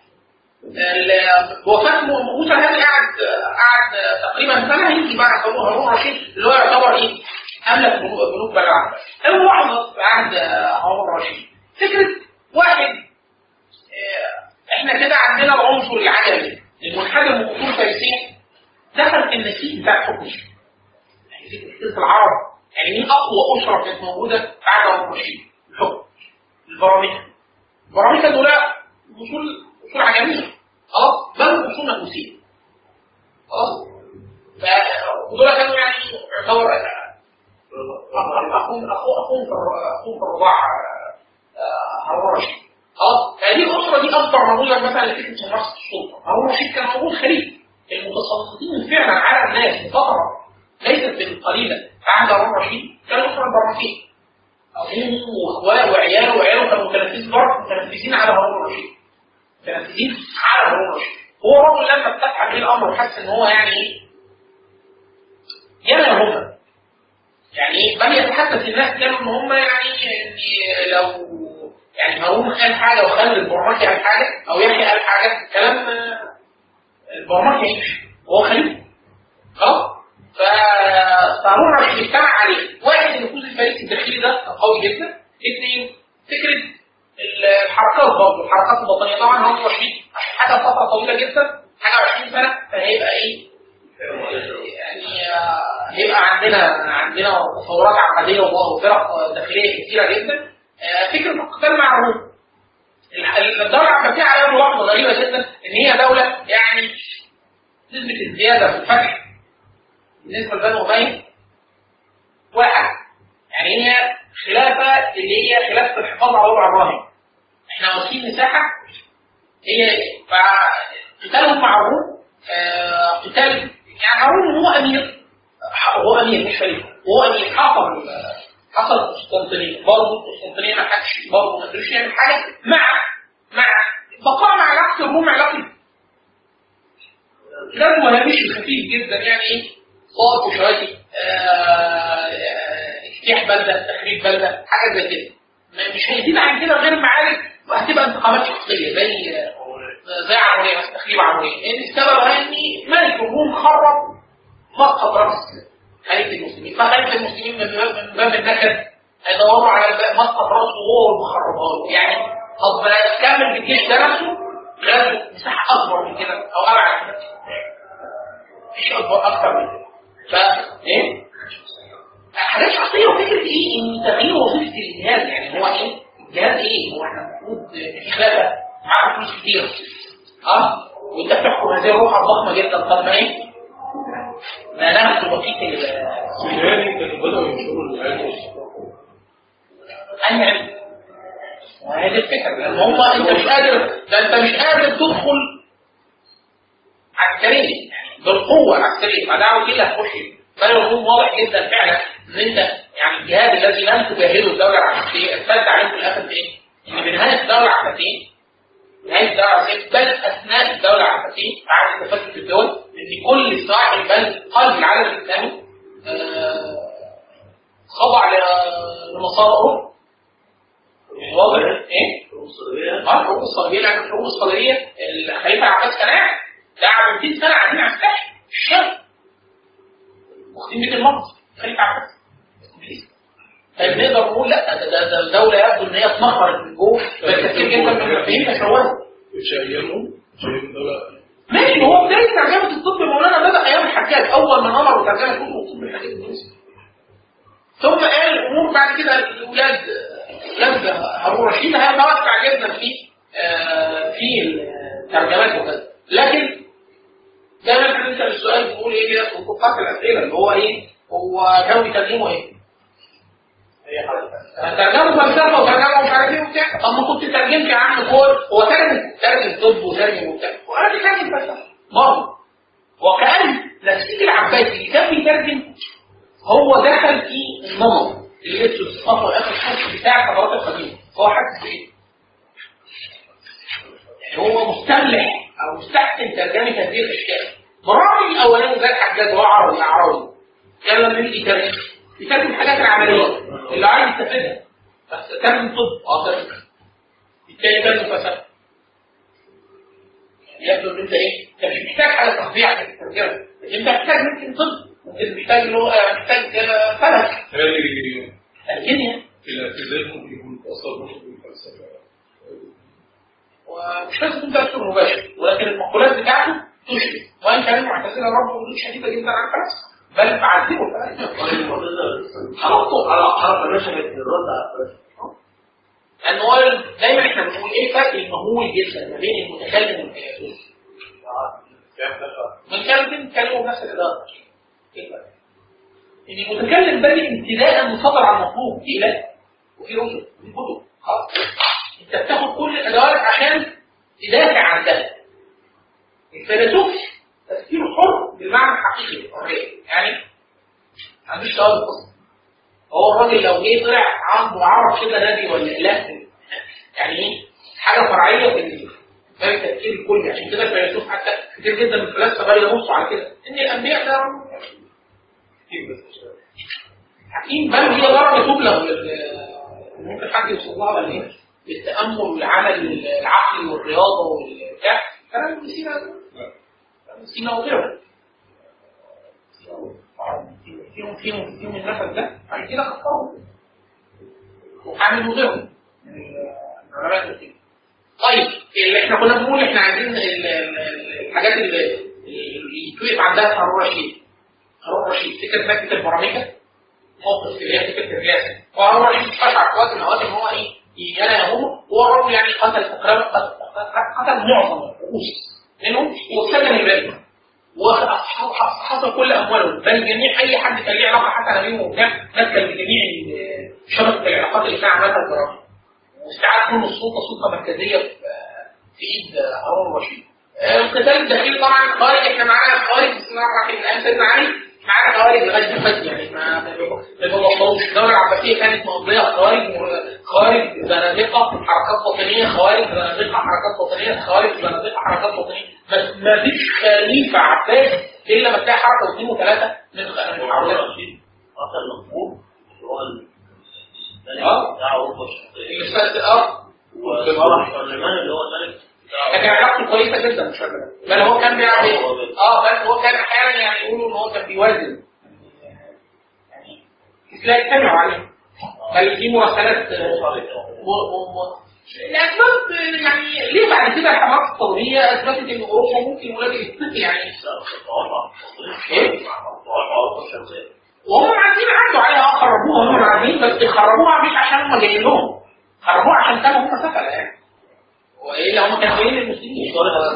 وفاة موسى هذا قعد تقريبا سنه يجي بعد هارون الرشيد اللي هو يعتبر ايه؟ املك بنوك بلعام. اول واحد في عهد هارون الرشيد فكره واحد احنا كده عندنا العنصر العالمي المنحدر من اصول فارسيه دخل في النسيج بتاع الحكم. يعني فكره العرب يعني مين اقوى اسره كانت موجوده بعد هارون الرشيد؟ الحكم. البراميكا دول اصول عجميه خلاص، بل اصول مجوسيه خلاص. ودول كانوا يعني يعتبر اخوهم في الرضاعه هارون الرشيد خلاص. هذه الاسره دي اكبر نموذج مثلا لفكره ممارسه السلطه. هارون الرشيد كان موجود خليفه، المتسلطين فعلا على الناس بفتره ليست بالقليله. عهد هارون الرشيد كان الاسره البراميكيه أبوه وأخواه وعياله كانوا متنفذين على هارون الرشيد. متنفذين على هارون الرشيد. هو رجل لما اتفتح به الأمر وحس إن هو يعني يمن هم. يعني بل يتحدث الناس كانوا ان هم يعني لو يعني هارون قال حاجه وخلى البرمكي قال حاجه او يحيى قال حاجه كلام البرمكي يمشي وهو خليفه خلاص. فهارون مش بيجتمع عليه واحد النفوذ الفريق الداخلي ده قوي جدا. اثنين فكره الحركات برضه الحركات الوطنيه طبعا هم واخدين حاجه فتره طويله جدا حاجه 20 سنه فهيبقى ايه يعني هيبقى عندنا تصورات عقديه وفرق داخليه كثيره جدا. فكره القتال مع الروم الدوله العباسيه عليها ملاحظه غريبه جدا ان هي دوله يعني نسبه الزياده في الفتح بالنسبه لبني اميه واحد يعني هي خلافه اللي هي خلافه الحفاظ على وضع الراهن. احنا واخدين مساحه هي فقتالهم مع الروم قتال يعني هارون هو امير مش خليفه هو امير حصل قسطنطينيه برضه قسطنطينيه ما حدش برضه ما قدرش يعمل حاجه مع بقاء مع علاقه الروم علاقه لازم هامش خفيف جدا يعني ايه صار وشويه اجتياح بلده تخريب بلده حاجه زي كده مش هيزيد عن كده غير معارك وهتبقى انتقامات شخصيه زي عمريه بس تخريب عمريه لان السبب ان ملك الروم خرب مسقط راس خليفه المسلمين فخليفه المسلمين من باب النكد هيدوروا على مسقط راسه وهو المخربات يعني طب كمل بالجيش ده نفسه غزو مساحه اكبر من كده او ابعد من كده مش اكتر من كده ايه حاجات شخصيه وفكره ايه ان تغيير وظيفه الجهاز يعني هو ايه الجهاز ايه هو احنا المفروض في خلافه معاه فلوس كتير وانت بتحكم هذه الروح الضخمه جدا طب ما ايه ما ناخد بسيط السوداني كانوا بدأوا ينشروا العلم والعلم وهذه الفكره لان هم انت مش قادر تدخل عسكريا بالقوه العسكريه فدعوه كده هتخش فالهجوم واضح جدا فعلا ان انت يعني الجهاد الذي لم تجاهده الدوله العباسيه ارتد عليه في الاخر بايه؟ ان بنهايه الدوله العباسيه نهايه الدوله العباسيه بل اثناء الدوله العباسيه بعد تفكك الدول ان كل صاحب بل قلب العالم الاسلامي خضع لمصالحه واضح ايه؟ الحروب الصليبيه لان الحروب الصليبيه الخليفه العباس كان قاعد قاعد 200 سنه قاعدين على الساحل الشام واخدين بيت المقدس خليفه عباس طيب نقدر نقول لا ده الدوله يبدو ان هي اتمخرت من جوه بس كتير جدا من المسيحيين مشوهه مش ايامهم دوله ماشي هو بدايه ترجمه الطب مولانا بدا ايام الحجاج اول ما امروا ترجمه كتب الطب الحديث الانجليزي ثم قال الامور بعد كده الاولاد هارون الرشيد هيتوسع جدا في الترجمات وكذا لكن دايما احنا بنسال السؤال بنقول ايه كده في فقره الاسئله اللي هو ايه هو كانوا بيترجموا ايه؟ ترجموا فلسفه وترجموا مش عارف ايه وبتاع طب ما كنت ترجمت يا عم كل هو ترجم طب وترجم وبتاع وانا بترجم فلسفه برضه وكان نسيج العباسي اللي كان بيترجم هو دخل في النمط اللي لبسه الصفه واخر حاجه بتاع الحضارات القديمه هو حاسس بايه؟ يعني هو مستملح او مستحسن ترجمه هذه الاشياء بالرغم الاولاني زي الحجاج هو عربي كان لما يجي يترجم الحاجات العمليه اللي عايز يستفيدها بس ترجم طب ترجم التاني ترجم فلسفه يبدو ان انت ايه انت مش محتاج حاجه تطبيع في الترجمه انت محتاج ممكن طب ممكن محتاج محتاج فلك الكيمياء الاعتزال ممكن يكون اصلا مش بالفلسفه ومش لازم تكون تأثير مباشر ولكن المقولات بتاعته تشبه وان كان المعتزله برضه شديده جدا عن الفلسفه بل بعذبه خلطته على حرف مشهد الرد على الفلسفه لان هو دايما احنا بنقول ايه الفرق المهول جدا ما بين المتكلم والفيلسوف من كلمتين بيتكلموا بنفس الاداره ايه الفرق؟ ان المتكلم بادئ ابتداء من صدر عن مطلوب الى وفي رسل في كتب خلاص انت بتاخد كل الادوات عشان تدافع عن ده الفيلسوف تفكيره حر بالمعنى الحقيقي للحريه يعني ما عندوش توابع اصلا هو الراجل لو جه طلع عنده عرف كده نبي ولا اله يعني ايه حاجه فرعيه في التفكير الكلي عشان كده الفيلسوف حتى كتير جدا من الفلاسفه بقى يبصوا على كده ان الانبياء ده حكيم، بل هي درجه تبلغ ممكن حد يوصل لها بالايه؟ بالتامل والعمل العقلي والرياضه والبتاع. كلام ابن سينا وغيره فيهم النفس ده بعد كده خطاهم وعامل وغيرهم العلماء الكتير. طيب اللي احنا كنا بنقول احنا عايزين الحاجات اللي يتوقف عندها هارون رشيد. هارون رشيد فكره مكتب البرامجه، موقف اللي هي فكره الرئاسه. وهارون رشيد شرع في وقت من الاوقات ان هو ايه يانا يهمه. هو الرجل يعني قتل معظم الرؤوس منهم وسجن الباقي وحصل كل اموالهم، بل جميع اي حد كان له علاقه حتى نبيهم وبتاع مثل بجميع شبكه العلاقات اللي كان عملها البرامج، واستعاد كل السلطه مركزيه في ايد هارون رشيد. القتال الداخلي طبعا خوارج، احنا معانا خوارج بسم الله الرحمن الرحيم سيدنا علي، معانا خوارج لغايه دلوقتي يعني ما بيبطلوش. الدوله العباسيه كانت مقضيه خوارج زنادقه حركات وطنيه، خوارج زنادقه حركات وطنيه، خوارج زنادقه حركات وطنيه، بس ما فيش خليفه عباسي الا ما تلاقي حركه واثنين وثلاثه من الحركات. اصل المقبول اللي هو بتاع اوروبا الشرقيه والبرلمان اللي هو الملك كان علاقته كويسه جدا مش فاكر، بل هو كان بيعمل بس هو كان احيانا يعني يقولوا ان هو كان بيوازن يعني تلاقي يتكلموا عليه، بل في مراسلات الاسباب يعني ليه بعد كده الحملات الثوريه اثبتت ان اوروبا ممكن ولاد يعني وهم عايزين يعدوا عليها خربوها، هم عايزين بس خربوها مش عشان هم جايين لهم، خربوها عشان كانوا هم سفله يعني، والا هم كانوا جايين للمسلمين.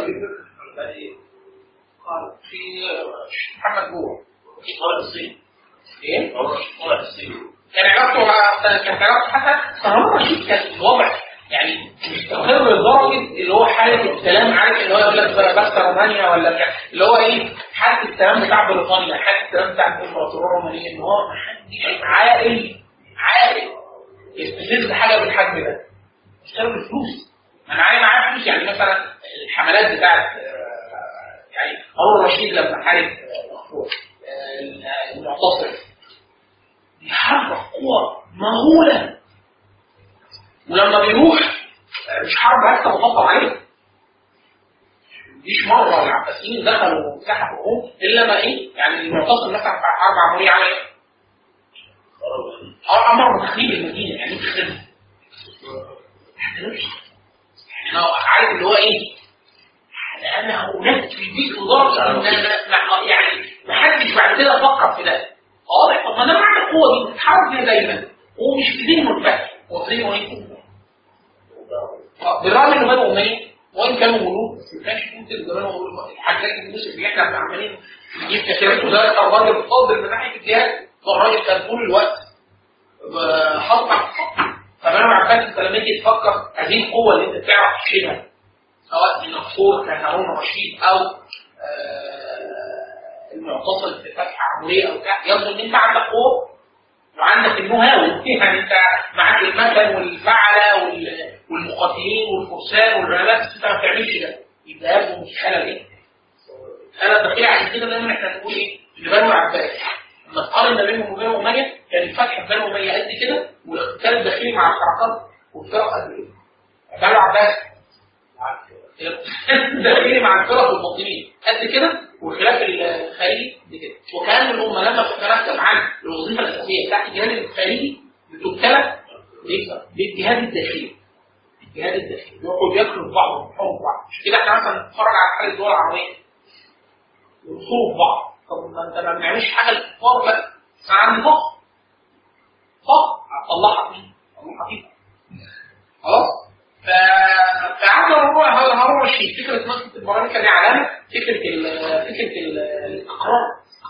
في محمد جوه في طارق الصين ايه؟ طارق الصين كان علاقته حتى هارون رشيد كان الوضع يعني مستقر لدرجه اللي هو حاله السلام، عارف اللي هو يقول لك بس رومانيا ولا اللي هو ايه حاله السلام بتاع بريطانيا، حاله السلام بتاع الامبراطوريه الرومانيه، ان هو محدش عاقل يستفز حاجه بالحجم ده. اشتروا بالفلوس، انا معايا فلوس يعني مثلا الحملات بتاعت يعني هارون رشيد لما حارب المعتصم بيحرك قوة مهولة، ولما بيروح مش حرب لسه مطبق عليه، مش مرة العباسيين دخلوا وسحبوا الا ما ايه يعني المعتصم مثلا في حرب عمرية عمل ايه؟ امر بتخريب المدينة يعني مش خدمة احنا عارف اللي هو ايه انا هناك في البيت لدرجة يعني محدش بعد كده فكر في ده. واضح؟ طب ما انا معنى القوه دي بتتحرك فيها دايما ومش في ذهن منفتح، هو في ذهن ايه؟ بالرغم انه بنو اميه وان كانوا ملوك بس ما كانش ممكن زمان الحاجات اليوسف اللي احنا عمالين نجيب كثيرات وده الراجل الفاضل من ناحيه الجهاد، فالراجل كان طول الوقت حاطط على الخط. فبنو العباس انت لما تيجي تفكر هذه القوه اللي انت بتعرف تشيلها سواء من النصور كان هارون رشيد او المعتصم في فتح عمريه او بتاع، يظن ان انت عندك قوه وعندك النهاوي يعني انت معاك المكن والفعله والمقاتلين والفرسان والرمات، انت ما بتعملش ده، يبقى يبدو مش خلل ايه؟ خلل داخلي. عشان كده دايما احنا بنقول ايه؟ اللي بنو العباس لما تقارن ما بينهم وبين اميه كان الفتح بنو اميه قد كده والاقتتال الداخلي مع الحركات والفرق قد ايه؟ بنو العباس الداخلي مع الفرق والباطنيه قد كده والخلاف الخارجي بكده. وكان الامه لما تترتب عن الوظيفه الاساسيه بتاعت الجهاد الخارجي بتبتلى بالجهاد الداخلي. الجهاد الداخلي يقعد ياكلوا في بعض ويحاربوا في بعض. مش كده احنا مثلا نتفرج على حاله الدول العربيه يرسلوا في بعض. طب ما انت ما بنعملش حاجه للكفار بقى، انا عندي فقر هتطلعها مين؟ هتطلعها فيها خلاص. فعند هارون رشيد فكره مسجد البرامج دي علامه فكره الاقرار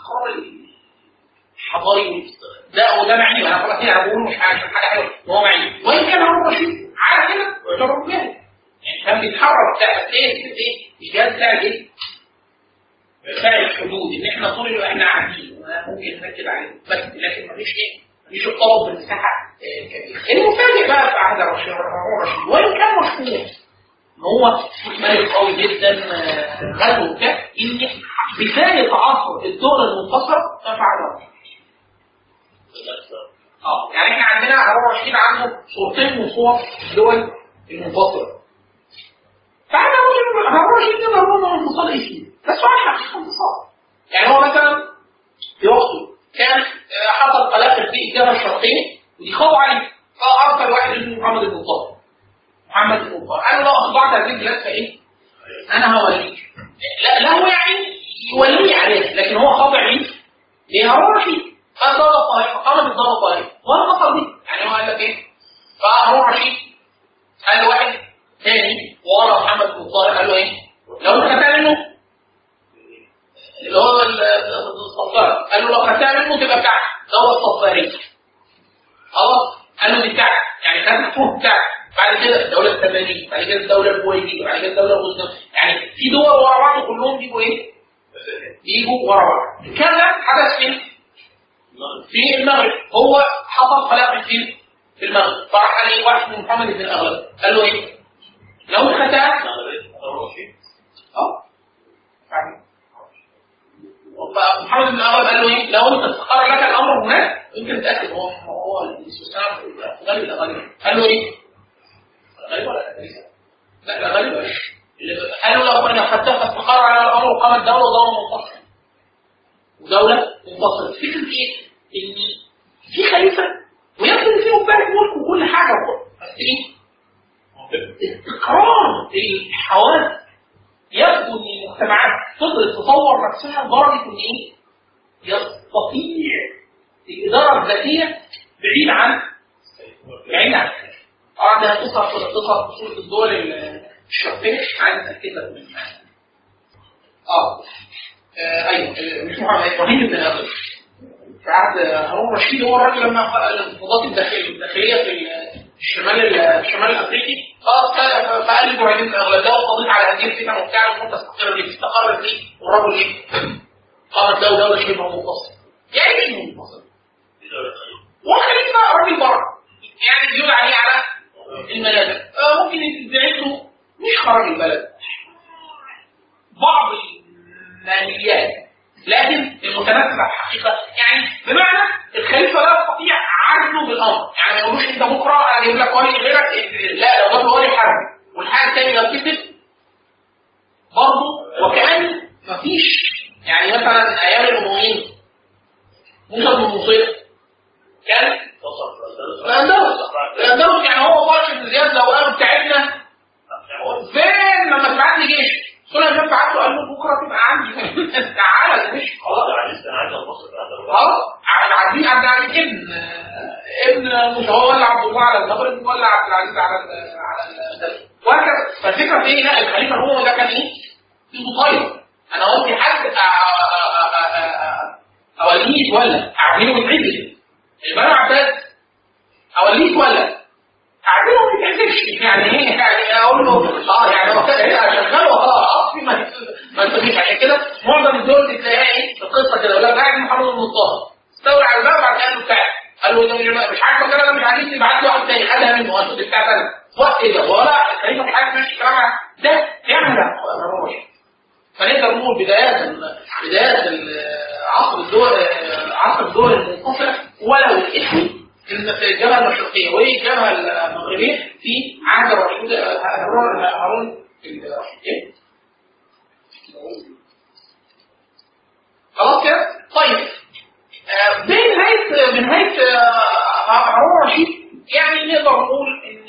الحضاري ده وده معني. انا خلاص انا بقول مش حاجه حلوه هو معني، وان كان هارون رشيد على كده يعتبر جاهل يعني كان بيتحرك بتاع ايه الجهاز بتاع ايه بتاع الحدود ان احنا طول الوقت احنا قاعدين ممكن نركز عليه بس لكن مفيش ايه مفيش الطلب بالمساحه كبيره. المفاجئ بقى في عهد هارون رشيد وان كان مشهور ان هو ملك قوي جدا غزو وكده ان بدايه عصر الدول المنتصره فعل يعني احنا عندنا هارون الرشيد عنده صورتين من صور الدول المنفصله. فاحنا ممكن هارون الرشيد نقدر نقول انه انفصال اسمي، بس هو حقيقه انفصال. يعني هو مثلا في وقته كان حصل خلاف في الجبهه الشرقيه ودي خاضوا عليه، فارسل واحد اسمه محمد بن طارق. قال له لو اخضعت هذه البلاد فايه؟ انا هوليك. لا هو يعني يولي عليه، لكن هو خاضع ليه؟ لهارون الرشيد. فالدولة الطائفة قامت الدولة الطائفة ولا حصل دي؟ يعني هو قال لك ايه؟ فهارون الرشيد قال له واحد ثاني ورا محمد بن طارق قال له ايه؟ لو انت خدتها منه اللي هو الصفار، قال له لو خدتها منه تبقى بتاعتك، دولة الصفارية. خلاص؟ قال له دي بتاعتك، يعني خدت فوق بتاعتك. بعد كده الدولة الثمانية، بعد كده الدولة الكويتية، بعد كده الدولة الغزنوية، يعني في دول ورا بعض كلهم بيجوا ايه؟ بيجوا ورا بعض. كذا حدث في المغرب، هو حصل خلاف في المغرب، فراح عليه واحد من محمد بن الاغلب قال له ايه؟ لو ختم محمد بن الاغلب قال له ايه؟ لو انت استقر لك الامر هناك يمكن تتاكد هو الاستثناء غالب الاغلب. قال له ايه؟ غالب ولا لا غالب ولا قال له لو انا خدتها فاستقر على الامر وقامت دوله منفصله ودوله منفصله. فكره ايه؟ ان في خليفه ويبدو فيه مبارك ملك وكل حاجه، بس ايه؟ استقرار الحواس. يبدو ان المجتمعات تقدر تطور نفسها لدرجه ان ايه؟ يستطيع الاداره الذاتيه بعيد عن الخليفه. ده هتظهر صوره الدول الشرقيه، عايز اتاكد منها. ايوه مش محمد ابراهيم بن الاغلب في عهد هارون الرشيد، هو الراجل لما الانفضاضات الداخليه في الشمال الافريقي فقال ابراهيم بن الاغلب ده وقضيت على هذه الفتن وبتاع المده استقرت ليه والراجل ايه؟ قامت له دوله شبه منفصله. يعني ايه منفصله؟ والخليفه راجل بره يعني بيقول عليه على الملاذ، ممكن يدعي له مش خرج البلد بعض الماليات، لكن المتنفذ على الحقيقه يعني بمعنى الخليفه لا يستطيع عزله بالامر، يعني ما يقولوش انت بكره اجيب لك ولي غيرك، لا لو جاب ولي حرب والحاجه الثانيه لو كسب برضه، وكأن مفيش يعني مثلا ايام الامويين موسى بن نصير كان الاندلس يعني هو طارق بن زياد لو قالوا بتاعتنا فين لما تبعت لي جيش سليمان بعت له قال له بكره تبقى عندي تعالى مش خلاص عايزين عبد العزيز ابن مش هو ولا عبد الله على المغرب ولا عبد العزيز على وهكذا. فالفكره في ايه؟ لا الخليفه الرومي ده كان ايه؟ مطير. انا قلت حد اوليك ولا اعمله ويتعزل البنو عباس، اوليك ولا اعمله ما يتعزلش، يعني ايه؟ يعني اقول له يعني هو كده شغال وخلاص ما تجيش. عشان كده معظم الدول تلاقيها ايه القصه كده، ولا بعد محمد بن طه استولى على الباب بعد كده بتاعه قال له مش عاجبك انا مش عاجبني بعت له واحد تاني خدها منه وقت بتاع ده وقت ايه ده ولا الخليفه في حاجه ماشي كلام ده يعمل ده. فنقدر نقول بدايات عصر الدول المنفصله ولو الاسم ان في الجبهه المشرقيه والجبهه المغربيه في عهد الرشيد هارون الرشيد. خلاص كده؟ طيب بنهايه هارون الرشيد يعني نقدر نقول ان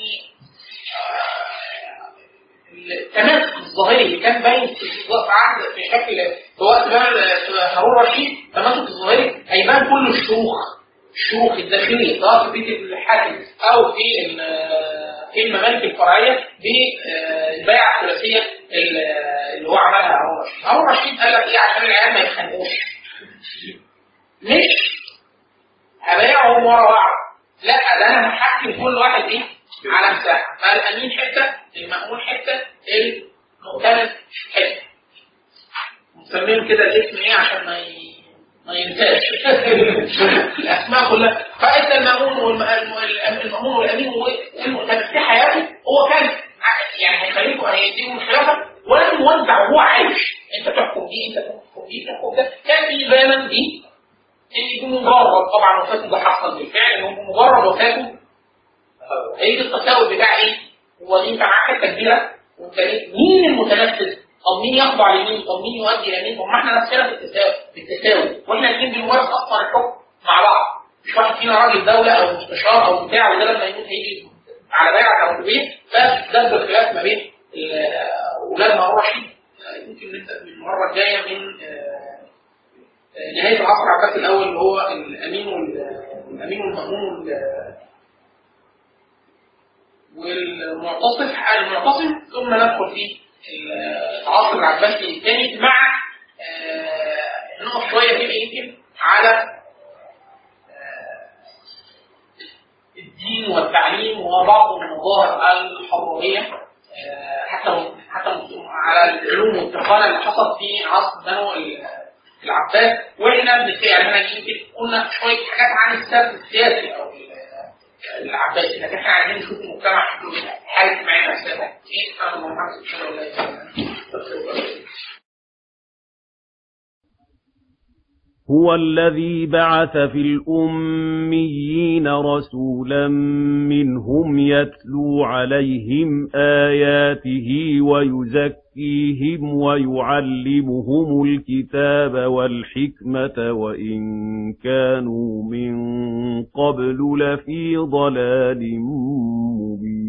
التماسك الظاهري اللي كان باين في عهد في شكل في وقت هارون الرشيد، التماسك الظاهري هيبان كل الشروخ الداخليه سواء في بيت الحاكم او في الممالك الفرعيه بالبيعه الثلاثيه اللي هو عملها هارون الرشيد. هارون الرشيد قال لك ايه عشان العيال ما يتخانقوش؟ مش هبايعهم ورا بعض، لا ده انا هحكم كل واحد ايه على مساحه، فالامين حته، المأمون حته، المؤتمن حته. مسميهم كده الاسم ايه عشان ما ينساش الاسماء كلها. فانت المأمون والامين والمؤتمن في حياته هو كان يعني هيخليكم هيديهم الخلافه ولكن موزع وهو عايش، انت تحكم دي انت تحكم دي تحكم ده، كان في زمن دي اللي يكونوا بمجرد طبعا وفاته ده حصل بالفعل، انه بمجرد وفاته هيجي التساؤل بتاع ايه؟ هو دي انت معاك حته كبيره وانت مين المتنفذ؟ طب مين يخضع لمين؟ طب مين يؤدي لمين؟ طب ما احنا نفسنا بالتساوي واحنا الاثنين بنمارس اصلا الحكم مع بعض، مش واحد فينا راجل دوله او مستشار او بتاع وده لما يموت هيجي على بيعه او البيت، فده الخلاف ما بين اولاد هارون الرشيد. يمكن نبدا من المره الجايه من نهايه العصر العباسي الاول اللي هو الامين والمأمون والمعتصم، ثم ندخل في العصر العباسي الثاني مع نقف شويه كده يمكن على الدين والتعليم وبعض المظاهر الحضاريه حتى على العلوم والتقنيه اللي حصلت في عصر بنو العباس. واحنا يعني احنا يمكن قلنا شويه حاجات عن السبب السياسي او العباسي، لكن احنا عايزين نشوف المجتمع شكله حاله معانا اساسا ايه. انا محمد ان شاء الله. هو الذي بعث في الأميين رسولا منهم يتلو عليهم آياته ويزكيهم ويعلمهم الكتاب والحكمة وإن كانوا من قبل لفي ضلال مبين.